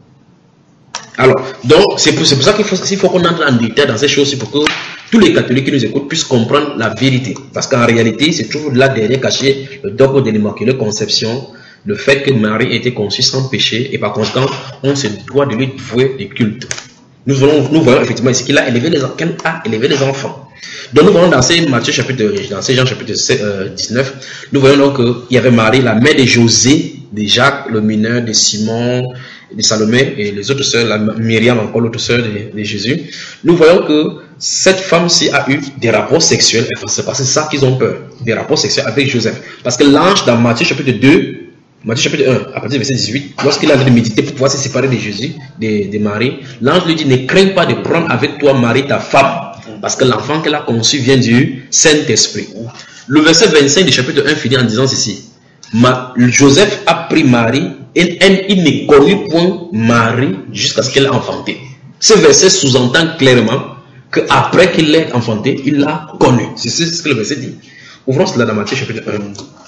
Alors, donc, c'est pour, pour ça qu'il faut, qu'il faut qu'on entre en détail dans ces choses, pour que tous les catholiques qui nous écoutent puissent comprendre la vérité. Parce qu'en réalité, c'est toujours là derrière caché le dogme de l'Immaculée Conception, le fait que Marie a été conçue sans péché, et par conséquent, on se doit de lui vouer des cultes. Nous voyons, nous voyons effectivement ici qu'il a élevé les, qu'il a élevé les enfants. Donc nous voyons dans ces Matthieu chapitre, dans ces Jean chapitre dix-neuf, nous voyons donc qu'il y avait Marie, la mère de José, de Jacques, le mineur, de Simon, de Salomé, et les autres sœurs, la Myriam, encore l'autre sœur de, de Jésus. Nous voyons que cette femme-ci a eu des rapports sexuels, enfin, c'est parce que c'est ça qu'ils ont peur, des rapports sexuels avec Joseph. Parce que l'ange dans Matthieu chapitre deux, Matthieu chapitre un, à partir du verset dix-huit, lorsqu'il a envie de méditer pour pouvoir se séparer de Jésus, de, de Marie, l'ange lui dit, ne crains pas de prendre avec toi Marie, ta femme, parce que l'enfant qu'elle a conçu vient du Saint-Esprit. Le verset vingt-cinq du chapitre un finit en disant ceci, Ma, Joseph a pris Marie, et elle, il ne connut point Marie jusqu'à ce qu'elle ait enfanté. Ce verset sous-entend clairement qu'après qu'il l'ait enfanté, il l'a connu. C'est ce que le verset dit. Ouvrons cela dans Matthieu chapitre un.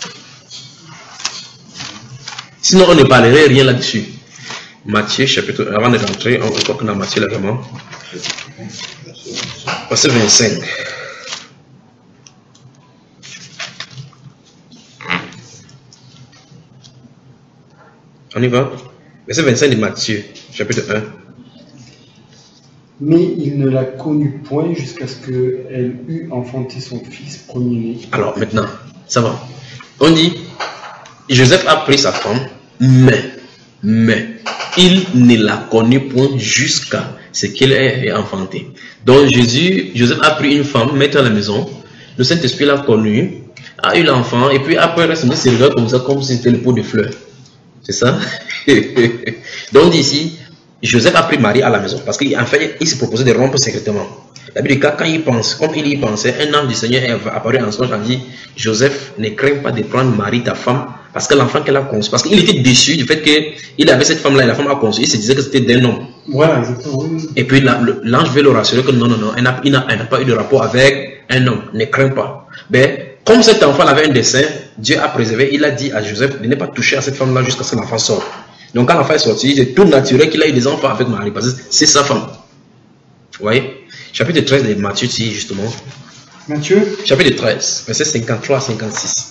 Sinon, on ne parlerait rien là-dessus. Matthieu, chapitre un, avant de rentrer, on voit que dans Matthieu, là, vraiment. Verset vingt-cinq. On y va. Verset vingt-cinq de Matthieu, chapitre un. Mais il ne la connut point jusqu'à ce qu'elle eût enfanté son fils premier-né. Alors, maintenant, ça va. On dit, Joseph a pris sa femme, mais, mais, il ne la connaît point jusqu'à ce qu'elle ait enfanté. Donc Jésus, Joseph a pris une femme, mettre à la maison, le Saint-Esprit l'a connue, a eu l'enfant, et puis après, il se regarde comme ça, comme si c'était le pot de fleurs. C'est ça? Donc ici, Joseph a pris Marie à la maison, parce qu'en fait, il s'est proposé de rompre secrètement. La Bible dit quand il pense, comme il y pensait, un ange du Seigneur est apparu en songe, il dit, Joseph, ne crains pas de prendre Marie, ta femme, parce que l'enfant qu'elle a conçu, parce qu'il était déçu du fait qu'il avait cette femme-là et la femme a conçu, il se disait que c'était d'un homme. Voilà, exactement. Et puis l'ange veut le rassurer que non, non, non, elle n'a, il n'a, elle n'a pas eu de rapport avec un homme, ne crains pas. Mais comme cet enfant avait un dessein, Dieu a préservé, il a dit à Joseph de ne pas toucher à cette femme-là jusqu'à ce que l'enfant sorte. Donc quand l'enfant est sorti, c'est tout naturel qu'il a eu des enfants avec Marie, parce que c'est sa femme. Vous voyez? Chapitre treize de Matthieu, si justement. Matthieu Chapitre treize, verset cinquante-trois à cinquante-six.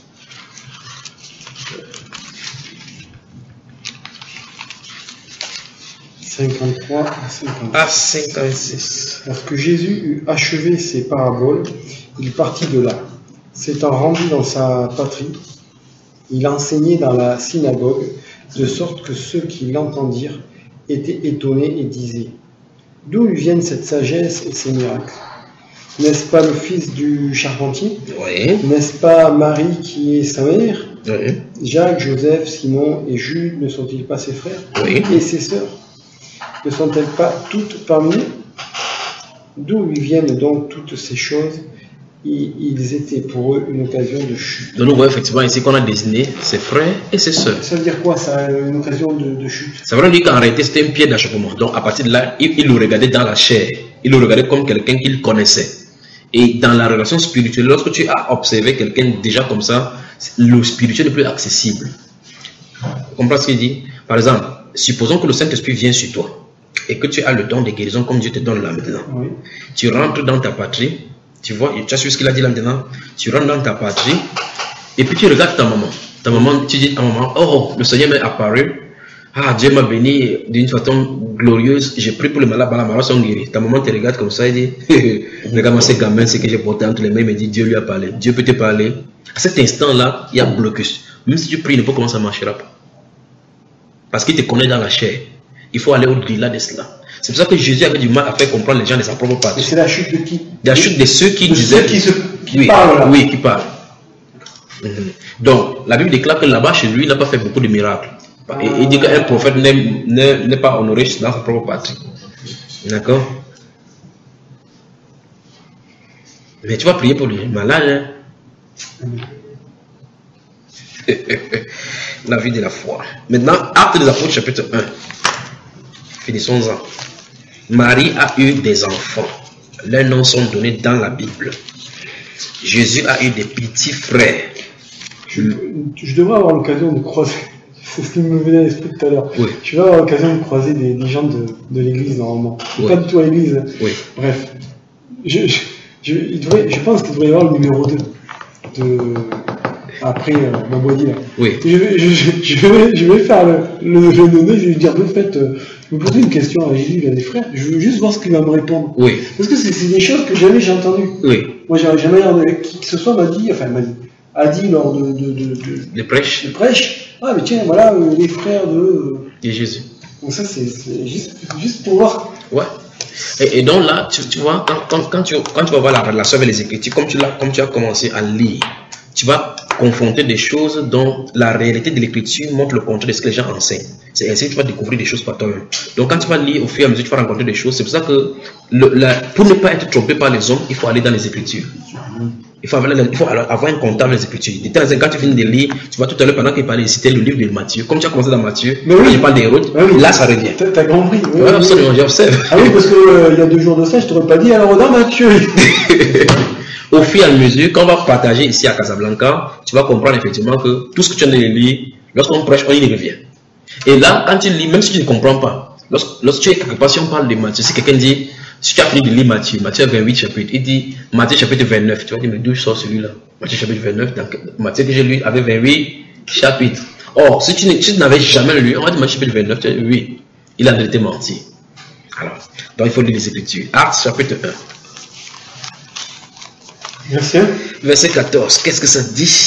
cinquante-trois à cinquante-six. À cinquante-six. Lorsque Jésus eut achevé ses paraboles, il partit de là. S'étant rendu dans sa patrie, il enseignait dans la synagogue, de sorte que ceux qui l'entendirent étaient étonnés et disaient: d'où lui viennent cette sagesse et ces miracles? N'est-ce pas le fils du charpentier? Oui. N'est-ce pas Marie qui est sa mère? Oui. Jacques, Joseph, Simon et Jude ne sont-ils pas ses frères? Oui. Et ses sœurs? ne sont-elles pas toutes parmi nous? D'où ils viennent donc toutes ces choses? Ils étaient pour eux une occasion de chute. Donc nous voyons effectivement ici qu'on a désigné ses frères et ses sœurs. Ça veut dire quoi ça, une occasion de, de chute? Ça veut dire qu'en réalité c'était un pied d'achoppement. Donc à partir de là, il, il le regardait dans la chair. Il le regardait comme quelqu'un qu'il connaissait. Et dans la relation spirituelle, lorsque tu as observé quelqu'un déjà comme ça, le spirituel n'est plus accessible. Vous comprenez ce qu'il dit? Par exemple, supposons que le Saint-Esprit vient sur toi et que tu as le don de guérison comme Dieu te donne là maintenant. Oui. Tu rentres dans ta patrie. Tu vois, tu as su ce qu'il a dit là maintenant. Tu rentres dans ta patrie et puis tu regardes ta maman. Ta maman, tu dis à maman, oh, le Seigneur m'est apparu. Ah, Dieu m'a béni d'une façon glorieuse. J'ai pris pour les malades, les malades sont guéris. Ta maman te regarde comme ça et dit, regarde-moi ces gamins, c'est que j'ai porté entre les mains. Il me dit, Dieu lui a parlé. Dieu peut te parler. À cet instant-là, il y a blocus. Même si tu pries, il ne peut pas comment ça marchera pas. Parce qu'il te connaît dans la chair. Il faut aller au-delà de cela. C'est pour ça que Jésus avait du mal à faire comprendre les gens de sa propre patrie. Et c'est la chute de qui? La chute de ceux qui de disaient. Ceux qui, se, qui oui, parlent là. Oui, qui parlent. Mm-hmm. Donc, la Bible déclare que là-bas, chez lui, il n'a pas fait beaucoup de miracles. Ah. Et il dit qu'un prophète n'est pas honoré dans sa propre patrie. D'accord? Mais tu vas prier pour lui. Malade, hein? La vie de la foi. Maintenant, Actes des Apôtres, chapitre un. Finissons-en. Marie a eu des enfants. Leurs noms sont donnés dans la Bible. Jésus a eu des petits frères. Je, je devrais avoir l'occasion de croiser. C'est ce qui me venait à l'esprit tout à l'heure. Oui. Je vais avoir l'occasion de croiser des, des gens de, de l'église normalement. Oui. Pas du tout à l'église. Oui. Bref. Je, je, je, il devrait, je pense qu'il devrait y avoir le numéro deux. De, après euh, ma body là. Oui. Je, je, je, je, vais, je vais faire le, le, le donner, je vais lui dire de fait, euh, je vais poser une question à Jésus, il a des frères, je veux juste voir ce qu'il va me répondre. Oui. Parce que c'est des choses que jamais j'ai entendues. Oui. Moi j'ai jamais entendu qui que ce soit m'a dit, enfin m'a dit, a dit lors de, de, de, de les prêches. Les prêches. Ah mais tiens, voilà euh, les frères de. Euh... Et Jésus. Donc ça c'est juste, juste pour voir. Ouais. Et, et donc là, tu, tu vois, quand, quand, quand, tu, quand tu vas voir la relation avec les Écritures, comme tu, comme tu as commencé à lire, tu vas confronter des choses dont la réalité de l'écriture montre le contraire de ce que les gens enseignent. C'est ainsi que tu vas découvrir des choses par toi-même. Donc quand tu vas lire au fur et à mesure, tu vas rencontrer des choses. C'est pour ça que le, la, pour ne pas être trompé par les hommes, il faut aller dans les Écritures. Il faut avoir, il faut avoir un contact avec les Écritures. Quand tu finis de lire, tu vois tout à l'heure pendant qu'il parlait, c'était le livre de Matthieu. Comme tu as commencé dans Matthieu, mais oui. Je parle d'Hérode, oui. Là ça revient. T'as as compris. Oui, ouais, oui, absolument, oui. J'observe. Ah oui, parce qu'il euh, y a deux jours de ça, je t'aurais pas dit alors dans Matthieu. Au fur et à mesure, quand on va partager ici à Casablanca, tu vas comprendre effectivement que tout ce que tu as de lire, lorsqu'on prêche, on y revient. Et là, quand tu lis, même si tu ne comprends pas, lorsque, lorsque tu es quelque part, si on parle de Matthieu, si quelqu'un dit, si tu as fini de lire Matthieu, Matthieu vingt-huit chapitres, il dit Matthieu chapitre vingt-neuf, tu vas dire, mais d'où sort celui-là? Matthieu chapitre vingt-neuf, donc, Matthieu que j'ai lu avait vingt-huit chapitres. Or, si tu, si tu n'avais jamais lu, on va dire Matthieu chapitre vingt-neuf, tu vas dire, oui, il a été menti. Alors, donc il faut lire les Écritures. Actes chapitre un. Verset. Verset quatorze, qu'est-ce que ça dit?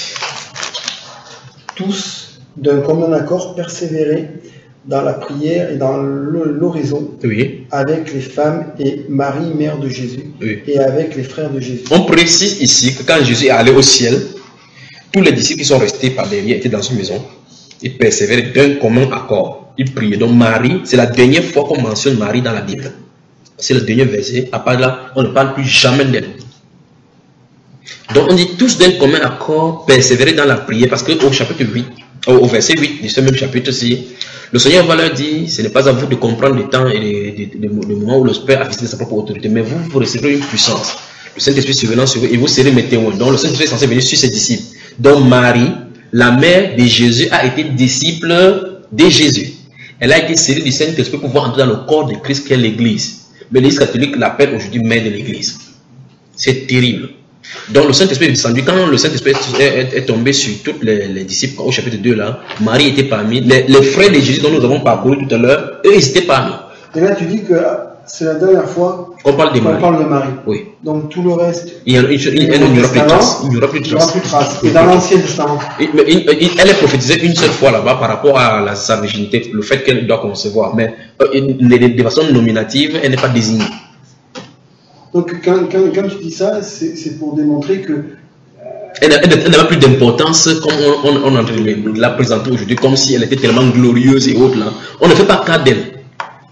Tous, d'un commun accord, persévérer dans la prière et dans l'oraison, oui. Avec les femmes et Marie, mère de Jésus, oui. Et avec les frères de Jésus. On précise ici que quand Jésus est allé au ciel, tous les disciples qui sont restés par derrière étaient dans une maison. Ils persévéraient d'un commun accord. Ils priaient. Donc Marie, c'est la dernière fois qu'on mentionne Marie dans la Bible. C'est le dernier verset. À part là, on ne parle plus jamais d'elle. Donc on dit tous d'un commun accord, persévérer dans la prière, parce qu'au chapitre huit, au verset huit de ce même chapitre-ci, le Seigneur va leur dire, ce n'est pas à vous de comprendre le temps et le moment où le Père a visité sa propre autorité, mais vous, vous recevrez une puissance. Le Saint-Esprit survenant sur vous et vous serez mes témoins. Donc le Saint-Esprit est censé venir sur ses disciples. Donc Marie, la mère de Jésus, a été disciple de Jésus. Elle a été scellée du Saint-Esprit pour pouvoir entrer dans le corps de Christ qui est l'Église. Mais l'Église catholique l'appelle aujourd'hui mère de l'Église. C'est terrible. Donc le Saint-Esprit est descendu. Quand le Saint-Esprit est, est, est tombé sur tous les, les disciples au chapitre deux là, Marie était parmi les, les frères de Jésus dont nous avons parcouru tout à l'heure, eux ils étaient parmi. Et là tu dis que c'est la dernière fois qu'on parle de Marie. Parle de Marie. Oui. Donc tout le reste. Il n'y aura plus de traces. Il n'y aura plus de traces. Et dans l'Ancien Testament. Elle est prophétisée une seule fois là-bas par rapport à la, sa virginité, le fait qu'elle doit concevoir. Mais de façon nominative, elle n'est pas désignée. Donc quand, quand, quand tu dis ça, c'est pour démontrer que... Euh... Elle n'a plus d'importance comme on, on, on est en train de la présenter aujourd'hui, comme si elle était tellement glorieuse et autres là. On ne fait pas cas d'elle.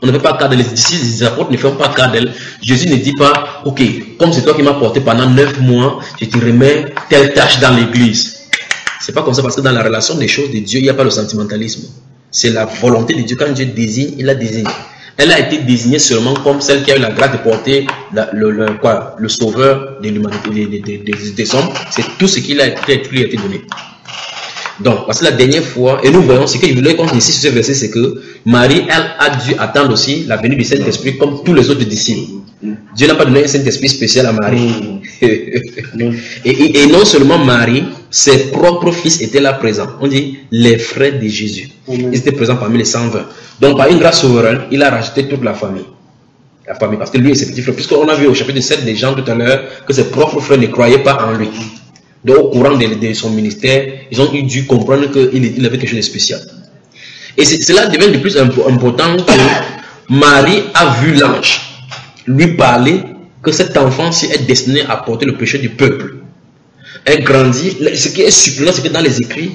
On ne fait pas cas d'elle. Les disciples, les apôtres ne font pas cas d'elle. Jésus ne dit pas, ok, comme c'est toi qui m'as porté pendant neuf mois, je te remets telle tâche dans l'église. C'est pas comme ça, parce que dans la relation des choses de Dieu, il n'y a pas le sentimentalisme. C'est la volonté de Dieu. Quand Dieu désigne, il la désigne. Elle a été désignée seulement comme celle qui a eu la grâce de porter la, le, le, quoi, le sauveur de l'humanité, des, des, des, des, des hommes. C'est tout ce qui a été, lui a été donné. Donc, parce que la dernière fois, et nous voyons, ce que je voulais qu'on dise sur ce verset, c'est que Marie, elle a dû attendre aussi la venue du Saint-Esprit comme tous les autres disciples. Dieu n'a pas donné un Saint-Esprit spécial à Marie. et, et, et non seulement Marie, ses propres fils étaient là présents. On dit les frères de Jésus. Ils étaient présents parmi les cent vingt. Donc, par une grâce souveraine, il a rajouté toute la famille. La famille, parce que lui et ses petits frères, puisqu'on a vu au chapitre sept des gens tout à l'heure que ses propres frères ne croyaient pas en lui. Donc, au courant de, de son ministère, ils ont dû comprendre qu'il il avait quelque chose de spécial. Et cela devient de plus important que Marie a vu l'ange lui parler que cet enfant-ci est destiné à porter le péché du peuple. Elle grandit. Ce qui est surprenant, c'est que dans les écrits,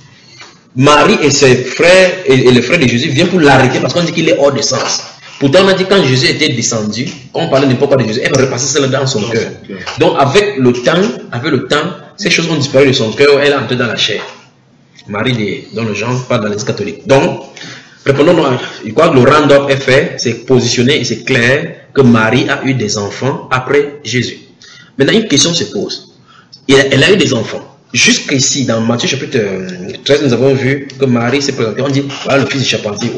Marie et ses frères et, et les frères de Jésus viennent pour l'arrêter parce qu'on dit qu'il est hors de sens. Pourtant, on a dit quand Jésus était descendu, quand on parlait n'importe quoi de Jésus, elle va repasser cela dans son cœur. Donc, avec le temps, avec le temps, ces choses ont disparu de son cœur, elle est entrée dans la chair. Marie, dans le genre, pas dans l'Église catholique. Donc, répondons, je crois que le round-up est fait, c'est positionné et c'est clair que Marie a eu des enfants après Jésus. Maintenant, une question se pose. Elle a eu des enfants. Jusqu'ici, dans Matthieu chapitre treize, nous avons vu que Marie s'est présentée. On dit, voilà le fils du charpentier.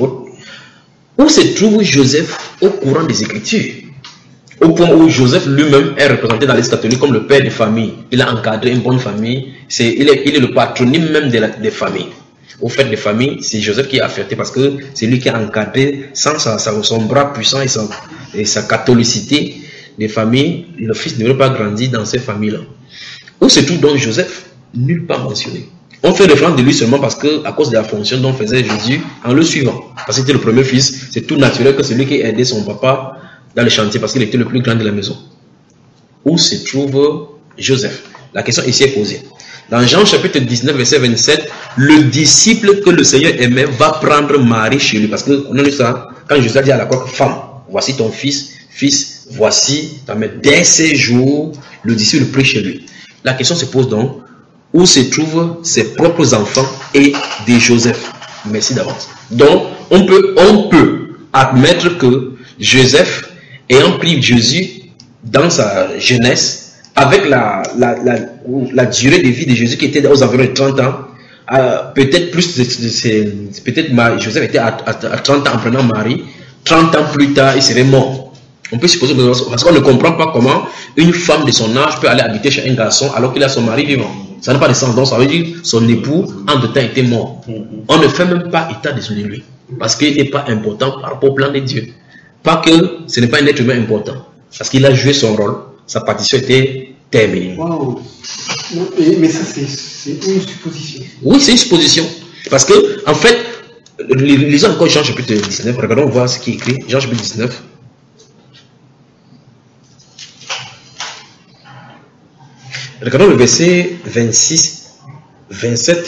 Où se trouve Joseph au courant des Écritures? Au point où Joseph lui-même est représenté dans l'Église catholique comme le père de famille. Il a encadré une bonne famille. C'est, il, est, il est le patronyme même de la, des familles. Au fait des familles, c'est Joseph qui a affecté parce que c'est lui qui a encadré sans sa, sa, son bras puissant et, son, et sa catholicité des familles. Le fils ne devrait pas grandir dans ces familles-là. Où se trouve donc Joseph? Nulle part mentionné. On fait référence de lui seulement parce que, à cause de la fonction dont faisait Jésus en le suivant. Parce qu'il était le premier fils, c'est tout naturel que celui qui aidait son papa dans le chantier parce qu'il était le plus grand de la maison. Où se trouve Joseph? La question ici est posée. Dans Jean chapitre dix-neuf, verset vingt-sept, le disciple que le Seigneur aimait va prendre Marie chez lui. Parce qu'on a lu ça, quand Jésus a dit à la croix, femme, voici ton fils, fils, voici ta mère. Dès ces jours, le disciple prie chez lui. La question se pose donc, où se trouvent ses propres enfants et de Joseph? Merci d'avance. Donc, on peut, on peut admettre que Joseph, ayant pris Jésus dans sa jeunesse, avec la, la, la, la durée de vie de Jésus qui était aux environs de trente ans, euh, peut-être plus, peut-être Joseph était à, à, à trente ans en prenant Marie, trente ans plus tard, il serait mort. On peut supposer, parce qu'on ne comprend pas comment une femme de son âge peut aller habiter chez un garçon alors qu'il a son mari vivant. Ça n'a pas de sens, donc ça veut dire que son époux, en deux temps, était mort. On ne fait même pas état de son lui, parce qu'il n'est pas important par rapport au plan de Dieu. Pas que ce n'est pas un être humain important, parce qu'il a joué son rôle, sa partition était terminée. Wow. Non, et, mais ça, c'est une supposition. Oui, c'est une supposition. Parce que, en fait, lisons encore Jean chapitre dix-neuf, regardons voir ce qui est écrit. Jean chapitre dix-neuf. Regardons le verset vingt-six, vingt-sept.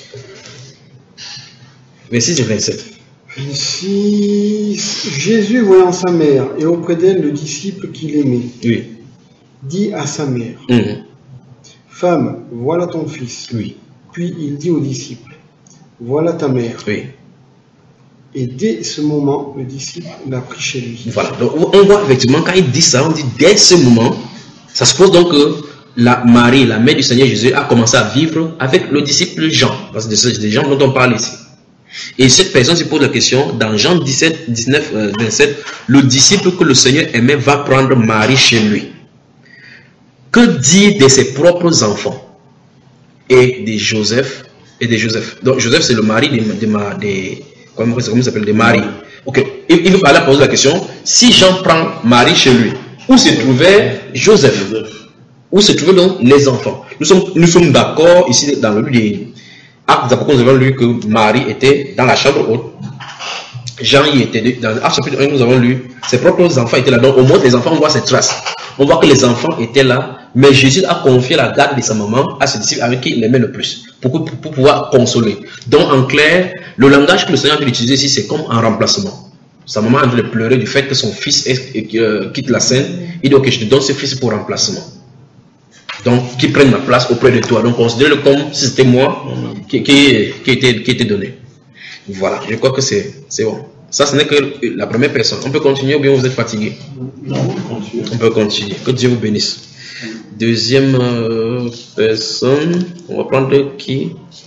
vingt-six et vingt-sept. vingt-six. Jésus, voyant sa mère et auprès d'elle le disciple qu'il aimait, oui, dit à sa mère, mmh. Femme, voilà ton fils. Oui. Puis il dit au disciple, voilà ta mère. Oui. Et dès ce moment, le disciple l'a pris chez lui. Voilà. Donc on voit effectivement, quand il dit ça, on dit dès ce moment, ça suppose donc que la Marie, la mère du Seigneur Jésus, a commencé à vivre avec le disciple Jean. Parce que c'est des gens dont on parle ici. Et cette personne se pose la question, dans Jean dix-sept, dix-neuf, vingt-sept, le disciple que le Seigneur aimait va prendre Marie chez lui. Que dire de ses propres enfants et de Joseph et de Joseph? Donc Joseph, c'est le mari de, de, de, de comment ça s'appelle, de Marie. Ok. Il, il veut pas là poser la question, si Jean prend Marie chez lui, où se trouvait Joseph? Où se trouvaient donc les enfants? Nous sommes, nous sommes d'accord ici dans le livre des Actes des Apôtres, nous avons lu que Marie était dans la chambre haute. Jean y était. Dans Actes chapitre un, nous avons lu ses propres enfants étaient là. Donc au moins les enfants, on voit ces traces. On voit que les enfants étaient là, mais Jésus a confié la garde de sa maman à ses disciples avec qui il aimait le plus, pour, pour, pour pouvoir consoler. Donc en clair, le langage que le Seigneur a utilisé ici, c'est comme un remplacement. Sa maman est en train de pleurer du fait que son fils est, est, euh, quitte la scène. Il dit ok, je te donne ce fils pour remplacement. Donc, qui prenne ma place auprès de toi. Donc, considère-le comme si c'était moi qui, qui, qui, était, qui était donné. Voilà, je crois que c'est bon. Ça, ce n'est que la première personne. On peut continuer ou bien vous êtes fatigué? Non, on peut continuer. On peut continuer. Que Dieu vous bénisse. Deuxième euh, personne, on va prendre qui?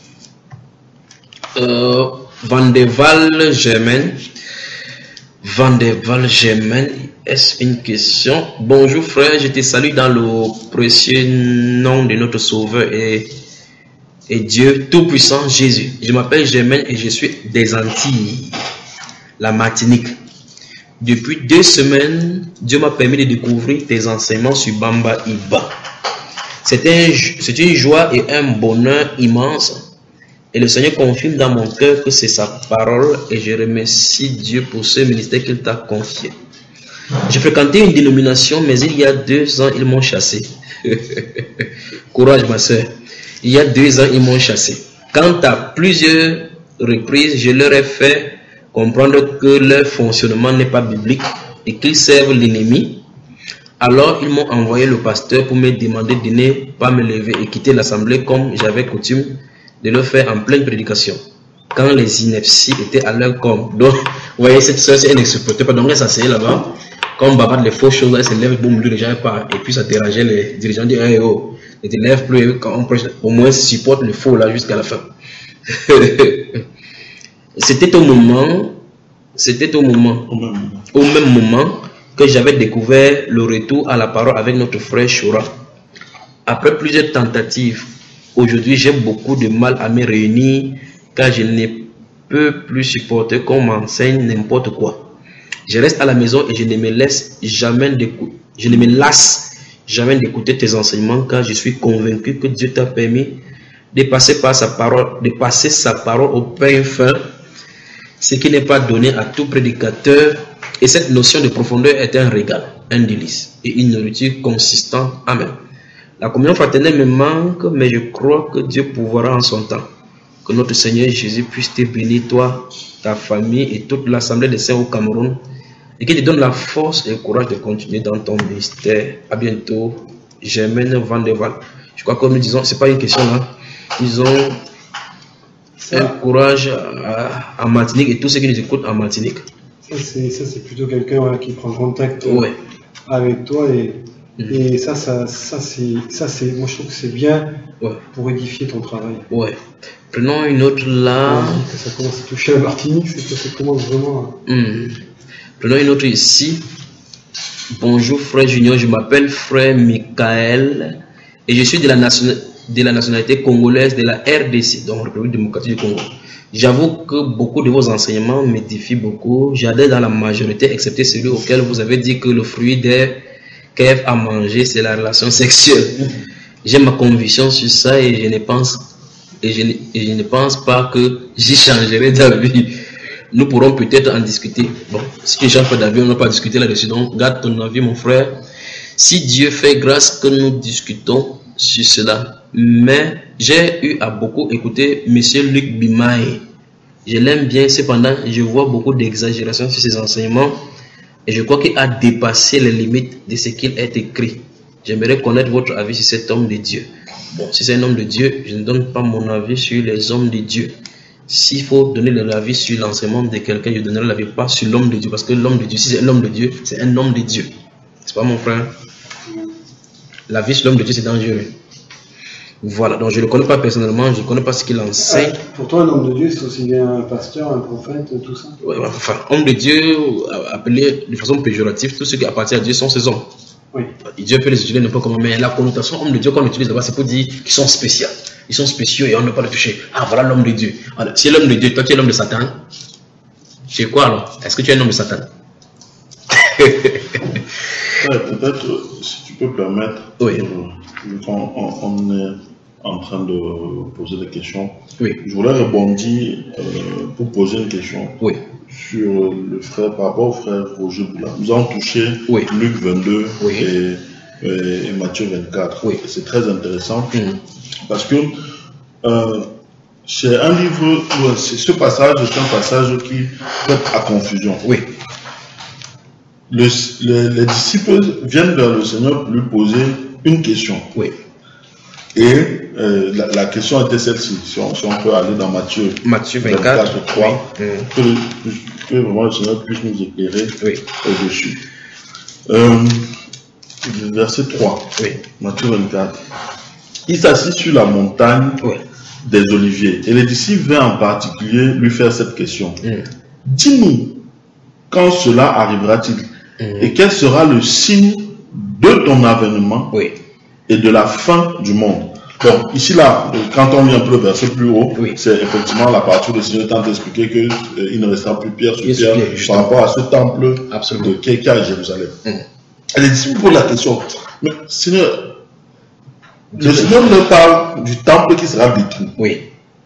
euh, Vandeval Germaine. Vandeval Germaine, est-ce une question? Bonjour frère, je te salue dans le précieux nom de notre Sauveur et, et Dieu Tout-Puissant Jésus. Je m'appelle Germaine et je suis des Antilles, la Martinique. Depuis deux semaines, Dieu m'a permis de découvrir tes enseignements sur Bamba Iba. C'est un, une joie et un bonheur immense. Et le Seigneur confirme dans mon cœur que c'est sa parole et je remercie Dieu pour ce ministère qu'il t'a confié. J'ai fréquenté une dénomination, mais il y a deux ans, ils m'ont chassé. Courage, ma soeur. Il y a deux ans, ils m'ont chassé. Quant à plusieurs reprises, je leur ai fait comprendre que leur fonctionnement n'est pas biblique et qu'ils servent l'ennemi. Alors, ils m'ont envoyé le pasteur pour me demander de ne pas me lever et quitter l'assemblée comme j'avais coutume de le faire en pleine prédication, quand les inepties étaient à leur compte. Donc, vous voyez, cette soeur, c'est un insupportable. Donc, elle s'asseyait là-bas, comme bavarde les faux choses, elle se lève, boum, les gens partent. Et puis, ça dérangeait les dirigeants, disent, hey, oh, ne te lève plus, quand on prêche, au moins, supporte le faux là jusqu'à la fin. C'était au moment, c'était au moment, au même moment que j'avais découvert le retour à la parole avec notre frère Shura. Après plusieurs tentatives, aujourd'hui, j'ai beaucoup de mal à me réunir car je ne peux plus supporter qu'on m'enseigne n'importe quoi. Je reste à la maison et je ne me laisse jamais d'écouter, je ne me lasse jamais d'écouter tes enseignements car je suis convaincu que Dieu t'a permis de passer par sa parole, de passer sa parole au pain fin, ce qui n'est pas donné à tout prédicateur. Et cette notion de profondeur est un régal, un délice et une nourriture consistante. Amen. La communion fraternelle me manque, mais je crois que Dieu pourra en son temps. Que notre Seigneur Jésus puisse te bénir, toi, ta famille et toute l'Assemblée des Saints au Cameroun, et qu'il te donne la force et le courage de continuer dans ton ministère. À bientôt, Germaine Vandeval. Je crois que nous disons, c'est pas une question là, disons un courage à, à Martinique et tous ceux qui nous écoutent en Martinique. Ça, c'est plutôt quelqu'un voilà, qui prend contact ouais. avec toi et. Et ça, ça, ça c'est, moi je trouve que c'est bien ouais. pour édifier ton travail. Ouais. Prenons une autre là. Que ça commence à toucher la Martinique, c'est que ça commence vraiment. À... Mmh. Prenons une autre ici. Bonjour frère Junior, je m'appelle frère Michael et je suis de la, nation... de la nationalité congolaise de la R D C, donc République démocratique du Congo. J'avoue que beaucoup de vos enseignements m'édifient beaucoup. J'adhère dans la majorité, excepté celui auquel vous avez dit que le fruit des qu'Ève à manger, c'est la relation sexuelle. J'ai ma conviction sur ça et je ne pense, et je ne, et je ne pense pas que j'y changerai d'avis. Nous pourrons peut-être en discuter. Bon, si tu changes pas d'avis, on n'a pas discuté là-dessus. Donc, garde ton avis, mon frère. Si Dieu fait grâce que nous discutons sur cela. Mais j'ai eu à beaucoup écouter M. Luc Bimaï. Je l'aime bien, cependant, je vois beaucoup d'exagération sur ses enseignements. Et je crois qu'il a dépassé les limites de ce qu'il est écrit. J'aimerais connaître votre avis sur cet homme de Dieu. Bon, si c'est un homme de Dieu, je ne donne pas mon avis sur les hommes de Dieu. S'il faut donner l'avis sur l'enseignement de quelqu'un, je donnerai l'avis pas sur l'homme de Dieu. Parce que l'homme de Dieu, si c'est un homme de Dieu, c'est un homme de Dieu. C'est pas mon frère. L'avis sur l'homme de Dieu, c'est dangereux. Voilà, donc je ne le connais pas personnellement, je ne connais pas ce qu'il enseigne. Ah, pour toi, un homme de Dieu, c'est aussi bien un pasteur, un prophète, tout ça. Ouais, enfin, homme de Dieu, appelé de façon péjorative, tous ceux qui appartiennent à Dieu sont ses hommes. Oui. Dieu peut les utiliser n'importe comment, mais la connotation homme de Dieu qu'on utilise là-bas, c'est pour dire qu'ils sont spéciaux. Ils sont spéciaux et on ne peut pas les toucher. Ah, voilà l'homme de Dieu. Alors, si l'homme de Dieu, toi tu es l'homme de Satan, tu es quoi alors? Est-ce que tu es un homme de Satan? Ouais, peut-être, si tu peux permettre, oui. euh, quand on, on est en train de poser des questions, oui. je voulais rebondir euh, pour poser une question oui. sur le frère, par rapport au frère Roger Boula. Nous avons touché oui. Luc vingt-deux oui. et, et, et Matthieu vingt-quatre. Oui. C'est très intéressant mmh. parce que euh, c'est un livre, ce passage est un passage qui prête à confusion. Oui. Le, le, les disciples viennent vers le Seigneur pour lui poser une question. Oui. Et euh, la, la question était celle-ci. Si on, si on peut aller dans Matthieu, Matthieu vingt-quatre, trois, oui. que, le, que vraiment le Seigneur puisse nous éclairer oui. au-dessus. Euh, verset trois, oui. Matthieu vingt-quatre. Il s'assit sur la montagne oui. des Oliviers. Et les disciples vinrent en particulier lui faire cette question. Mm. Dis-nous, quand cela arrivera-t-il? Mm. Et quel sera le signe de ton avènement oui. et de la fin du monde? Donc, ici, là, quand on lit un peu le verset plus haut, oui. c'est effectivement la partie où le Seigneur tente d'expliquer qu'il euh, ne restera plus pierre sur pierre par rapport à ce temple Absolument. de quelqu'un à Jérusalem. Mm. Et les disciples posent la question. Mais Seigneur, le Seigneur leur parle du temple qui sera détruit. Oui.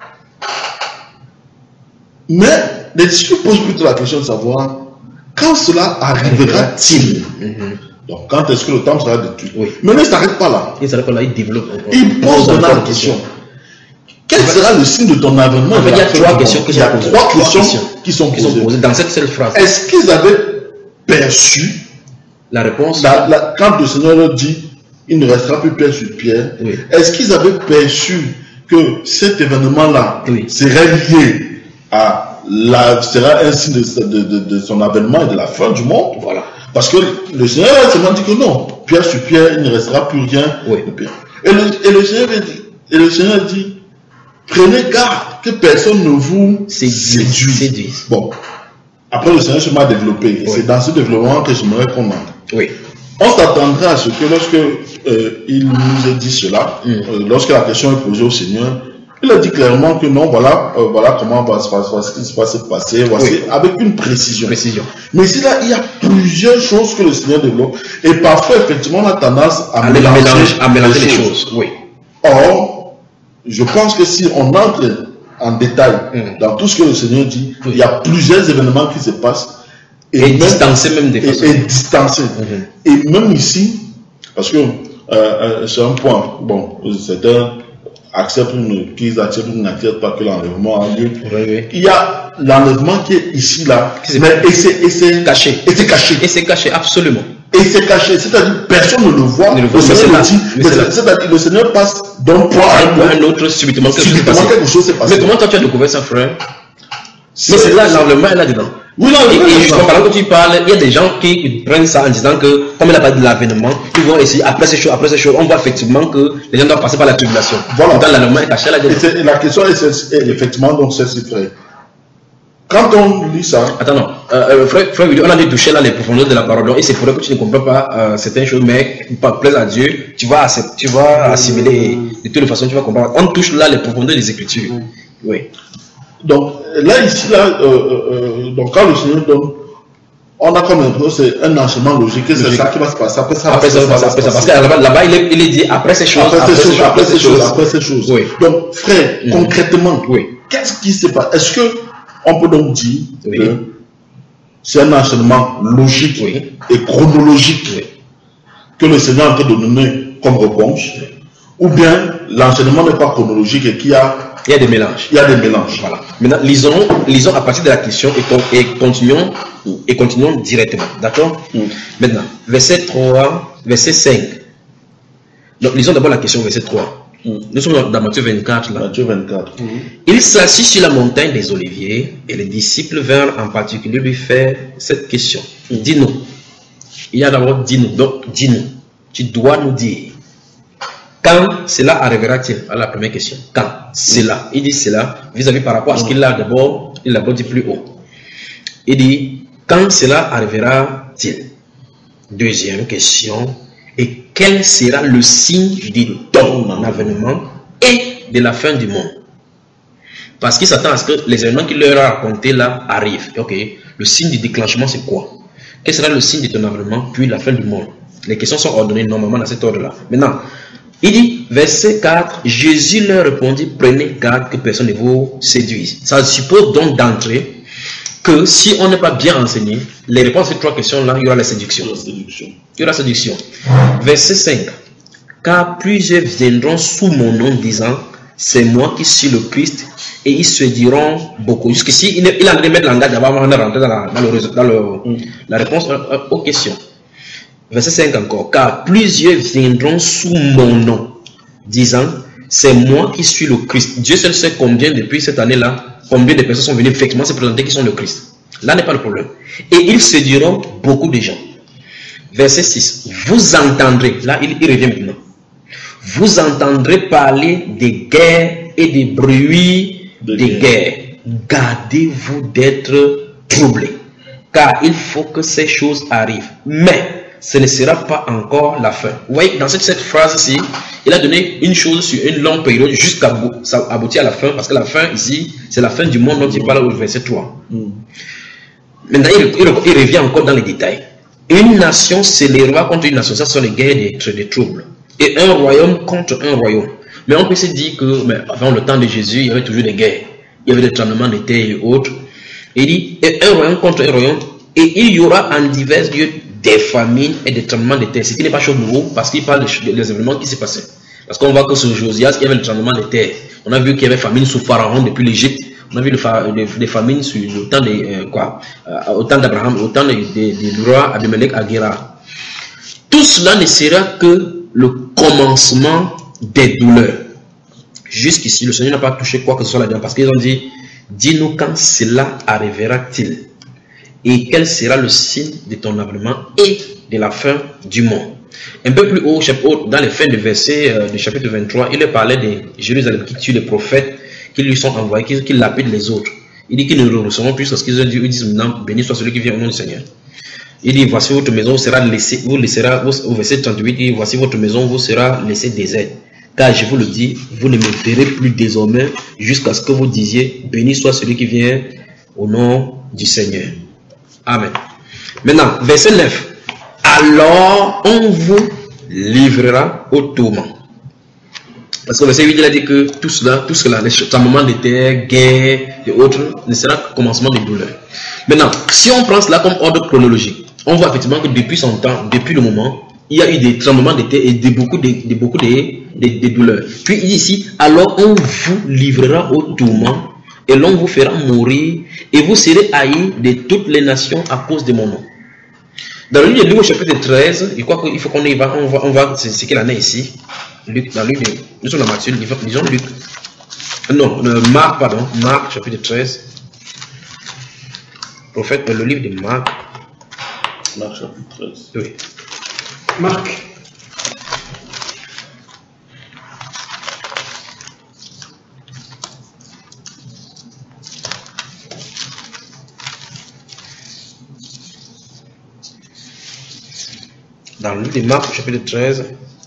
Mais les disciples posent plutôt la question de savoir quand cela arrivera-t-il. Mm-hmm. Donc, quand est-ce que le temple sera détruit? Oui. Mais ne s'arrête pas là. Il s'arrête pas là, il développe. Il pose la question. Quel sera le signe de ton avènement? En fait, il y a trois questions qui sont posées. Trois questions qui sont posées dans cette seule phrase. Est-ce qu'ils avaient perçu la réponse? la, la, Quand le Seigneur leur dit il ne restera plus pierre sur pierre. Oui. Est-ce qu'ils avaient perçu que cet événement-là oui. serait lié à la, sera un signe de, de, de, de son avènement et de la fin du monde? Voilà. Parce que le Seigneur a seulement dit que non, pierre sur pierre, il ne restera plus rien oui. de pierre. Et le, et, le Seigneur dit, et le Seigneur dit, prenez garde que personne ne vous séduise. séduise. Bon. Après, le Seigneur se m'a développé. Oui. C'est dans ce développement que j'aimerais qu'on entre. Oui. On s'attendrait à ce que lorsque euh, il nous a dit cela, mm. euh, lorsque la question est posée au Seigneur, il a dit clairement que non, voilà, euh, voilà comment va se passer, ce qui se va se passer, voici, oui. avec une précision. précision. Mais ici là, il y a plusieurs choses que le Seigneur développe, et parfois effectivement on a tendance à, à mélanger, mélange, à mélanger les choses. choses. Oui. Or, je pense que si on entre en détail mm. dans tout ce que le Seigneur dit, oui. il y a plusieurs événements qui se passent. Et, et distancé même des façons. Et, et distancé. Mm-hmm. Et même ici, parce que euh, euh, c'est un point, bon, certains acceptent une, qu'ils acceptent ou n'acceptent pas que l'enlèvement a lieu. Oui, oui. Il y a l'enlèvement qui est ici, là, mais et c'est, et c'est caché. Et c'est caché. Et c'est caché, absolument. Et c'est caché, c'est-à-dire personne ne le voit. Ne le voit le Seigneur dit, c'est-à-dire le Seigneur passe d'un point à un autre, subitement quelque chose s'est passé. Mais comment toi tu as découvert ça, frère? Mais c'est là, l'enlèvement est là dedans. Oui, non, et, et justement, pendant que tu parles, il y a des gens qui prennent ça en disant que, comme il n'a pas de l'avènement, ils vont essayer, après ces choses, après ces choses, on voit effectivement que les gens doivent passer par la tribulation. Voilà. Dans l'avènement est caché là dedans. Et, et la question est, est, est effectivement donc c'est vrai. Quand on lit ça. Attends, non. Euh, frère, frère, on a dû toucher là les profondeurs de la parole. Donc, et c'est pour ça que tu ne comprends pas euh, certaines choses, mais par plaise à Dieu, tu vas, tu vas assimiler de toutes les façons, tu vas comprendre. On touche là les profondeurs des Écritures. Oui. Donc, là, ici, là, euh, euh, donc quand le Seigneur donne, on a comme l'impression c'est un enchaînement logique, et c'est ça qui va se passer. Après ça, après ça, ça, ça, ça, parce que là-bas, là-bas il, est, il est dit après ces choses, après, après ces choses, après ces choses, après ces choses. Oui. Donc, frère, mmh. concrètement, oui. qu'est-ce qui se passe? Est-ce que on peut donc dire oui. que c'est un enchaînement logique oui. et chronologique oui. que le Seigneur est en train de donner comme réponse, oui. ou bien l'enchaînement n'est pas chronologique et qu'il y a Il y a des mélanges. Il y a des mélanges. Voilà. Maintenant, lisons, lisons à partir de la question et, et continuons et continuons directement. D'accord? Mm. Maintenant, verset trois, verset cinq. Donc, lisons d'abord la question, verset trois. Mm. Nous sommes dans Matthieu vingt-quatre. Là. Matthieu vingt-quatre. Mm. Il s'assit sur la montagne des Oliviers et les disciples vinrent en particulier lui faire cette question. Mm. Dis-nous. Il y a d'abord dis-nous. Donc, dis-nous. Tu dois nous dire. Quand cela arrivera-t-il? À la première question. Quand cela? Il dit cela vis-à-vis par rapport à ce qu'il a d'abord, il l'a dit plus haut. Il dit, quand cela arrivera-t-il? Deuxième question. Et quel sera le signe de ton avènement et de la fin du monde? Parce qu'il s'attend à ce que les événements qu'il leur a racontés là arrivent. Ok. Le signe du déclenchement, c'est quoi? Quel sera le signe de ton avènement puis la fin du monde? Les questions sont ordonnées normalement dans cet ordre-là. Maintenant, il dit, verset quatre, Jésus leur répondit, prenez garde que personne ne vous séduise. Ça suppose donc d'entrée que si on n'est pas bien renseigné, les réponses à ces trois questions-là, il y aura la séduction. La séduction. Il y aura la séduction. Verset cinq, car plusieurs viendront sous mon nom disant, c'est moi qui suis le Christ, et ils se diront beaucoup. Jusqu'ici, il, il a envie de mettre langage avant de rentrer dans la, dans le, dans le, mm. la réponse aux questions. Verset cinq encore. Car plusieurs viendront sous mon nom, disant, c'est moi qui suis le Christ. Dieu seul sait combien depuis cette année-là, combien de personnes sont venues effectivement se présenter qui sont le Christ. Là n'est pas le problème. Et ils se diront beaucoup de gens. Verset six. Vous entendrez, là il, il revient maintenant. Vous entendrez parler des guerres et des bruits de des guerres. guerres. Gardez-vous d'être troublés, car il faut que ces choses arrivent. Mais ce ne sera pas encore la fin. Vous voyez, dans cette, cette phrase-ci, il a donné une chose sur une longue période jusqu'à aboutir à la fin, parce que la fin ici, c'est la fin du monde dont il parle au verset trois. Mm. Maintenant, il, il, il revient encore dans les détails. Une nation s'élèvera contre une nation, ça sont les guerres des, des troubles. Et un royaume contre un royaume. Mais on peut se dire que, mais avant le temps de Jésus, il y avait toujours des guerres. Il y avait des tremblements de terre et autres. Il dit, et un royaume contre un royaume, et il y aura en divers lieux des famines et des tremblements de terre. Ce qui n'est pas chose nouveau, parce qu'il parle des, des événements qui s'est passé. Parce qu'on voit que sur Josias, il y avait le tremblement de terre. On a vu qu'il y avait famine sous Pharaon depuis l'Égypte. On a vu des famines sur le temps de, euh, quoi, euh, au temps d'Abraham, au temps du roi Abimelech à Guéra. Tout cela ne sera que le commencement des douleurs. Jusqu'ici, le Seigneur n'a pas touché quoi que ce soit là-dedans, parce qu'ils ont dit, dis-nous quand cela arrivera-t-il, et quel sera le signe de ton avènement et de la fin du monde. Un peu plus haut, dans les fins de verset euh, du chapitre vingt-trois, il parlait de Jérusalem qui tue les prophètes qui lui sont envoyés, qui, qui lapident les autres. Il dit qu'ils ne le recevront plus parce qu'ils ont dit, ils disent maintenant, béni soit celui qui vient au nom du Seigneur. Il dit, voici votre maison vous sera laissée, vous laissera, au verset trente-huit, il dit, voici votre maison vous sera laissée déserte. Car je vous le dis, vous ne me verrez plus désormais jusqu'à ce que vous disiez, béni soit celui qui vient au nom du Seigneur. Amen. Maintenant, verset neuf. Alors on vous livrera au tourment. Parce que verset huit, il a dit que tout cela, tout cela, les tremblements de terre, guerre et autres, ne sera que commencement de douleur. Maintenant, si on prend cela comme ordre chronologique, on voit effectivement que depuis son temps, depuis le moment, il y a eu des tremblements de terre et de beaucoup de, de, beaucoup de, de, de douleurs. Puis il dit ici, alors on vous livrera au tourment et l'on vous fera mourir et vous serez haïs de toutes les nations à cause de mon nom. Dans le livre de Luc au chapitre treize, je crois qu'il faut qu'on y va, on va, on va c'est ce qu'il en est ici. Luc, dans Luc, nous sommes dans Matthieu, disons Luc. Non, Marc, pardon, Marc chapitre treize. Prophète, le livre de Marc. Marc chapitre treize. Oui. Marc. Dans le livre de Marc, chapitre treize,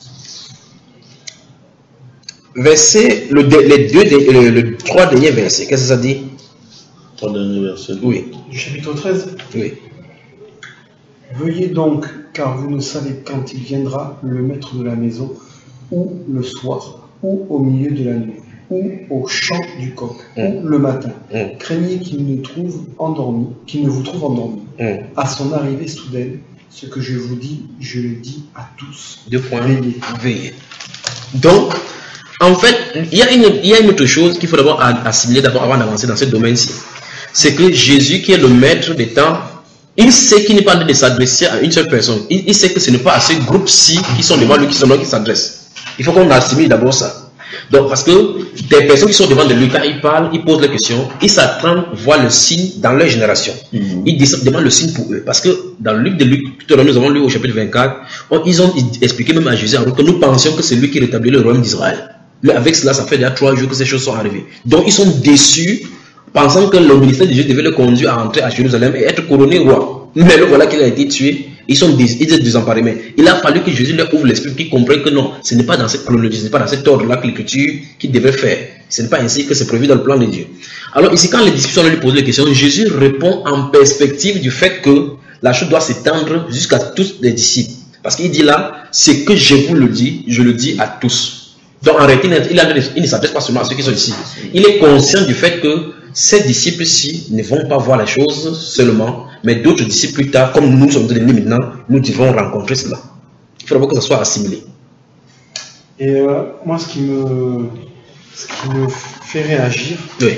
verset, le, les deux, le, le trois derniers versets, qu'est-ce que ça dit? Trois derniers versets. Oui. Du chapitre treize. Oui. Veuillez donc, car vous ne savez quand il viendra, le maître de la maison, ou le soir, ou au milieu de la nuit, ou au chant du coq, mm. ou le matin. Mm. Craignez qu'il ne trouve endormi, qu'il ne vous trouve endormi. Mm. À son arrivée soudaine, ce que je vous dis, je le dis à tous. Deux points. Veillez. Veillez. Donc, en fait, il y a une, il y a une autre chose qu'il faut d'abord assimiler d'abord avant d'avancer dans ce domaine-ci. C'est que Jésus, qui est le maître des temps, il sait qu'il n'est pas en train de s'adresser à une seule personne. Il, il sait que ce n'est pas à ce groupe-ci qui sont devant lui qui sont là qui s'adressent. Il faut qu'on assimile d'abord ça. Donc, parce que des personnes qui sont devant de lui, quand ils parlent, ils posent les questions, ils s'attendent voir le signe dans leur génération. Mm-hmm. Ils demandent le signe pour eux. Parce que dans le livre de Luc, tout à l'heure, nous avons lu au chapitre vingt-quatre, ils ont expliqué même à Jésus que nous pensions que c'est lui qui rétablit le royaume d'Israël. Mais avec cela, ça fait déjà trois jours que ces choses sont arrivées. Donc, ils sont déçus, pensant que le ministère de Dieu devait le conduire à entrer à Jérusalem et être couronné roi. Mais le voilà qu'il a été tué. Ils sont dés ils étaient désemparés. Mais il a fallu que Jésus leur ouvre l'esprit, qu'ils comprennent que non, ce n'est pas dans cette chronologie, ce n'est pas dans cet ordre-là que l'écriture qu'ils devaient faire. Ce n'est pas ainsi que c'est prévu dans le plan de Dieu. Alors ici, quand les discussions lui posent les questions, Jésus répond en perspective du fait que la chose doit s'étendre jusqu'à tous les disciples. Parce qu'il dit là, c'est que je vous le dis, je le dis à tous. Donc en réalité, il, a, il ne s'adresse pas seulement à ceux qui sont ici. Il est conscient du fait que ces disciples-ci ne vont pas voir la chose seulement, mais d'autres disciples plus tard, comme nous sommes devenus maintenant, nous devons rencontrer cela. Il faut d'abord que ça soit assimilé. Et euh, moi, ce qui me, ce qui me fait réagir. Oui.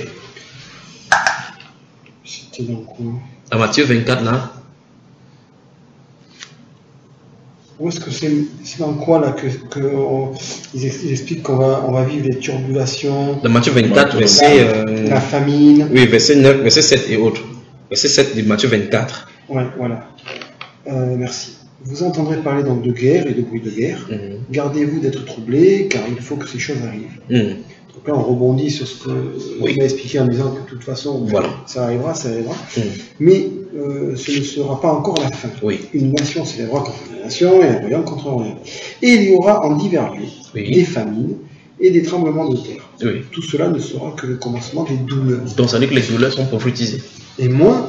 C'était dans quoi? À Matthieu vingt-quatre, là. Où est-ce que c'est c'est dans quoi là que, que on, ils, ex- ils expliquent qu'on va, on va vivre des tribulations, Dans Matthieu vingt-quatre, verset, euh, la famine. oui, verset neuf, verset sept et autres. Verset sept de Matthieu vingt-quatre. Ouais, voilà. Euh, merci. Vous entendrez parler donc de guerre et de bruit de guerre. Mhm. Gardez-vous d'être troublés, car il faut que ces choses arrivent. Mhm. Donc là, on rebondit sur ce que Oui. vous m'avez expliqué en disant que de toute façon, Voilà. ça arrivera, ça arrivera. Mhm. Mais euh, ce ne sera pas encore la fin. Oui. Une nation s'élèvera contre une nation et un royaume contre un royaume. Et il y aura en divers lieux Oui. des famines et des tremblements de terre. Oui. Tout cela ne sera que le commencement des douleurs. Donc ça veut dire que les douleurs sont prophétisées. Et moi,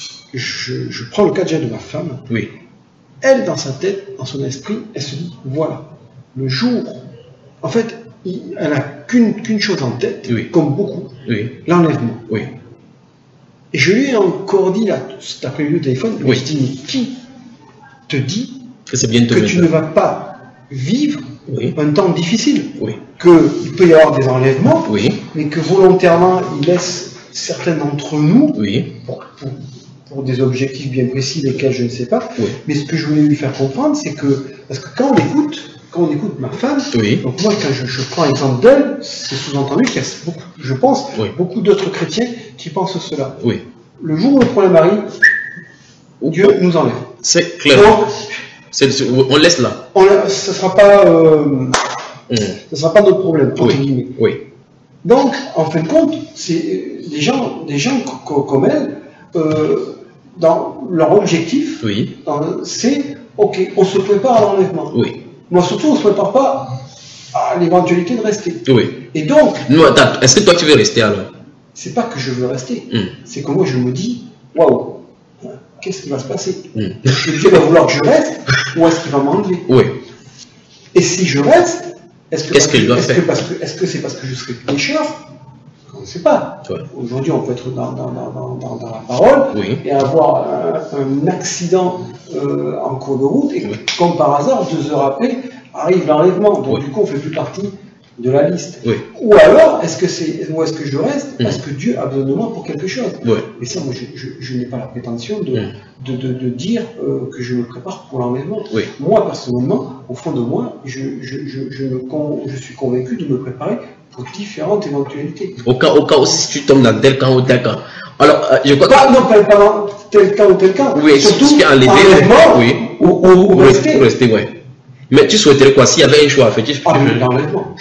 je, je prends le cas déjà de ma femme. Oui. Elle, dans sa tête, dans son esprit, elle se dit, voilà, le jour, en fait, il- elle n'a qu'une qu'une chose en tête, Oui. comme beaucoup, Oui. l'enlèvement. Oui. Et je lui ai encore dit, là, cet après-midi au téléphone, Oui. je dis, mais qui te dit Que c'est bientôt que tu ne maintenant. vas pas vivre Oui. un temps difficile, Oui. qu'il peut y avoir des enlèvements, Oui. mais que volontairement, il laisse certains d'entre nous, Oui. pour, pour- pour des objectifs bien précis, lesquels je ne sais pas, Oui. mais ce que je voulais lui faire comprendre, c'est que, parce que quand on écoute, quand on écoute ma femme, Oui. donc moi, quand je, je prends l'exemple d'elle, c'est sous-entendu qu'il y a beaucoup, je pense, Oui. beaucoup d'autres chrétiens qui pensent cela. Oui. Le jour où le problème arrive, Dieu nous enlève. C'est clair. Donc, C'est- c'est- on laisse là. on a- ce ne sera pas, euh, Mhm. ce sera pas notre problème, entre Oui. guillemets. Oui. Donc, en fin de compte, c'est des gens, des gens co- co- comme elle, euh, dans leur objectif, Oui. dans- c'est ok, on se prépare à l'enlèvement. Oui. Moi surtout, on ne se prépare pas à l'éventualité de rester. Oui. Et donc, Non, attends, est-ce que toi tu veux rester alors? c'est pas que je veux rester, Mhm. c'est que moi je me dis, waouh, qu'est-ce qui va se passer? Mhm. Est-ce que Dieu va vouloir que je reste ou est-ce qu'il va m'enlever? Oui. Et si je reste, est-ce que Qu'est-ce parce qu'il doit est-ce faire que parce que- est-ce que c'est parce que je serai pécheur? On ne sait pas. Ouais. Aujourd'hui, on peut être dans, dans, dans, dans, dans- dans la parole Oui. et avoir un, un accident euh, en cours de route et Oui. comme par hasard, deux heures après, arrive l'enlèvement. Donc Oui. du coup, on ne fait plus partie de la liste. Oui. Ou alors, est-ce que c'est, ou est-ce que je reste Mhm. parce que Dieu a besoin de moi pour quelque chose? Oui. Et ça, moi, je, je, je n'ai pas la prétention de, Mhm. de, de, de dire euh, que je me prépare pour l'enlèvement. Oui. Moi, personnellement, au fond de moi, je, je, je, je, me con- je suis convaincu de me préparer pour différentes éventualités. Au cas, au cas où si tu tombes dans tel camp ou tel camp. Alors, euh, je crois Pas, non, pas, pas dans tel cas ou tel cas. Oui, surtout ce qui est enlevé, enlèvement oui. ou, ou, ou Ou rester. rester, ou rester, ouais. Mais tu souhaiterais quoi s'il y avait un choix à faire? tu- Ah, mais l'enlèvement.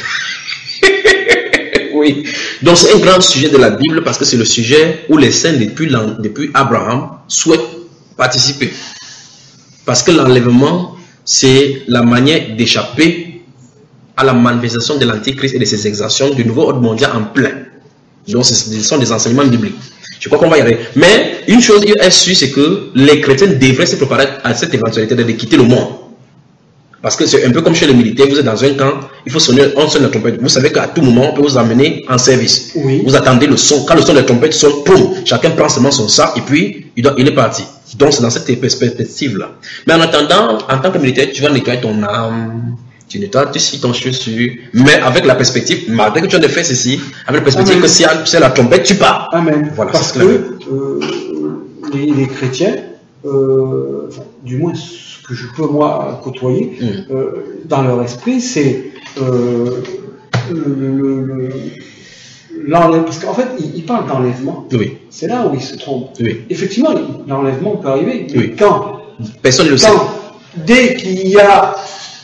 Oui. Donc c'est un grand sujet de la Bible parce que c'est le sujet où les saints depuis, l'en- depuis Abraham souhaitent participer. Parce que l'enlèvement, c'est la manière d'échapper à la manifestation de l'Antichrist et de ses exactions du nouveau ordre mondial en plein. Donc ce sont des enseignements bibliques. Je crois qu'on va y arriver. Mais une chose est sûre, c'est que les chrétiens devraient se préparer à cette éventualité de quitter le monde. Parce que c'est un peu comme chez les militaires, vous êtes dans un camp, il faut sonner, on sonne la trompette. Vous savez qu'à tout moment, on peut vous amener en service. Oui. Vous attendez le son. Quand le son de la trompette sonne, poum, chacun prend seulement son sac et puis il, doit, il est parti. Donc c'est dans cette perspective-là. Mais en attendant, en tant que militaire, tu vas nettoyer ton âme, tu nettoies, tu scies ton chaussure, mais avec la perspective, malgré que tu as fait ceci, avec la perspective Amen. que si c'est la trompette, tu pars. Amen. Voilà, Parce c'est que clair. euh, les, les chrétiens, euh, enfin, du moins ce que je peux moi côtoyer, Mm. euh, dans leur esprit, c'est euh, le, le, le- l'enlèvement. Parce qu'en fait, ils, ils parlent d'enlèvement. Oui, C'est là où ils se trompent. oui. Effectivement, l'enlèvement peut arriver, mais Oui. quand, Personne ne le sait. quand dès qu'il y a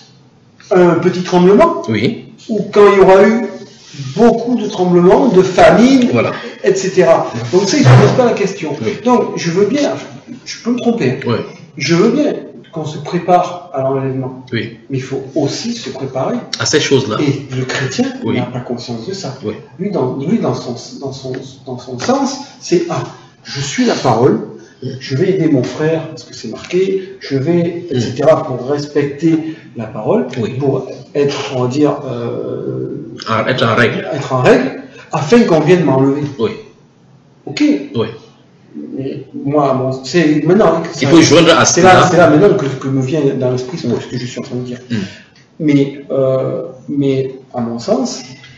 un petit tremblement, Oui, ou quand il y aura eu beaucoup de tremblements, de famine, voilà. et cetera. Donc ça, il ne se pose pas la question. Oui. Donc, je veux bien, je peux me tromper, Oui, je veux bien qu'on se prépare à l'enlèvement, oui. mais il faut aussi se préparer. À ces choses-là. Et le chrétien Oui. n'a pas conscience de ça. Oui. Lui, dans, lui, dans, son, dans, son, dans son sens, c'est ah, je suis la parole, je vais aider mon frère parce que c'est marqué, je vais, et cetera, pour respecter la parole, Oui. pour être, on va dire, euh, À être en règle. être en règle, afin qu'on vienne m'enlever. Oui, Ok. oui. Mais moi, bon, c'est maintenant. Il faut joindre à C'est là, cela. c'est là maintenant que, que me vient dans l'esprit ce que je suis en train de dire. Mm. Mais, euh, mais à mon sens,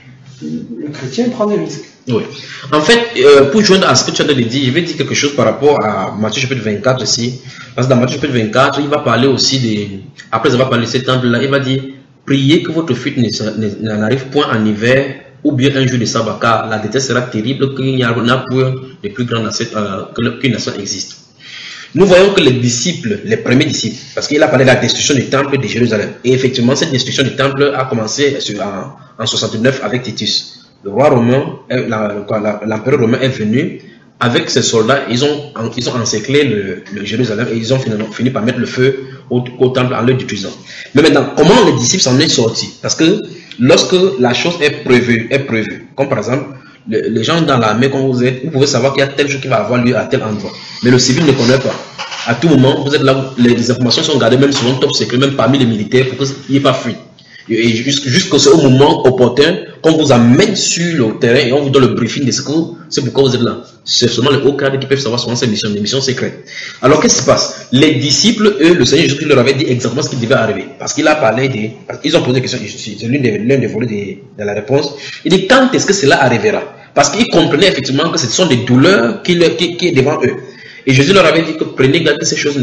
le chrétien prend des risques. Oui. En fait, euh, pour joindre à ce que tu as dit, je vais dire quelque chose par rapport à Matthieu chapitre vingt-quatre ici. Parce que dans Matthieu chapitre vingt-quatre, il va parler aussi des... Après avoir parlé de cet temple-là, il va dire, priez que votre fuite n'arrive point en hiver ou bien un jour de sabbat, car la détresse sera terrible qu'il n'y a point de plus grande euh, qu'une nation existe. Nous voyons que les disciples, les premiers disciples, parce qu'il a parlé de la destruction du temple de Jérusalem. Et effectivement, cette destruction du temple a commencé en, en soixante-neuf avec Titus. Le roi romain, l'empereur romain est venu avec ses soldats, ils ont, ils ont encerclé le, le Jérusalem et ils ont finalement fini par mettre le feu au, au temple en le détruisant. Mais maintenant, comment les disciples s'en sont sortis? Parce que lorsque la chose est prévue, est prévue, comme par exemple, le, les gens dans l'armée, quand vous êtes, vous pouvez savoir qu'il y a tel jour qui va avoir lieu à tel endroit. Mais le civil ne connaît pas. À tout moment, vous êtes là, les, les informations sont gardées même sur un top secret, même parmi les militaires, pour qu'il n'y ait pas fuite. Et jusqu'au moment opportun, qu'on vous amène sur le terrain et on vous donne le briefing de ce que c'est pourquoi vous êtes là. C'est seulement les hauts cadres qui peuvent savoir souvent ces missions, des missions secrètes. Alors qu'est-ce qui se passe? Les disciples, eux, le Seigneur Jésus leur avait dit exactement ce qui devait arriver. Parce qu'il a parlé des... Ils ont posé des questions, c'est l'un des, l'un des volets de, de la réponse. Il dit quand est-ce que cela arrivera? Parce qu'ils comprenaient effectivement que ce sont des douleurs qui, qui, qui est devant eux. Et Jésus leur avait dit que prenez garde que ces choses,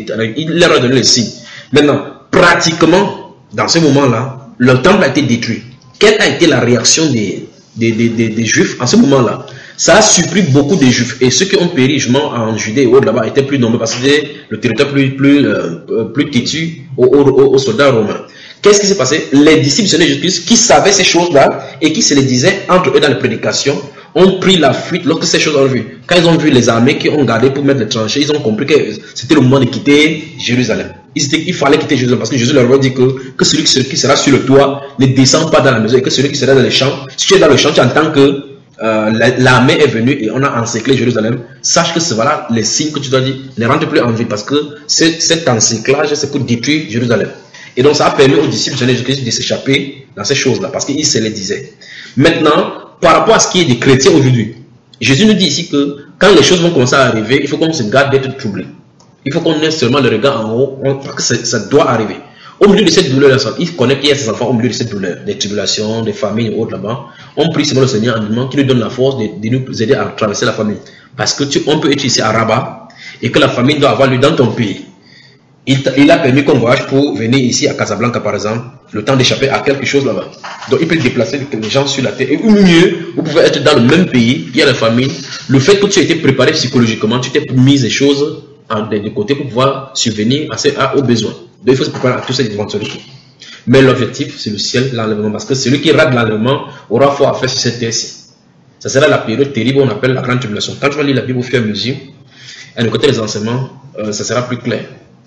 il leur a donné le signe. Maintenant, pratiquement, dans ce moment-là, le temple a été détruit. Quelle a été la réaction des, des, des, des, des Juifs en ce moment-là? Ça a surpris beaucoup de Juifs. Et ceux qui ont péri justement en Judée et autres là-bas étaient plus nombreux parce que c'était le territoire plus, plus, euh, plus têtu aux, aux, aux soldats romains. Qu'est-ce qui s'est passé? Les disciples du Seigneur Jésus-Christ qui savaient ces choses-là et qui se les disaient entre eux dans les prédications ont pris la fuite lorsque ces choses ont vu. Quand ils ont vu les armées qui ont gardé pour mettre les tranchées, ils ont compris que c'était le moment de quitter Jérusalem. Il, il fallait quitter Jérusalem parce que Jésus leur a dit que, que celui qui sera sur le toit ne descend pas dans la maison et que celui qui sera dans les champs, si tu es dans le champ, tu entends que euh, l'armée est venue et on a encerclé Jérusalem. Sache que c'est voilà les signes que tu dois dire, ne rentre plus en ville parce que cet encerclage c'est pour détruire Jérusalem. Et donc ça a permis aux disciples de Jésus-Christ de s'échapper dans ces choses-là parce qu'ils se les disaient. Maintenant, par rapport à ce qui est des chrétiens aujourd'hui, Jésus nous dit ici que quand les choses vont commencer à arriver, il faut qu'on se garde d'être troublé. Il faut qu'on ait seulement le regard en haut, parce que ça, ça doit arriver. Au milieu de cette douleur, il connaît qu'il y a ses enfants au milieu de cette douleur, des tribulations, des familles et autres là-bas. On prie seulement le Seigneur en demandant qu'il nous donne la force de, de nous aider à traverser la famine. Parce que tu, on peut être ici à Rabat et que la famine doit avoir lieu dans ton pays. Il, il a permis qu'on voyage pour venir ici à Casablanca par exemple, le temps d'échapper à quelque chose là-bas. Donc il peut déplacer les gens sur la terre. Et ou mieux, vous pouvez être dans le même pays, il y a la famine. Le fait que tu aies été préparé psychologiquement, tu t'es mis les choses de, de côté pour pouvoir subvenir à ces, à, aux besoins. Donc il faut se préparer à toutes ces éventualités. Mais l'objectif, c'est le ciel, l'enlèvement. Parce que celui qui rate l'enlèvement aura foi à faire sur cette terre-ci. Ça sera la période terrible, on appelle la grande tribulation. Quand tu vas lire la Bible au fur et à mesure, et de côté des enseignements, euh, ça sera plus clair.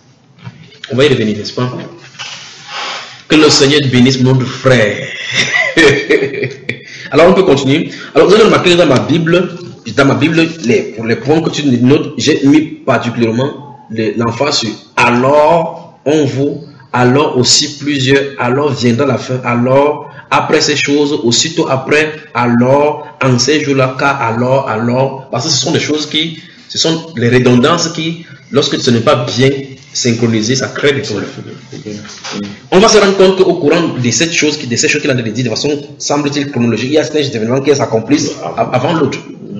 On va y revenir, n'est-ce pas? Que le Seigneur bénisse mon frère. Alors on peut continuer. Alors vous allez remarquer dans ma Bible, dans ma Bible, les, pour les points que tu notes, j'ai mis particulièrement l'emphase sur alors on vous, alors aussi plusieurs, alors viendra la fin, alors après ces choses, aussitôt après, alors en ces jours-là, car alors, alors, parce que ce sont des choses qui, ce sont les redondances qui, lorsque ce n'est pas bien synchronisé, ça crée des problèmes. On va se rendre compte qu'au courant de cette chose, de ces choses qu'il a dit de façon, semble-t-il, chronologique, il y a certains événements qui s'accomplissent avant l'autre.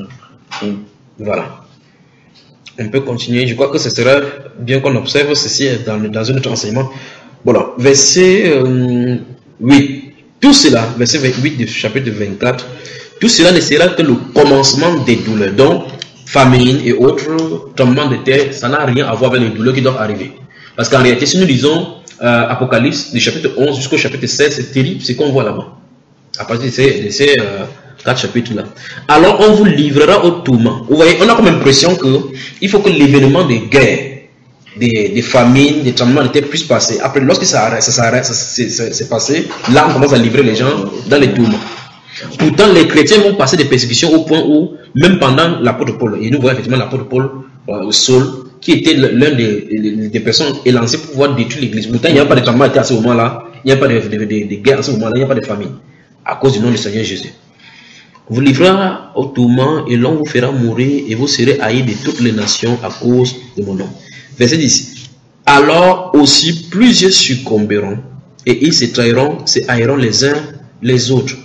Voilà. On peut continuer. Je crois que ce serait bien qu'on observe ceci dans, dans un autre enseignement. Voilà. Verset euh, huit. Tout cela, verset huit du chapitre vingt-quatre, tout cela ne sera que le commencement des douleurs. Donc, famine et autres tremblements de terre, ça n'a rien à voir avec les douleurs qui doivent arriver. Parce qu'en réalité, si nous lisons euh, Apocalypse, du chapitre onze jusqu'au chapitre seize, c'est terrible ce qu'on voit là-bas. À partir de ces, de ces euh, quatre chapitres-là. Alors, on vous livrera au tourment. Vous voyez, on a comme impression qu'il faut que l'événement des guerres, des, des famines, des tremblements de terre puissent passer. Après, lorsque ça arrête, ça s'arrête, ça, c'est passé, là, on commence à livrer les gens dans les tourments. Pourtant, les chrétiens vont passer des persécutions au point où, même pendant l'apôtre Paul, et nous voyons effectivement l'apôtre Paul, euh, Saul, qui était l'un des, des, des personnes élancées pour pouvoir détruire l'église. Pourtant, il n'y a pas de tremblement de terre à ce moment-là, il n'y a pas de, de, de, de guerre à ce moment-là, il n'y a pas de famine, à cause du nom du Seigneur Jésus. Vous livrera au tourment et l'on vous fera mourir et vous serez haïs de toutes les nations à cause de mon nom. Verset dix. Alors aussi plusieurs succomberont et ils se trahiront, se haïront les uns les autres.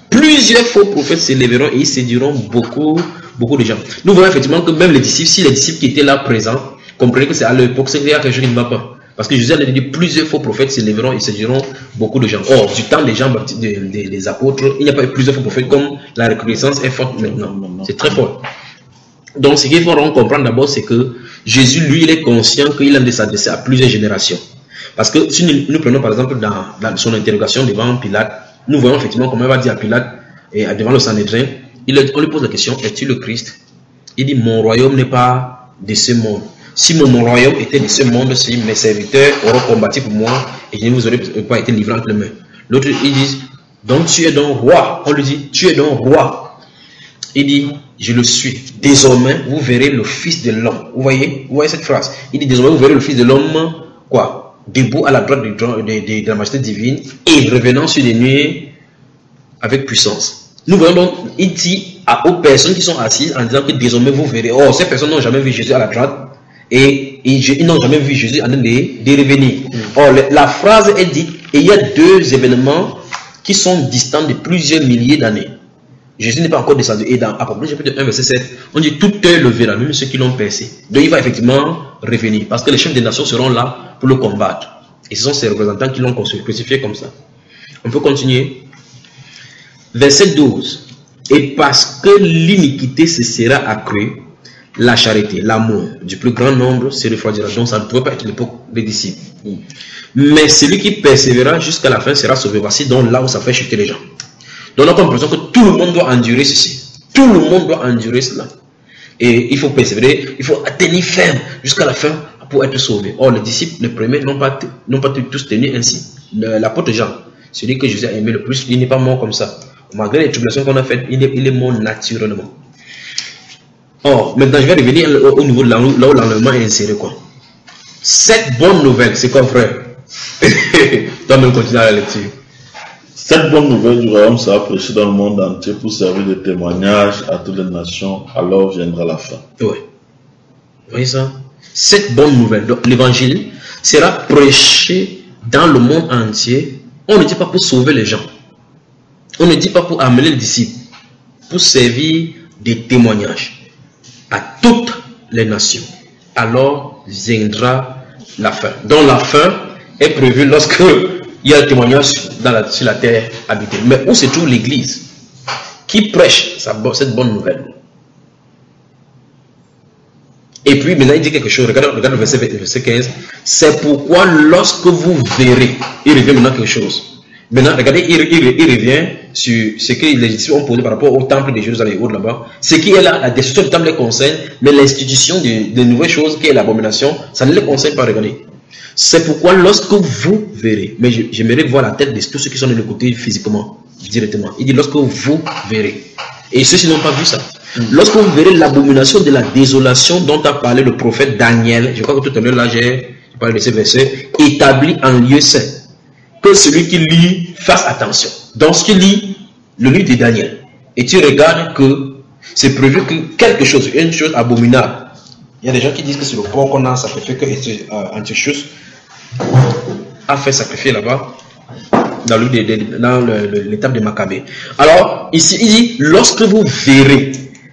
plusieurs faux prophètes s'élèveront et ils séduiront beaucoup, beaucoup de gens. Nous voyons effectivement que même les disciples, si les disciples qui étaient là présents, comprenez que c'est à l'époque, c'est qu'il y a quelque chose qui ne va pas. Parce que Jésus a dit plusieurs faux prophètes s'élèveront et séduiront beaucoup de gens. Or, du temps des gens, des, des, des apôtres, il n'y a pas eu plusieurs faux prophètes comme la reconnaissance est forte maintenant. C'est très fort. Donc, ce qu'il faut comprendre d'abord, c'est que Jésus, lui, il est conscient qu'il a de s'adresser à plusieurs générations. Parce que si nous, nous prenons par exemple dans, dans son interrogation devant Pilate, nous voyons effectivement comment il va dire à Pilate, et devant le Sanhédrin, il, on lui pose la question, es-tu le Christ? Il dit, mon royaume n'est pas de ce monde. Si mon, mon royaume était de ce monde, si mes serviteurs auraient combattu pour moi et je ne vous aurais pas été livré entre les mains. L'autre, il dit, donc tu es donc roi. On lui dit, tu es donc roi. Il dit, je le suis. Désormais, vous verrez le Fils de l'homme. Vous voyez, vous voyez cette phrase. Il dit, désormais, vous verrez le Fils de l'homme, quoi, debout à la droite de, de, de, de la majesté divine et revenant sur les nuées avec puissance. Nous voyons donc, il dit à, aux personnes qui sont assises en disant que désormais, vous verrez. Oh, ces personnes n'ont jamais vu Jésus à la droite. Et, et je, ils n'ont jamais vu Jésus en train de, de revenir. Mm. Or, la, la phrase est dite, et il y a deux événements qui sont distants de plusieurs milliers d'années. Jésus n'est pas encore descendu. Et dans Apocalypse chapitre un, verset sept, on dit tout œil le verra, même ceux qui l'ont percé. Donc il va effectivement revenir, parce que les chefs des nations seront là pour le combattre. Et ce sont ces représentants qui l'ont crucifié comme ça. On peut continuer. Verset douze. Et parce que l'iniquité se sera accrue, la charité, l'amour du plus grand nombre se refroidira. Donc ça ne pouvait pas être l'époque des disciples. Mais celui qui persévérera jusqu'à la fin sera sauvé. Voici donc là où ça fait chuter les gens. Donc on a l'impression que tout le monde doit endurer ceci. Tout le monde doit endurer cela. Et il faut persévérer, il faut tenir ferme jusqu'à la fin pour être sauvé. Or les disciples, les premiers, n'ont pas, n'ont pas tous tenu ainsi. L'apôtre Jean, celui que Jésus a aimé le plus, il n'est pas mort comme ça. Malgré les tribulations qu'on a faites, il est, il est mort naturellement. Or, maintenant je vais revenir au niveau de là où l'enlèvement est inséré, quoi. Cette bonne nouvelle, c'est quoi, frère? Toi-même continue à la lecture. Cette bonne nouvelle du royaume sera prêchée dans le monde entier pour servir de témoignage à toutes les nations, alors viendra la fin. Oui. Vous voyez ça? Cette bonne nouvelle, l'évangile, sera prêché dans le monde entier. On ne dit pas pour sauver les gens. On ne dit pas pour amener les disciples. Pour servir de témoignage à toutes les nations. Alors viendra la fin. Donc la fin est prévue lorsque il y a un témoignage dans la, sur la terre habitée. Mais où se trouve l'église qui prêche cette bonne nouvelle? Et puis maintenant il dit quelque chose. Regarde, regarde le verset, verset quinze. C'est pourquoi lorsque vous verrez, il revient maintenant quelque chose. Maintenant, regardez, il, il, il revient sur ce que les disciples ont posé par rapport au temple de Jérusalem et autres là-bas. Ce qui est là, la destruction du temple les concerne, mais l'institution de, de nouvelles choses, qui est l'abomination, ça ne les concerne pas. Regardez. C'est pourquoi lorsque vous verrez, mais j'aimerais voir la tête de tous ceux qui sont de l'autre côté physiquement, directement. Il dit lorsque vous verrez. Et ceux-ci n'ont pas vu ça. Mm. Lorsque vous verrez l'abomination de la désolation dont a parlé le prophète Daniel, je crois que tout à l'heure là j'ai parlé de ce verset, établi en lieu saint. Que celui qui lit fasse attention. Dans ce qu'il lit, le livre de Daniel, et tu regardes que c'est prévu que quelque chose, une chose abominable. Il y a des gens qui disent que c'est le porc qu'on a sacrifié, que euh, Antiochus a fait sacrifier là-bas, dans l'étape de Maccabée. Alors, ici, il dit, lorsque vous verrez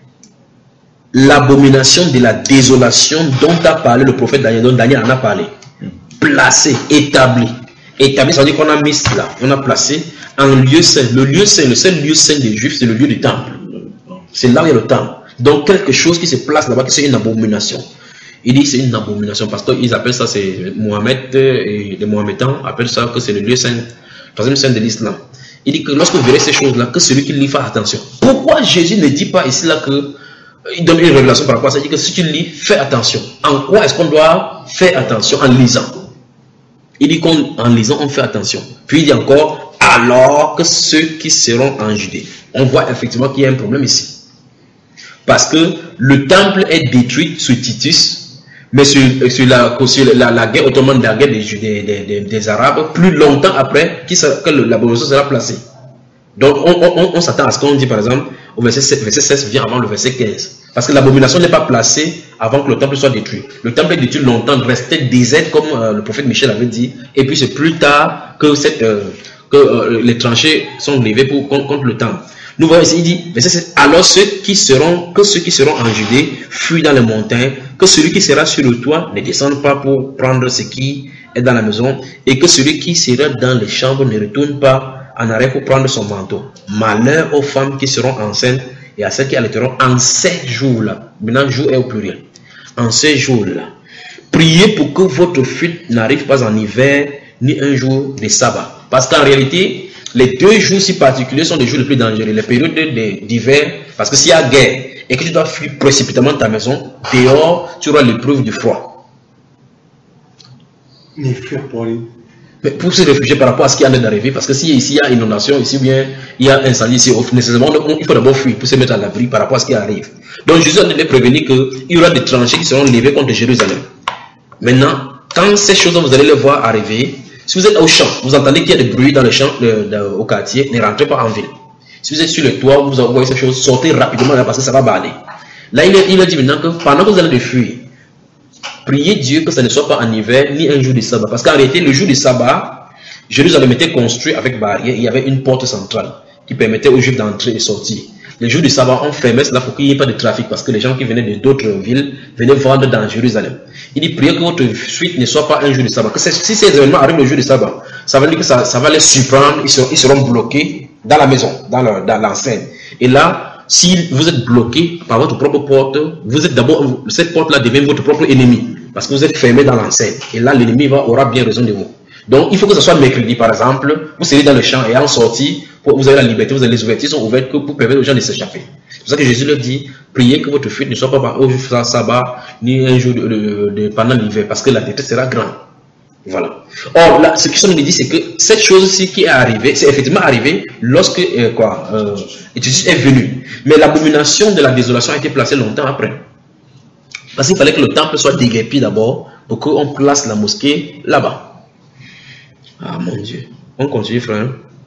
l'abomination de la désolation dont a parlé le prophète Daniel, dont Daniel en a parlé, placé, établi. Établi, ça veut dire qu'on a mis là, on a placé en lieu saint. Le lieu saint, le seul lieu saint des Juifs, c'est le lieu du temple. C'est là où il y a le temple. Donc quelque chose qui se place là-bas, c'est une abomination. Il dit c'est une abomination parce qu'ils appellent ça, c'est Mohamed et les Mohammedans appellent ça que c'est le lieu saint, le troisième saint de l'islam. Il dit que lorsque vous verrez ces choses-là, que celui qui lit fasse attention. Pourquoi Jésus ne dit pas ici là que il donne une révélation par rapport à ça? Il dit que si tu lis, fais attention. En quoi est-ce qu'on doit faire attention? En lisant. Il dit qu'en lisant, on fait attention. Puis il dit encore, alors que ceux qui seront en Judée. On voit effectivement qu'il y a un problème ici. Parce que le temple est détruit sous Titus, mais sur, sur, la, sur la, la guerre ottomane, la guerre des, des, des, des Arabes, plus longtemps après qui sera, que l'abomination sera placée. Donc on, on, on s'attend à ce qu'on dit par exemple, au verset, verset seize vient avant le verset quinze. Parce que l'abomination n'est pas placée avant que le temple soit détruit. Le temple est détruit longtemps, restait désert comme euh, le prophète Michel avait dit. Et puis c'est plus tard que, cette, euh, que euh, les tranchées sont levées pour, contre, contre le temple. Nous voyons ici, il dit, mais c'est alors ceux qui seront, que ceux qui seront en Judée fuient dans les montagnes, que celui qui sera sur le toit ne descende pas pour prendre ce qui est dans la maison, et que celui qui sera dans les chambres ne retourne pas en arrière pour prendre son manteau. Malheur aux femmes qui seront enceintes et à celles qui allaiteront en ces jours-là. Maintenant, jour est au pluriel. En ces jours-là. Priez pour que votre fuite n'arrive pas en hiver, ni un jour de sabbat. Parce qu'en réalité, les deux jours si particuliers sont les jours les plus dangereux. Les périodes d'hiver, parce que s'il y a guerre et que tu dois fuir précipitamment de ta maison, dehors, tu auras l'épreuve du froid. Mais fuir pour aller. Mais pour se réfugier par rapport à ce qui est en train d'arriver, parce que si ici il y a inondation, ici bien il y a incendie, ici, nécessairement il faut d'abord fuir pour se mettre à l'abri par rapport à ce qui arrive. Donc Jésus a donné prévenir qu'il y aura des tranchées qui seront levées contre Jérusalem. Maintenant, quand ces choses vous allez les voir arriver, si vous êtes au champ, vous entendez qu'il y a des bruits dans le champ, de, de, au quartier, ne rentrez pas en ville. Si vous êtes sur le toit, vous voyez ces choses, sortez rapidement là parce que ça va balader. Là, il, il a dit maintenant que pendant que vous allez fuir, priez Dieu que ça ne soit pas en hiver ni un jour de sabbat. Parce qu'en réalité, le jour de sabbat, Jérusalem était construit avec barrière. Il y avait une porte centrale qui permettait aux Juifs d'entrer et sortir. Les jours de sabbat, on fermait cela pour qu'il n'y ait pas de trafic parce que les gens qui venaient d'autres villes venaient vendre dans Jérusalem. Il dit priez que votre fuite ne soit pas un jour de sabbat. Que si ces événements arrivent le jour de sabbat, ça veut dire que ça, ça va les surprendre, ils seront, ils seront bloqués dans la maison, dans l'enceinte. Et là, si vous êtes bloqué par votre propre porte, vous êtes d'abord, cette porte-là devient votre propre ennemi parce que vous êtes fermé dans l'enceinte. Et là, l'ennemi aura bien raison de vous. Donc, il faut que ce soit mercredi, par exemple, vous serez dans le champ et en sortie, vous avez la liberté, vous avez les ouvertures sont ouvertes que pour permettre aux gens de s'échapper. C'est pour ça que Jésus leur dit, priez que votre fuite ne soit pas au jour de sabbat, ni un jour de, de, de, pendant l'hiver, parce que la détresse sera grande. Voilà. Or, là, ce qui nous dit, c'est que cette chose-ci qui est arrivée, c'est effectivement arrivé lorsque, euh, quoi, euh, Jésus est venu. Mais l'abomination de la désolation a été placée longtemps après. Parce qu'il fallait que le temple soit déguerpi d'abord, pour qu'on place la mosquée là-bas. Ah mon Dieu. On continue, frère.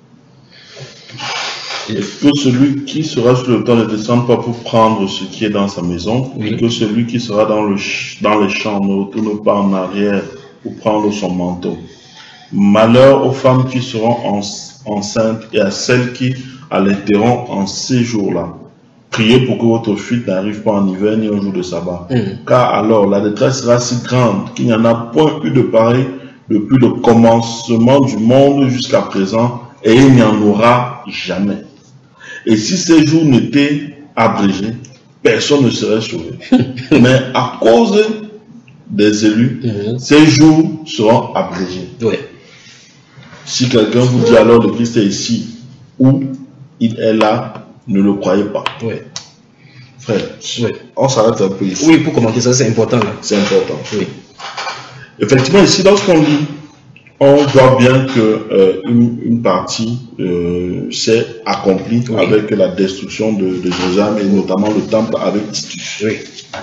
Et que celui qui sera sur le toit ne descende pas pour prendre ce qui est dans sa maison, oui. Et que celui qui sera dans, le ch dans les champs ne retourne pas en arrière pour prendre son manteau. Malheur aux femmes qui seront en, enceintes et à celles qui allaiteront en ces jours-là. Priez pour que votre fuite n'arrive pas en hiver ni un jour de sabbat. Mm. Car alors la détresse sera si grande qu'il n'y en a point eu de pareil depuis le commencement du monde jusqu'à présent, et il n'y en aura jamais. Et si ces jours n'étaient abrégés, personne ne serait sauvé. Mais à cause des élus, mmh. ces jours seront abrégés. Ouais. Si quelqu'un vous dit alors le Christ est ici, ou il est là, ne le croyez pas. Ouais. Frère, ouais. On s'arrête un peu ici. Oui, pour commenter ça, c'est important. C'est important. Oui. Effectivement, ici, lorsqu'on lit, on voit bien que euh, une, une partie euh, s'est accomplie oui. avec la destruction de, de Jérusalem et notamment le temple avec Titus. Oui.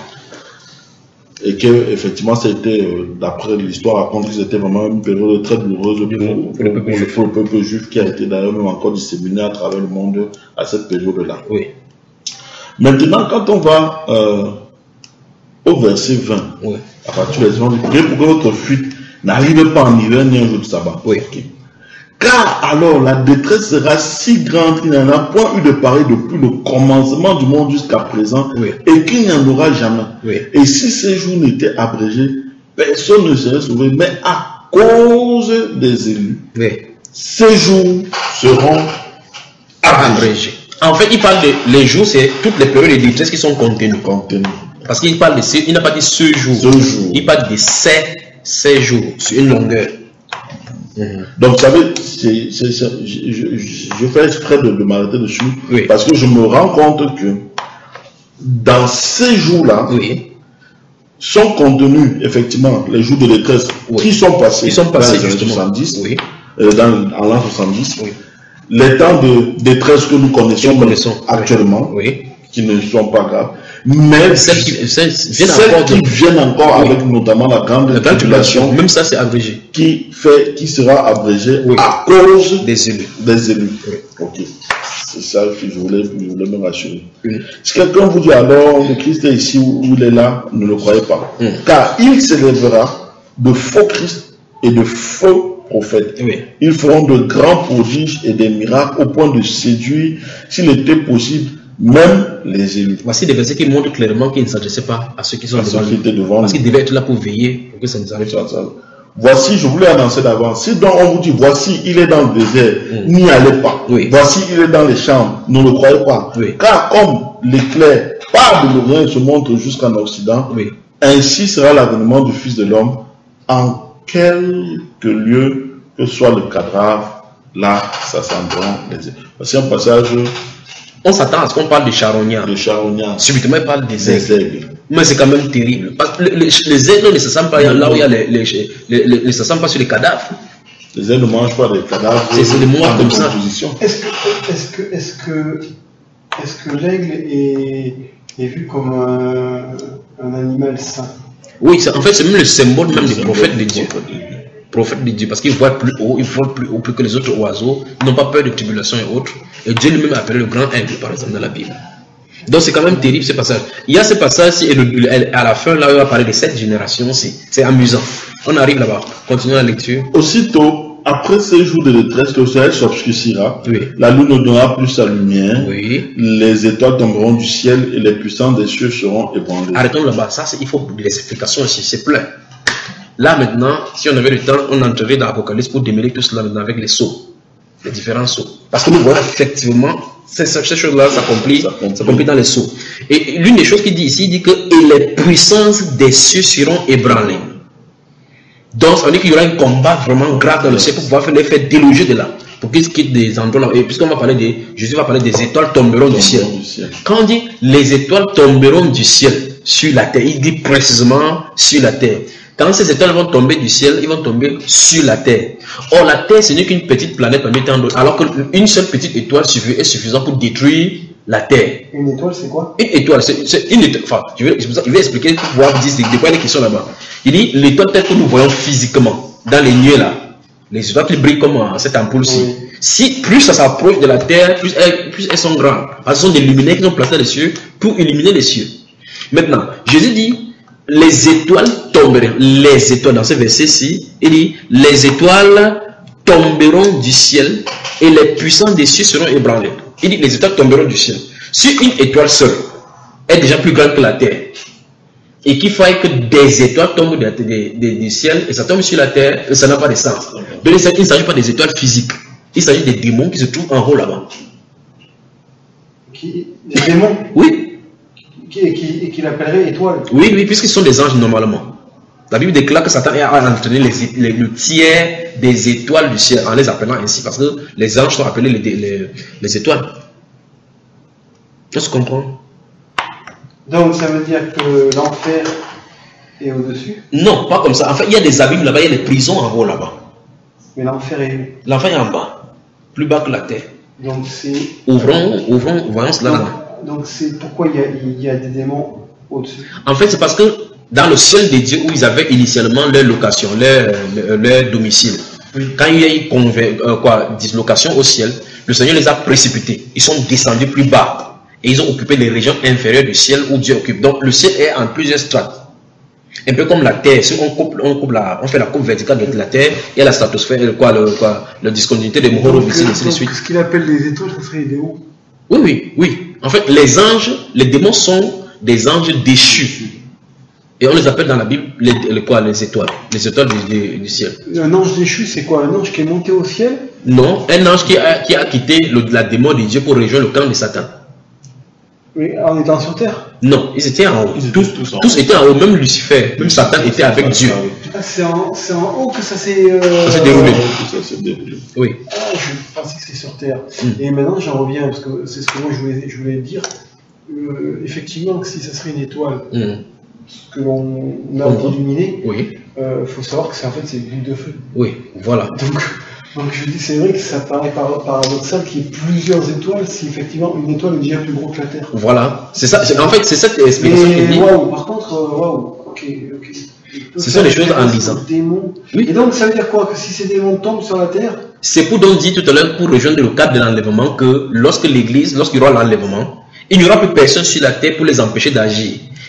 Et que effectivement, c'était, euh, d'après l'histoire raconte, que c'était vraiment une période très douloureuse pour, pour, pour, le, pour, le, pour le peuple juif qui a été d'ailleurs même encore disséminé à travers le monde à cette période-là. Oui. Maintenant, quand on va euh, au verset vingt, oui. à partir du verset vingt, priez pour que votre fuite n'arrive pas en hiver ni un jour de sabbat. Oui. Okay. Car alors la détresse sera si grande qu'il n'y en a point eu de pareil depuis le commencement du monde jusqu'à présent, oui. et qu'il n'y en aura jamais. Oui. Et si ces jours n'étaient abrégés, personne ne serait sauvé, mais à cause des élus, oui. ces jours seront abrégés. abrégés. En fait, il parle de les jours, c'est toutes les périodes de détresse qui sont contenues. Contenues. Parce qu'il parle de ce, il n'a pas dit ce jour. Ce jour. Il parle de ces, ces jours sur une longueur. Mmh. Donc, vous savez, c'est, c'est, c'est, je, je, je fais exprès de, de m'arrêter dessus, oui. parce que je me rends compte que dans ces jours-là, oui. sont contenus effectivement les jours de détresse oui. qui sont passés, Ils sont passés dans les années soixante-dix, oui. euh, dans, en l'an soixante-dix, oui. les temps de détresse que nous connaissons, nous connaissons. actuellement, oui. qui ne sont pas graves, mais celles qui, celles viennent celles encore, qui de... viennent encore oui. avec notamment la grande la tribulation, même ça c'est abrégé, qui fait, qui sera abrégé oui. à cause des élus. Des élus. Oui. Ok, c'est ça que je voulais, je voulais me rassurer. Oui. Si quelqu'un vous dit alors le Christ est ici ou il est là, ne le croyez pas, mm. car il s'élèvera de faux Christ et de faux prophètes. Oui. Ils feront de grands prodiges et des miracles au point de séduire, s'il était possible, même les élus. Voici des versets qui montrent clairement qu'il ne s'adressait pas à ceux qui sont À devant ceux qui lui. étaient devant Parce lui. qu'il devait être là pour veiller, pour que ça nous arrive pas. Voici, je voulais annoncer d'avance. Si donc on vous dit, voici, il est dans le désert, Mm. n'y allez pas. Oui. Voici, il est dans les chambres, ne le croyez pas. Oui. Car comme l'éclair part de l'Orient et se montre jusqu'en Occident, Oui. ainsi sera l'avènement du Fils de l'homme en quelque lieu que soit le cadavre, là s'assembleront les ailes. C'est un passage On s'attend à ce qu'on parle de charognard. de Charognard, Subitement, il parle des des aigles. aigles. Mais c'est quand même terrible. Parce que les, les, les aigles ne se sentent pas là où il y a les, les, les, les, les se sentent pas sur les cadavres. Les ailes ne mangent pas des cadavres. C'est- c'est des mois en comme ça. décomposition. Est-ce que, est-ce que, est-ce que, est-ce que l'aigle est, est vu comme un, un animal saint? Oui, c'est- en fait, c'est même le symbole même des C'est prophètes de le Dieu. prophète de Dieu. Prophètes de Dieu, parce qu'ils voient plus haut, ils volent plus haut, plus que les autres oiseaux, ils n'ont pas peur de tribulations et autres. Et Dieu lui-même a appelé le grand aigle, par exemple, dans la Bible. Donc c'est quand même terrible ce passage. Il y a ce passage et le- le- à la fin, là, il va parler de cette génération aussi. C'est amusant. On arrive là-bas. Continuons la lecture. Aussitôt, après ces jours de détresse, le soleil s'obscurcira, Oui. la lune ne donnera plus sa lumière, Oui. les étoiles tomberont du ciel et les puissants des cieux seront ébranlés. Arrêtons là-bas. Ça, c'est- il faut des explications aussi. C'est plein. Là maintenant, si on avait le temps, on entrerait dans l'Apocalypse pour démêler tout cela maintenant avec les sceaux, les différents sceaux. Parce que nous voyons effectivement ces, ces choses-là s'accomplissent S'accomplit. s'accomplissent dans les sceaux. Et l'une des choses qu'il dit ici, il dit que et les puissances des cieux seront ébranlées. Donc ça veut dire qu'il y aura un combat vraiment grave dans le ciel pour pouvoir les faire déloger de là, pour qu'ils quittent des endroits là. Et puisqu'on va parler des, Jésus va parler des étoiles tomberont du ciel. Tomberont du ciel. Quand on dit les étoiles tomberont du ciel sur la terre, il dit précisément sur la terre. Quand ces étoiles vont tomber du ciel, ils vont tomber sur la terre. Or, la terre, ce n'est qu'une petite planète parmi tant d'autres, alors qu'une seule petite étoile est suffisante pour détruire la terre. Une étoile, c'est quoi? Une étoile, c'est c'est une étoile. Enfin, je vais, je vais expliquer pour pouvoir dire de quoi il est question là-bas. Il dit l'étoile telle que nous voyons physiquement, dans les nuées là, les étoiles qui brillent comme euh, cette ampoule-ci. Oui. Si plus ça s'approche de la terre, plus elles, plus elles sont grandes. Parce que ce sont des luminaires qui sont placés dans les cieux pour illuminer les cieux. Maintenant, Jésus dit les étoiles tomberont. Les étoiles, dans ce verset-ci, il dit les étoiles tomberont du ciel et les puissants des cieux seront ébranlés. Il dit les étoiles tomberont du ciel. Si une étoile seule est déjà plus grande que la terre et qu'il faille que des étoiles tombent de- de- de- du ciel et ça tombe sur la terre, ça n'a pas de sens. Donc il ne s'agit pas des étoiles physiques. Il s'agit des démons qui se trouvent en haut là-bas. Qui, des démons Oui, qui, qui, et qui l'appellerait étoile. oui, oui, puisqu'ils sont des anges normalement. La Bible déclare que Satan a entraîné les, les- le tiers des étoiles du ciel en les appelant ainsi, parce que les anges sont appelés les, les, les étoiles. On se comprend? Donc ça veut dire que l'enfer est au-dessus, Non, pas comme ça. En fait, il y a des abîmes là-bas, il y a des prisons en haut là-bas. mais l'enfer est. L'enfer est en bas, plus bas que la terre. Donc c'est. Ouvrons, ouvrons, voyons cela Donc, là. donc c'est pourquoi il y a, il y a des démons au-dessus. En fait, c'est parce que dans le ciel des dieux où ils avaient initialement leur location, leur, leur, leur domicile, quand il y a eu conver- euh, quoi, dislocation au ciel, le Seigneur les a précipités. Ils sont descendus plus bas et ils ont occupé les régions inférieures du ciel où Dieu occupe. Donc le ciel est en plusieurs strates. Un peu comme la terre, si on, coupe, on, coupe la, on fait la coupe verticale de la terre, il y a la stratosphère, le, quoi, le, quoi, la discontinuité des Mohoro, Donc, ainsi de donc, suite. ce qu'il appelle les étoiles, ça serait les démons. Oui, oui, oui. En fait, les anges, les démons sont des anges déchus. Et on les appelle dans la Bible les, les, quoi, les étoiles, les étoiles du, du, du ciel. Un ange déchu, c'est quoi? Un ange qui est monté au ciel? Non, un ange qui a, qui a quitté le, la démon de Dieu pour rejoindre le camp de Satan. Mais en étant sur terre? Non, ils étaient en haut. Ils étaient Tous, tous en tous haut. étaient en haut, même Lucifer, même Satan était avec Dieu. Ah, c'est en, c'est en haut que ça s'est. Euh... Ça s'est déroulé. Ça s'est déroulé. Oui. Ah, je pensais que c'était sur terre. Mm. Et maintenant j'en reviens, parce que c'est ce que moi je voulais, je voulais dire. Euh, effectivement, que si ça serait une étoile, Mm. ce que l'on a Mhm. illuminé, Oui, il euh, faut savoir que c'est en fait c'est une boule de feu. oui, voilà. Donc, donc je dis, c'est vrai que ça paraît par- paradoxal qu'il y ait plusieurs étoiles si effectivement une étoile est déjà plus gros que la Terre. Voilà. C'est ça. c'est- En fait, c'est cette explication qu'il Mais dit. waouh, par contre, euh, waouh, ok, ok. Ce sont des choses en lisant. Démons. Oui. Et donc ça veut dire quoi? Que si ces démons tombent sur la Terre, C'est pour donc dire tout à l'heure, pour rejoindre le cadre de l'enlèvement, que lorsque l'Église, lorsqu'il y aura l'enlèvement, il n'y aura plus personne sur la terre pour les empêcher d'agir.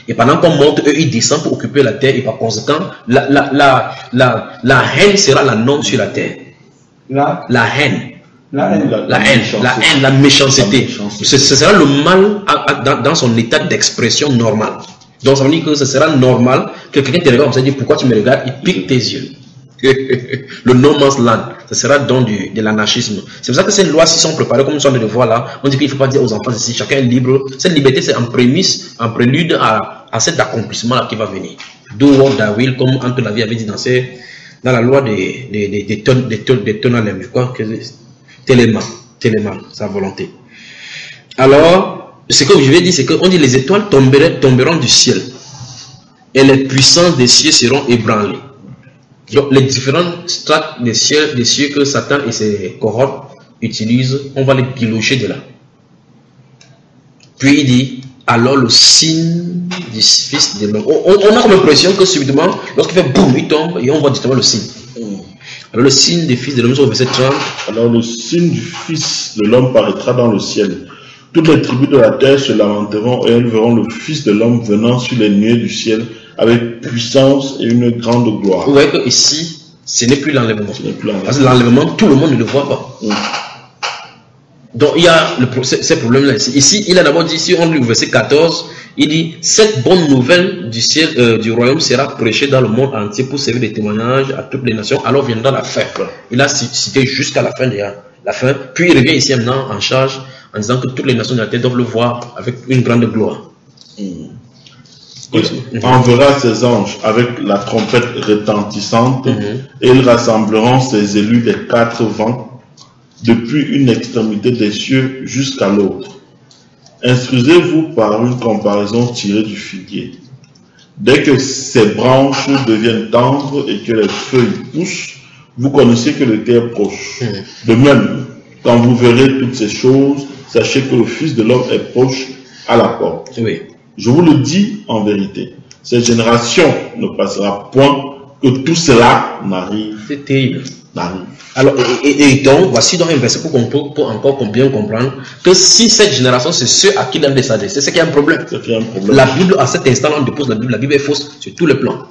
Et pendant qu'on monte, eux, ils descendent pour occuper la terre. Et par conséquent, la, la, la, la, la haine sera la norme sur la terre. La, la haine. La haine. La, la haine, la haine, la méchanceté. Ce, ce sera le mal à, à, dans, dans son état d'expression normale. Donc ça veut dire que ce sera normal que quelqu'un te regarde, on se dit pourquoi tu me regardes, il pique tes yeux. Le no man's land, ce sera donc du, de l'anarchisme. C'est pour ça que ces lois si sont préparées comme nous sommes de le voir là. On dit qu'il ne faut pas dire aux enfants ici, chacun est libre. Cette liberté c'est en prémisse, en prélude à, à cet accomplissement là qui va venir. Do what thou will, comme Antoine Lavie avait dit dans, ces, dans la loi des des des des tonnes des tonnes des tonnes, je crois que Téléma, Téléma, sa volonté. Alors ce que je vais dire, c'est qu'on dit les étoiles tomberont, tomberont du ciel et les puissances des cieux seront ébranlées. Donc, les différentes strates des cieux, des cieux que Satan et ses cohortes utilisent, on va les bilocher de là. Puis il dit, alors le signe du fils de l'homme. On, on a comme l'impression que subitement, lorsqu'il fait boum, il tombe et on voit justement le signe. Alors le signe du fils de l'homme, sur le verset trente. Alors le signe du fils de l'homme paraîtra dans le ciel. Toutes les tribus de la terre se lamenteront et elles verront le Fils de l'homme venant sur les nuées du ciel avec puissance et une grande gloire. Vous voyez que ici, ce n'est plus l'enlèvement. Parce que l'enlèvement, tout le monde ne le voit pas. Oui. Donc il y a le, ces problèmes-là ici. Ici, il a d'abord dit, si on lit le verset quatorze, il dit, cette bonne nouvelle du ciel, euh, du royaume sera prêchée dans le monde entier pour servir de témoignage à toutes les nations. Alors viendra la fin. Il a cité jusqu'à la fin de la fin. Puis il revient ici maintenant en charge en disant que toutes les nations de la terre doivent le voir avec une grande gloire. Il enverra ses anges avec la trompette retentissante mm-hmm. et ils rassembleront ses élus des quatre vents depuis une extrémité des cieux jusqu'à l'autre. Instruisez-vous par une comparaison tirée du figuier. Dès que ses branches deviennent tendres et que les feuilles poussent, vous connaissez que le temps est proche. Mm-hmm. De même, quand vous verrez toutes ces choses, sachez que le Fils de l'homme est proche à la porte. Oui. Je vous le dis en vérité, cette génération ne passera point que tout cela n'arrive. C'est terrible. Alors, et, et, et donc, voici donc un verset pour, pour, pour encore bien comprendre que si cette génération, c'est ceux à qui il a s'adresser, c'est qu'il y a un problème. C'est qu'il y a un problème. La Bible, à cet instant, on dépose la Bible, la Bible est fausse sur tous les plans.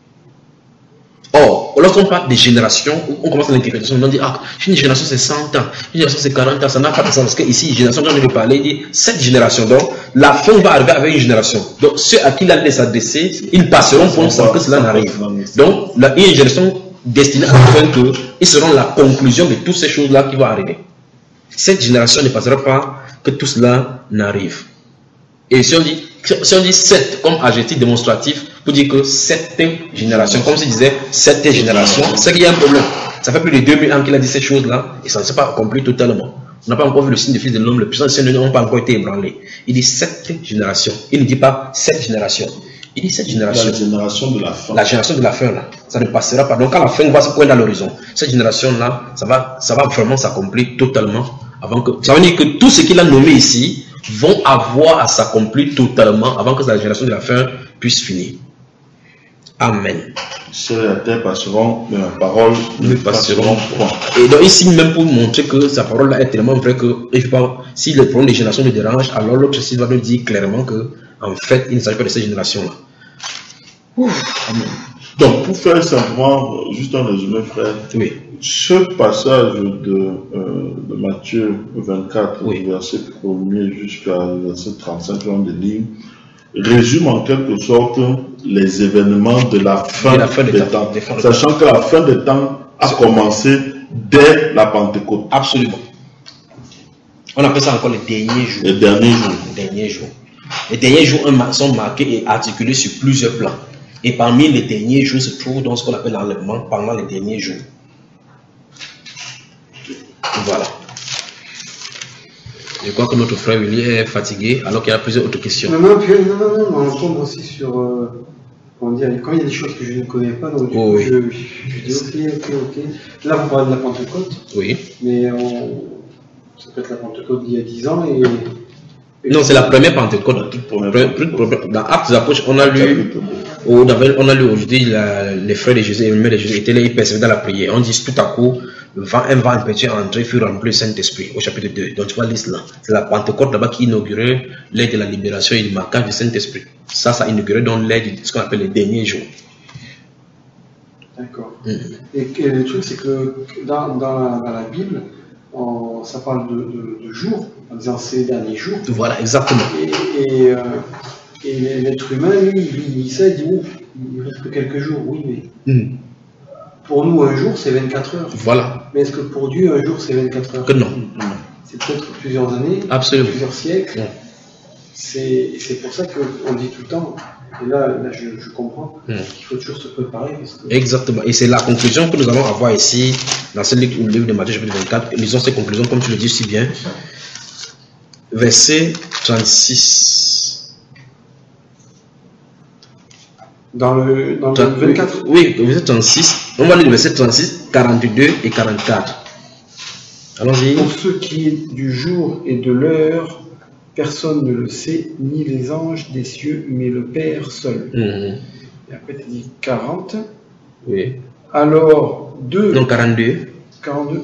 Or, lorsqu'on parle des générations, on commence à l'interprétation, on dit, ah, une génération c'est cent ans, une génération c'est quarante ans, ça n'a pas de sens. Parce que ici, une génération, quand on veut parler, il dit, cette génération, donc, la fin va arriver avec une génération. Donc, ceux à qui il allait s'adresser, ils passeront pour sans que cela n'arrive. Donc, la, une génération destinée à la fin que, ils seront la conclusion de toutes ces choses-là qui vont arriver. Cette génération ne passera pas que tout cela n'arrive. Et si on dit, si on dit sept comme adjectif démonstratif, pour dire que cette génération, comme se disait cette génération, c'est qu'il y a un problème. Ça fait plus de deux mille ans qu'il a dit ces choses-là et ça ne s'est pas accompli totalement. On n'a pas encore vu le signe du Fils de l'homme, le puissant Seigneur n'a pas encore été ébranlé. Il dit cette génération. Il ne dit pas cette génération. Il dit cette génération. La génération de la fin. La génération de la fin là, ça ne passera pas. Donc quand la fin va se pointer à l'horizon, cette génération-là, ça va, ça va vraiment s'accomplir totalement avant que. Ça veut dire que tout ce qu'il a nommé ici vont avoir à s'accomplir totalement avant que la génération de la fin puisse finir. Amen. Sur la terre passeront, mais la parole ne passeront point. Et donc ici, même pour montrer que sa parole là est tellement vraie que, et je parle, si le problème des générations nous dérange, alors l'autre site va nous dire clairement que, en fait, il ne s'agit pas de cette génération-là. Amen. Donc, pour faire simplement, juste un résumé, frère, oui. Ce passage de, euh, de Matthieu vingt-quatre, oui. verset premier jusqu'à verset trente-cinq, de ligne, résume en quelque sorte les événements de la fin, la fin des, des temps, temps. Sachant que la fin des temps a commencé dès la Pentecôte. Absolument. On appelle ça encore les derniers jours. Les derniers jours. Les derniers jours. Les derniers jours sont marqués et articulés sur plusieurs plans. Et parmi les derniers jours se trouve dans ce qu'on appelle l'enlèvement pendant les derniers jours. Voilà. Je crois que notre frère Willy est fatigué alors qu'il y a plusieurs autres questions. Non, non, non, non, non, on tombe aussi sur. Euh, comment dire, quand il y a des choses que je ne connais pas, donc du oh, coup, oui. je, je dis ok, ok, ok. Là, vous parlez de la Pentecôte. Oui. Mais on, ça peut être la Pentecôte d'il y a dix ans et. et non, c'est la première Pentecôte. Dans Actes des Apôtres, on a lu. On a lu aujourd'hui les frères de Jésus et les mères de Jésus étaient là, ils persévéraient dans la prière. On dit tout à coup, le vent, un vent impétueux est entré, fut rempli le Saint-Esprit, au chapitre deux. Donc tu vois liste là. C'est la Pentecôte là-bas qui inaugurait l'ère de la libération et du marquage du Saint-Esprit. Ça, ça inaugurait donc l'ère de ce qu'on appelle les derniers jours. D'accord. Mmh. Et, et le truc, c'est que dans, dans, la, dans la Bible, on, ça parle de, de, de jours, en disant ces derniers jours. Voilà, exactement. Et, et, euh, et l'être humain, lui, il, il sait, il dit, oh, il reste que quelques jours, oui, mais mmh. pour nous, un jour, c'est vingt-quatre heures. Voilà. Mais est-ce que pour Dieu, un jour, c'est vingt-quatre heures? Que non. C'est peut-être plusieurs années, absolument, plusieurs siècles. Mmh. C'est pour ça qu'on dit tout le temps, et là, là je, je comprends, mmh. qu'il faut toujours se préparer. Parce que... Exactement, et c'est la conclusion que nous allons avoir ici, dans ce livre, le livre de Matthieu, chapitre vingt-quatre. Lisons ces conclusions, comme tu le dis si bien. Verset trente-six. Dans le, dans le vingt-quatre? Oui, verset trente-six. On va lire le verset trente-six, quarante-deux et quarante-quatre. Allons-y. Pour ce qui est du jour et de l'heure, personne ne le sait, ni les anges des cieux, mais le Père seul. Mmh. Et après, tu dis quarante. Oui. Alors, deux. Non, quarante-deux. quarante-deux.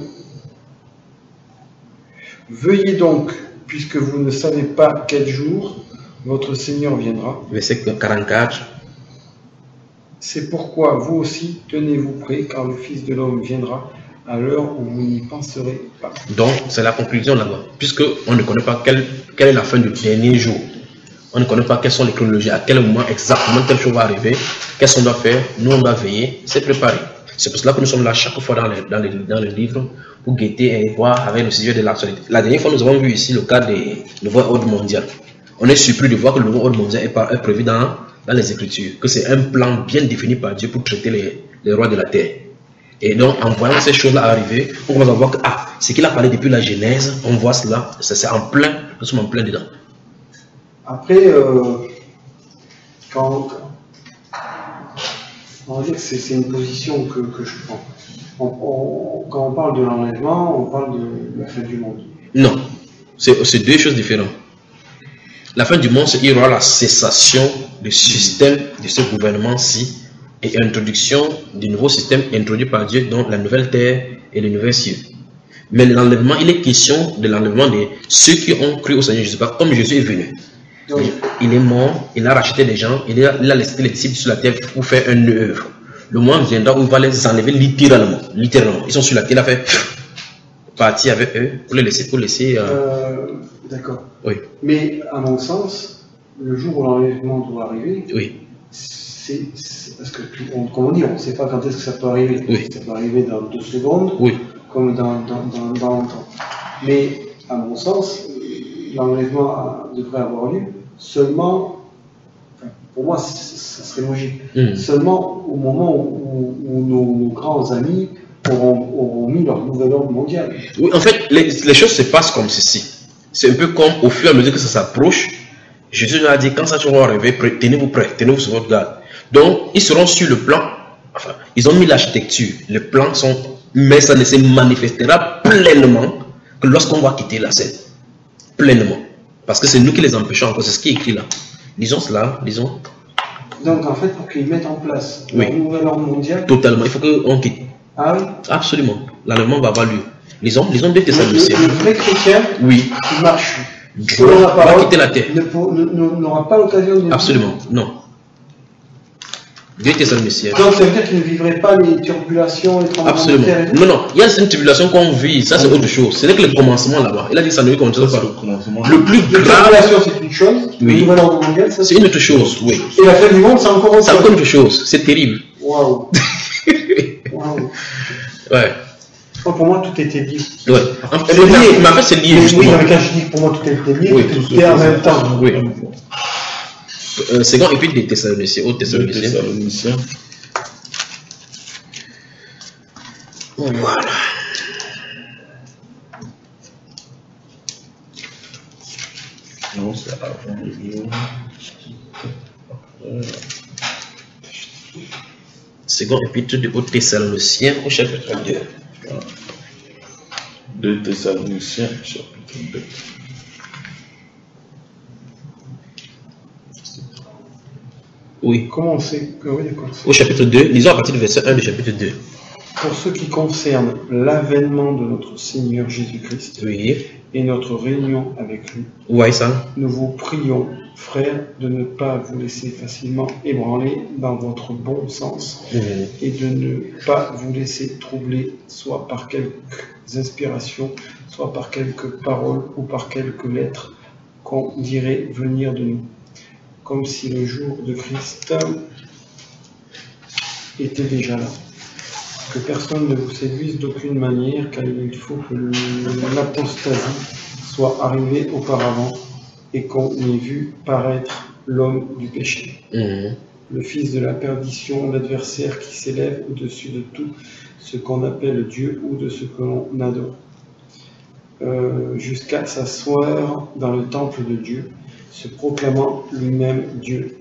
Veuillez donc, puisque vous ne savez pas quel jour votre Seigneur viendra. Verset quarante-quatre. C'est pourquoi vous aussi, tenez-vous prêts, car le Fils de l'homme viendra à l'heure où vous n'y penserez pas. Donc, c'est la conclusion là-bas. Puisque on ne connaît pas quelle, quelle est la fin du dernier jour. On ne connaît pas quelles sont les chronologies, à quel moment exactement telle chose va arriver, qu'est-ce qu'on doit faire. Nous, on doit veiller, c'est préparer. C'est pour cela que nous sommes là chaque fois dans les, dans les, dans les livres pour guetter et voir avec le sujet de l'actualité. La dernière fois, nous avons vu ici le cas des nouveaux ordres mondiaux. On est surpris de voir que le nouveau ordre mondial est, par, est prévu dans, dans les Écritures, que c'est un plan bien défini par Dieu pour traiter les, les rois de la terre. Et donc, en voyant ces choses-là arriver, on va voir que, ah, ce qu'il a parlé depuis la Genèse, on voit cela, c'est en plein, nous sommes en plein dedans. Après, euh, quand, on va dire que c'est une position que, que je prends. On, on, quand on parle de l'enlèvement, on parle de la fin du monde. Non, c'est deux choses différentes. La fin du monde, c'est qu'il y aura la cessation du système de ce gouvernement-ci, et introduction du nouveau système introduit par Dieu dans la nouvelle terre et le nouvel ciel. Mais l'enlèvement, il est question de l'enlèvement de ceux qui ont cru au Seigneur Jésus. Comme Jésus est venu, oui. il est mort, il a racheté des gens, il a, il a laissé les disciples sur la terre pour faire une œuvre. Le moment viendra où il va les enlever littéralement. littéralement. Ils sont sur la terre, il a fait partir avec eux pour les laisser. Pour laisser euh... euh, D'accord. Oui. Mais à mon sens, le jour où l'enlèvement doit arriver, oui. c'est parce que, on, comme on dit, on ne sait pas quand est-ce que ça peut arriver. Oui. Ça peut arriver dans deux secondes, oui. comme dans, dans, dans, dans longtemps. Mais à mon sens, l'enlèvement devrait avoir lieu seulement, enfin, pour moi, ça serait logique, mmh. seulement au moment où, où nos, nos grands amis auront, auront mis leur nouvel ordre mondial. Oui, en fait, les, les choses se passent comme ceci. C'est un peu comme au fur et à mesure que ça s'approche, Jésus a dit, quand ça va arriver, tenez-vous prêts, tenez-vous sur votre garde. Donc, ils seront sur le plan, enfin, ils ont mis l'architecture, les plans sont, mais ça ne se manifestera pleinement que lorsqu'on va quitter la scène. Pleinement. Parce que c'est nous qui les empêchons encore, c'est ce qui est écrit là. Lisons cela, lisons. Donc, en fait, pour qu'ils mettent en place oui. un nouvel ordre mondial. Totalement, il faut qu'on quitte. Ah oui? Absolument. L'enlèvement va avoir lieu. Lisons, lisons deux Thessaloniciens. Le, le vrai chrétien oui. qui marche selon la parole, va quitter la terre. N'aura pas l'occasion de. Absolument, non. deux Thessaloniciens. Donc ça veut dire qu'il ne vivrait pas les turbulations, les tremblements de terre. Absolument. Non, non, il y a une tribulation qu'on vit, ça c'est autre chose. Ce n'est que le commencement là-bas. Il a dit que ça ne commence pas. Le, le plus grave. La tribulation c'est une chose, oui. Le nouvel ordre mondial, c'est une autre chose, oui. Et la fin du monde c'est encore autre chose. C'est encore autre chose, c'est terrible. Waouh. Waouh. Ouais. Pour moi, tout était lié. Ouais. En fait, lié. Mais en fait, c'est lié. Oui, mais quand je dis que pour moi, tout était lié, oui, tout était en même temps. Oui. Euh, second épître des Thessaloniciens, au Thessaloniciens. Voilà. Non, c'est avant le livre. Second épître de aux Thessaloniciens au chapitre deux. deux Thessaloniciens, chapitre deux. Oui. Comment on sait? Oui, au chapitre deux, lisons à partir du verset un du chapitre deux. Pour ce qui concerne l'avènement de notre Seigneur Jésus-Christ Oui. et notre réunion avec lui, Ouais, ça. nous vous prions, frères, de ne pas vous laisser facilement ébranler dans votre bon sens Mhm. et de ne pas vous laisser troubler, soit par quelques inspirations, soit par quelques paroles ou par quelques lettres qu'on dirait venir de nous, comme si le jour de Christ était déjà là. Que personne ne vous séduise d'aucune manière, car il faut que l'apostasie soit arrivée auparavant et qu'on ait vu paraître l'homme du péché, Mhm. le fils de la perdition, l'adversaire qui s'élève au-dessus de tout ce qu'on appelle Dieu ou de ce que l'on adore, euh, jusqu'à s'asseoir dans le temple de Dieu, se proclamant lui-même Dieu.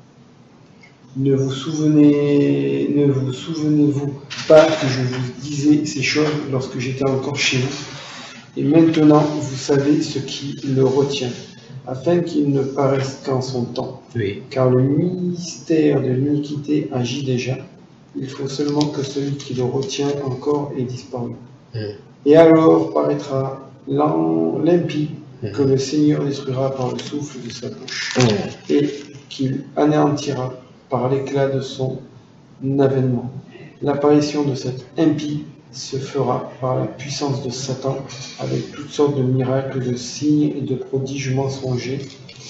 Ne vous souvenez, ne vous souvenez-vous pas que je vous disais ces choses lorsque j'étais encore chez vous? Et maintenant, vous savez ce qui le retient, afin qu'il ne paraisse qu'en son temps. Oui. Car le mystère de l'iniquité agit déjà. Il faut seulement que celui qui le retient encore ait disparu. Mhm. Et alors paraîtra l'en- l'impie Mhm. que le Seigneur détruira par le souffle de sa bouche, Mhm. et qu'il anéantira par l'éclat de son avènement. L'apparition de cet impie se fera par la puissance de Satan, avec toutes sortes de miracles, de signes et de prodiges mensongers,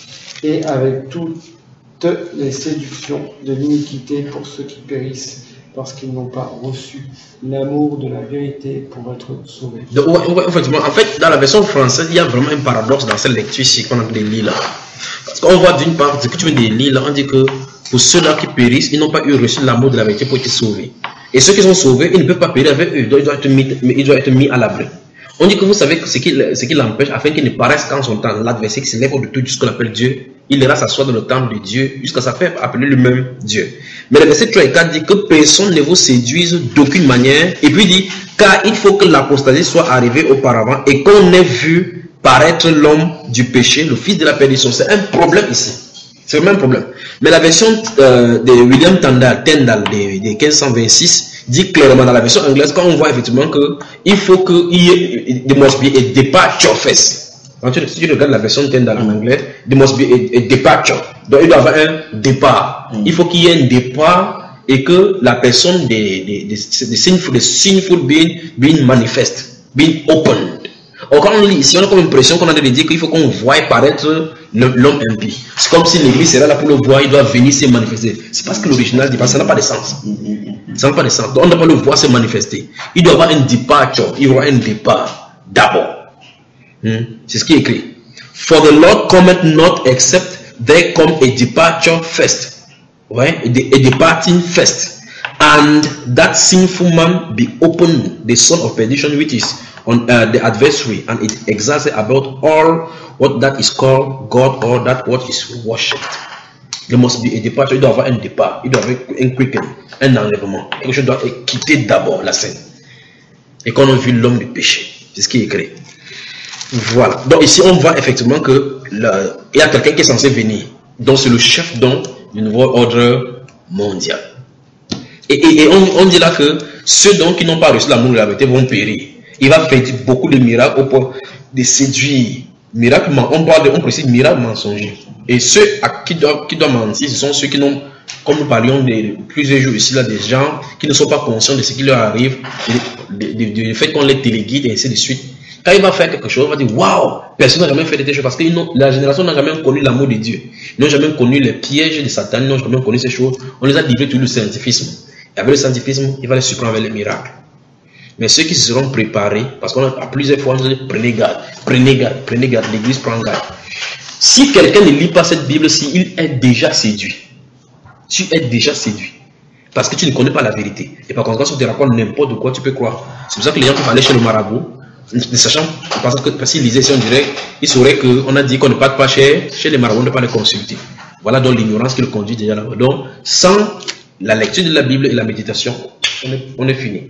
et avec toutes les séductions de l'iniquité pour ceux qui périssent, parce qu'ils n'ont pas reçu l'amour de la vérité pour être sauvés. Donc, ouais, ouais, effectivement, en fait, dans la version française, il y a vraiment un paradoxe dans cette lecture ici qu'on a de lire là. Parce qu'on voit d'une part, ce que tu viens de lire là, on dit que pour ceux-là qui périssent, ils n'ont pas eu reçu l'amour de la vérité pour être sauvés. Et ceux qui sont sauvés, ils ne peuvent pas périr avec eux, ils doivent être mis, ils doivent être mis à l'abri. On dit que vous savez que ce qui, ce qui l'empêche, afin qu'il ne paraisse qu'en son temps, l'adversaire qui s'élève au-dessus de tout ce qu'on appelle Dieu, il ira s'asseoir dans le temple de Dieu jusqu'à sa faire appeler lui-même Dieu. Mais le verset trois et quatre dit que personne ne vous séduise d'aucune manière, et puis dit, car il faut que l'apostasie soit arrivée auparavant et qu'on ait vu paraître l'homme du péché, le fils de la perdition. C'est un problème ici. C'est vraiment un problème. Mais la version euh, de William Tyndale, Tyndale de, de quinze cent vingt-six dit clairement dans la version anglaise, quand on voit effectivement qu'il faut qu'il y ait, there must be a departure first. Quand tu, si tu regardes la version Tyndale en anglais, there must be a, a departure. Donc il doit y avoir un départ. Mm. Il faut qu'il y ait un départ et que la personne des, des, des, des sinful, des sinful being, being manifest, being opened. Or, quand on lit ici, on a comme l'impression qu'on a de dire qu'il faut qu'on voie paraître l'homme impie. C'est comme si l'église serait là pour le voir, il doit venir se manifester. C'est parce que l'original dit pas, ça n'a pas de sens. Ça n'a pas de sens. Donc, on ne doit pas le voir se manifester. Il doit y avoir un departure, il doit y avoir un départ d'abord. Hmm. C'est ce qui est écrit. For the Lord cometh not except there come a departure first. Ouais? A departing first. And that sinful man be opened, the son of perdition, which is on uh, the adversary, and it exalts about all what that is called God or that what is worshipped. There must be a departure. Il doit y avoir un départ, il doit y avoir un quicken, un enlèvement. Quelque chose doit quitter d'abord la scène. Et qu'on a vu l'homme du péché, c'est ce qui est écrit. Voilà. Donc ici on voit effectivement que le, il y a quelqu'un qui est censé venir. Donc c'est le chef donc du nouveau ordre mondial. Et, et, et on, on dit là que ceux donc qui n'ont pas reçu l'amour de la vérité vont périr. Il va faire beaucoup de miracles au point de séduire. Miracle, on parle de, on précise miracle mensonger. Et ceux à qui doivent, qui doivent mentir, ce sont ceux qui n'ont, comme nous parlions de plusieurs jours ici, là, des gens qui ne sont pas conscients de ce qui leur arrive, du fait qu'on les téléguide et ainsi de suite. Quand il va faire quelque chose, on va dire waouh, personne n'a jamais fait de telles choses parce que la génération n'a jamais connu l'amour de Dieu. Ils n'ont jamais connu les pièges de Satan, ils n'ont jamais connu ces choses. On les a livrés tout le scientifisme. Et avec le scientifisme, il va les surprendre avec les miracles. Mais ceux qui se seront préparés, parce qu'on a à plusieurs fois, on dit prenez garde, prenez garde, prenez garde, l'église prend garde. Si quelqu'un ne lit pas cette Bible, s'il est déjà séduit, tu es déjà séduit, parce que tu ne connais pas la vérité. Et par conséquent, si on te raconte n'importe quoi, tu peux croire. C'est pour ça que les gens peuvent aller chez le marabout, ne sachant, parce que parce qu'ils lisaient, si on dirait, ils sauraient qu'on a dit qu'on ne part pas chez, chez les marabouts, on ne peut pas les consulter. Voilà donc l'ignorance qui le conduit déjà là-bas. Donc, sans la lecture de la Bible et la méditation, on est, on est fini.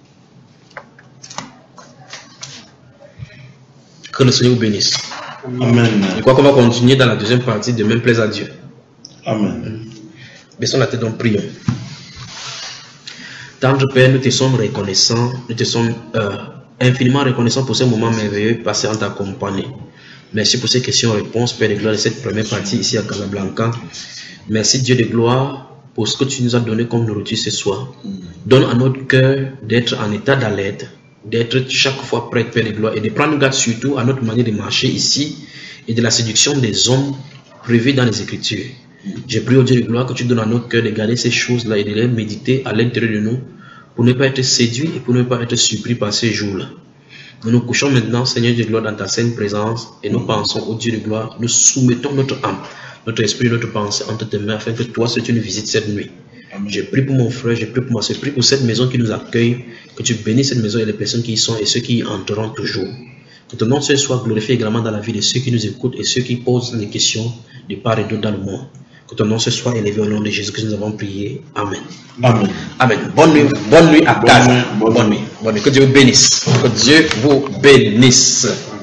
Que le Seigneur vous bénisse. Amen. Je crois qu'on va continuer dans la deuxième partie de Même plaise à Dieu. Amen. Baissons la tête, donc prions. Tendre Père, nous te sommes reconnaissants, nous te sommes euh, infiniment reconnaissants pour ce moment merveilleux passé en ta compagnie. Merci pour ces questions-réponses, Père de gloire, de cette première partie ici à Casablanca. Merci Dieu de gloire pour ce que tu nous as donné comme nourriture ce soir. Donne à notre cœur d'être en état d'alerte, d'être chaque fois prêt, Père de gloire, et de prendre garde surtout à notre manière de marcher ici et de la séduction des hommes prévus dans les Écritures. J'ai prié au Dieu de gloire que tu donnes à notre cœur de garder ces choses-là et de les méditer à l'intérieur de nous pour ne pas être séduits et pour ne pas être surpris par ces jours-là. Nous nous couchons maintenant, Seigneur de gloire, dans ta sainte présence et nous pensons au Dieu de gloire. Nous soumettons notre âme, notre esprit, notre pensée entre tes mains afin que toi, c'est une visite cette nuit. Je prie pour mon frère, je prie pour moi, je prie pour cette maison qui nous accueille, que tu bénisses cette maison et les personnes qui y sont et ceux qui y entreront toujours. Que ton nom soit glorifié également dans la vie de ceux qui nous écoutent et ceux qui posent des questions de part et d'autre dans le monde. Que ton nom soit élevé au nom de Jésus que nous avons prié. Amen. Amen. Amen. Bonne nuit, bonne nuit à Bonne Gaza. nuit, bonne Bonne nuit. Bonne nuit. Que Dieu vous bénisse. Que Dieu vous bénisse.